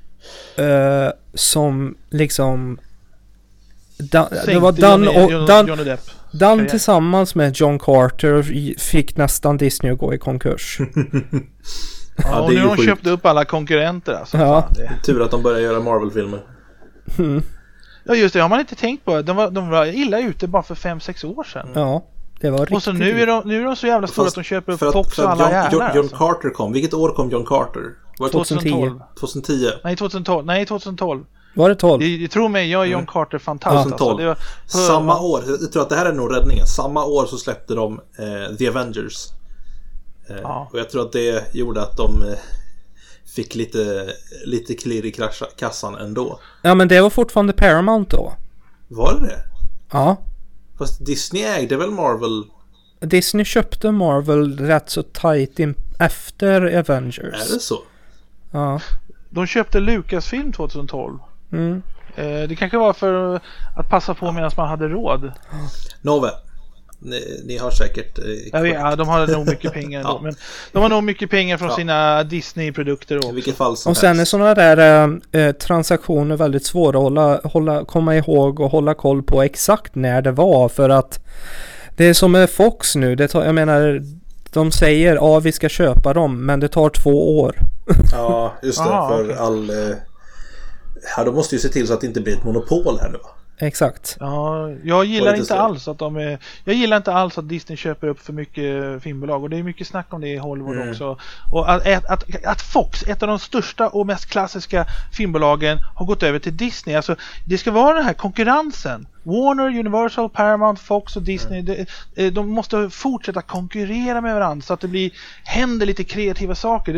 som liksom det var Dan och Dan tillsammans med John Carter fick nästan Disney att gå i konkurs. Ja, och nu har de köpt upp alla konkurrenter alltså. Ja. Tur att de börjar göra Marvel-filmer. Ja just det, har man inte tänkt på. De var illa ute bara för 5-6 år sedan. Ja, det var riktigt. Och så nu är de så jävla stora att de köper upp Fox och alla jävlar. John Carter kom. Vilket år kom John Carter? Var det 2010? Nej, 2012. Var det 12? Jag tror mig, jag är John Carter fantastisk. 2012. Alltså, samma år, jag tror att det här är nog räddningen. Samma år så släppte de The Avengers. Och jag tror att det gjorde att de fick lite klirr i kassan ändå. Ja, men det var fortfarande Paramount då. Var det? Ja. Fast Disney ägde väl Marvel? Disney köpte Marvel rätt så tight efter Avengers. Är det så? Ja. De köpte Lucasfilm 2012. Det kanske var för att passa på medan man hade råd. Nåväl. Ni har säkert de har nog mycket pengar då, men de har nog mycket pengar från sina Disney-produkter också. I vilket fall som och sen helst. är sådana där transaktioner väldigt svåra att komma ihåg och hålla koll på exakt när det var, för att det är som med Fox nu, jag menar, de säger vi ska köpa dem, men det tar 2 år. Ja, just det, för då måste ju se till så att det inte blir ett monopol här nu, va? exakt. Ja, jag gillar inte alls att Disney köper upp för mycket filmbolag, och det är mycket snack om det i Hollywood också. Och att Fox, ett av de största och mest klassiska filmbolagen, har gått över till Disney. Alltså, det ska vara den här konkurrensen. Warner, Universal, Paramount, Fox och Disney, de måste fortsätta konkurrera med varandra så att händer lite kreativa saker.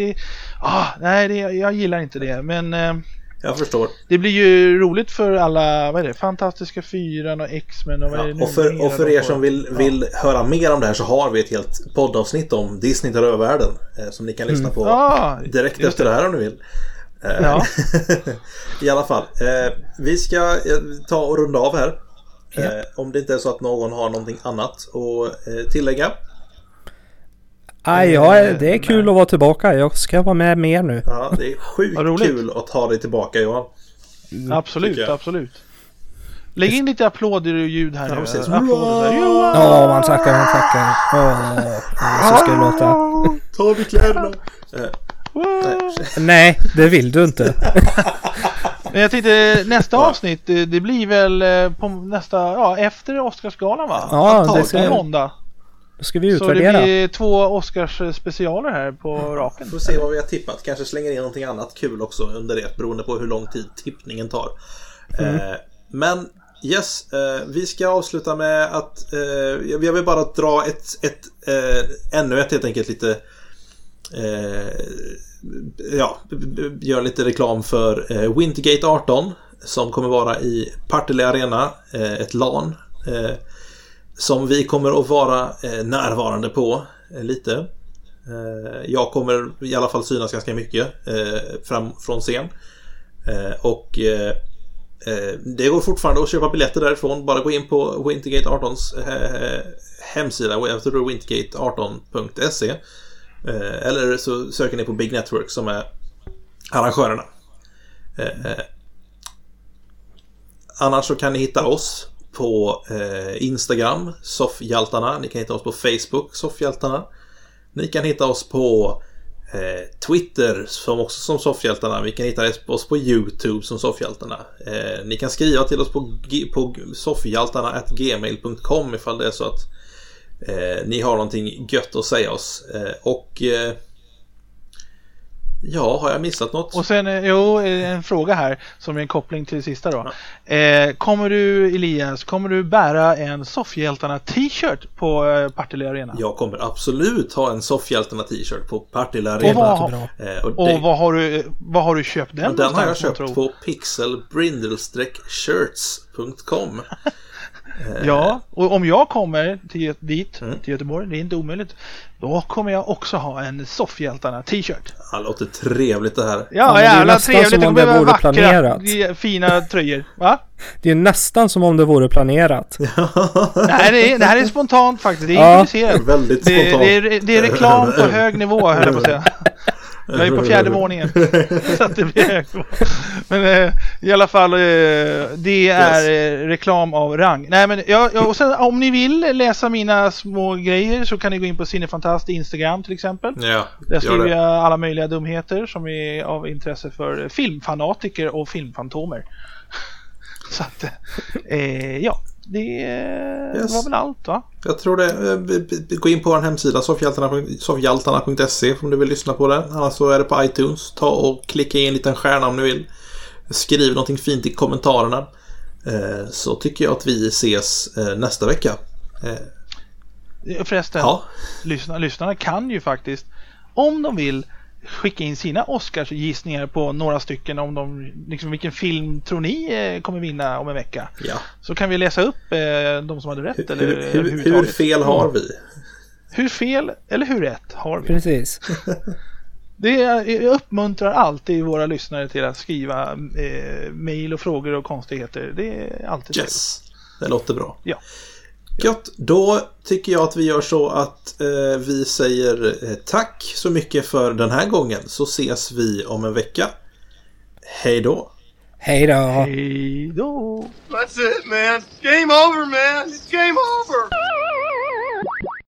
Jag gillar inte det, men jag förstår. det blir ju roligt för alla, Fantastiska 4 och X-Men och vad är det nu? Och för er som vill höra mer om det här, så har vi ett helt poddavsnitt om Disney tar över världen som ni kan lyssna på direkt efter det här om ni vill. Ja. I alla fall, vi ska ta och runda av här. Om det inte är så att någon har någonting annat att tillägga. Det är kul att vara tillbaka. Jag ska vara med mer nu. Ja, det är sjukt kul att ta dig tillbaka, Johan. Absolut. Lägg in lite applåder och ljud här nu. Ja, man tackar. Så ska det låta. Ta av kläderna. Nej, det vill du inte. Men jag tänkte nästa avsnitt, det blir väl på nästa, efter Oscarsgalan, va? Ja, det ska måndag. Då ska vi utvärdera. Så det blir 2 Oscars specialer här på raken. Får se vad vi har tippat. Kanske slänger in någonting annat kul också under det, beroende på hur lång tid tippningen tar. Men yes, vi ska avsluta med att jag vill bara dra ännu ett helt enkelt lite gör lite reklam för Wintergate 18 som kommer vara i Partille Arena, ett LAN som vi kommer att vara närvarande på lite. Jag kommer i alla fall synas ganska mycket från scen, och det går fortfarande att köpa biljetter därifrån. Bara gå in på Wintergate 18s hemsida, wintergate18.se, eller så söker ni på Big Network som är arrangörerna. Annars så kan ni hitta oss på Instagram, Soffhjältarna. Ni kan hitta oss på Facebook, Soffhjältarna. Ni kan hitta oss på Twitter som Soffhjältarna. Vi kan hitta oss på YouTube som Soffhjältarna. Ni kan skriva till oss på soffhjältarna@gmail.com ifall det är så att ni har någonting gött att säga oss. Och har jag missat något? Och sen en fråga här som är en koppling till det sista då. Kommer du, Elias, bära en Soffhjältarna t-shirt på Partille Arena? Jag kommer absolut ha en Soffhjältarna t-shirt på Partille Arena. Och vad har du köpt den? Den har jag köpt på pixelbrindle-shirts.com. Ja, och om jag kommer till Göteborg, det är inte omöjligt, då kommer jag också ha en Soffhjältarna t-shirt. Det låter trevligt det här. Ja, jävla trevligt. Det kommer vara vackra, fina tröjor. Va? Det är nästan som om det vore planerat. Nej, det här är spontant faktiskt. Det är improviserat. Väldigt spontant. Det är reklam på hög nivå, höll jag på att säga. Jag är på 4:e våningen. Så att det blir högt. Men i alla fall, det är reklam av rang. Nej, men och sen, om ni vill läsa mina små grejer så kan ni gå in på Cinefantast Instagram till exempel. Ja, där skriver jag alla möjliga dumheter som är av intresse för filmfanatiker och filmfantomer. Så att, det var väl allt, va? Jag tror det. Gå in på vår hemsida soffhjaltarna.se om du vill lyssna på den. Annars så är det på iTunes. Ta och klicka in en liten stjärna om du vill. Skriv någonting fint i kommentarerna. Så tycker jag att vi ses nästa vecka. Förresten, lyssnarna kan ju faktiskt, om de vill, skicka in sina Oscars gissningar på några stycken om vilken film tror ni kommer vinna om en vecka. Ja. Så kan vi läsa upp de som hade rätt. Hur fel har vi? Hur fel eller hur rätt har vi? Precis. Jag uppmuntrar alltid våra lyssnare till att skriva mejl och frågor och konstigheter. Det är alltid yes. Det låter bra. Ja. Gott, då tycker jag att vi gör så att vi säger tack så mycket för den här gången, så ses vi om en vecka. Hej då. Hej då. Hej då. That's it, man. Game over, man. It's game over.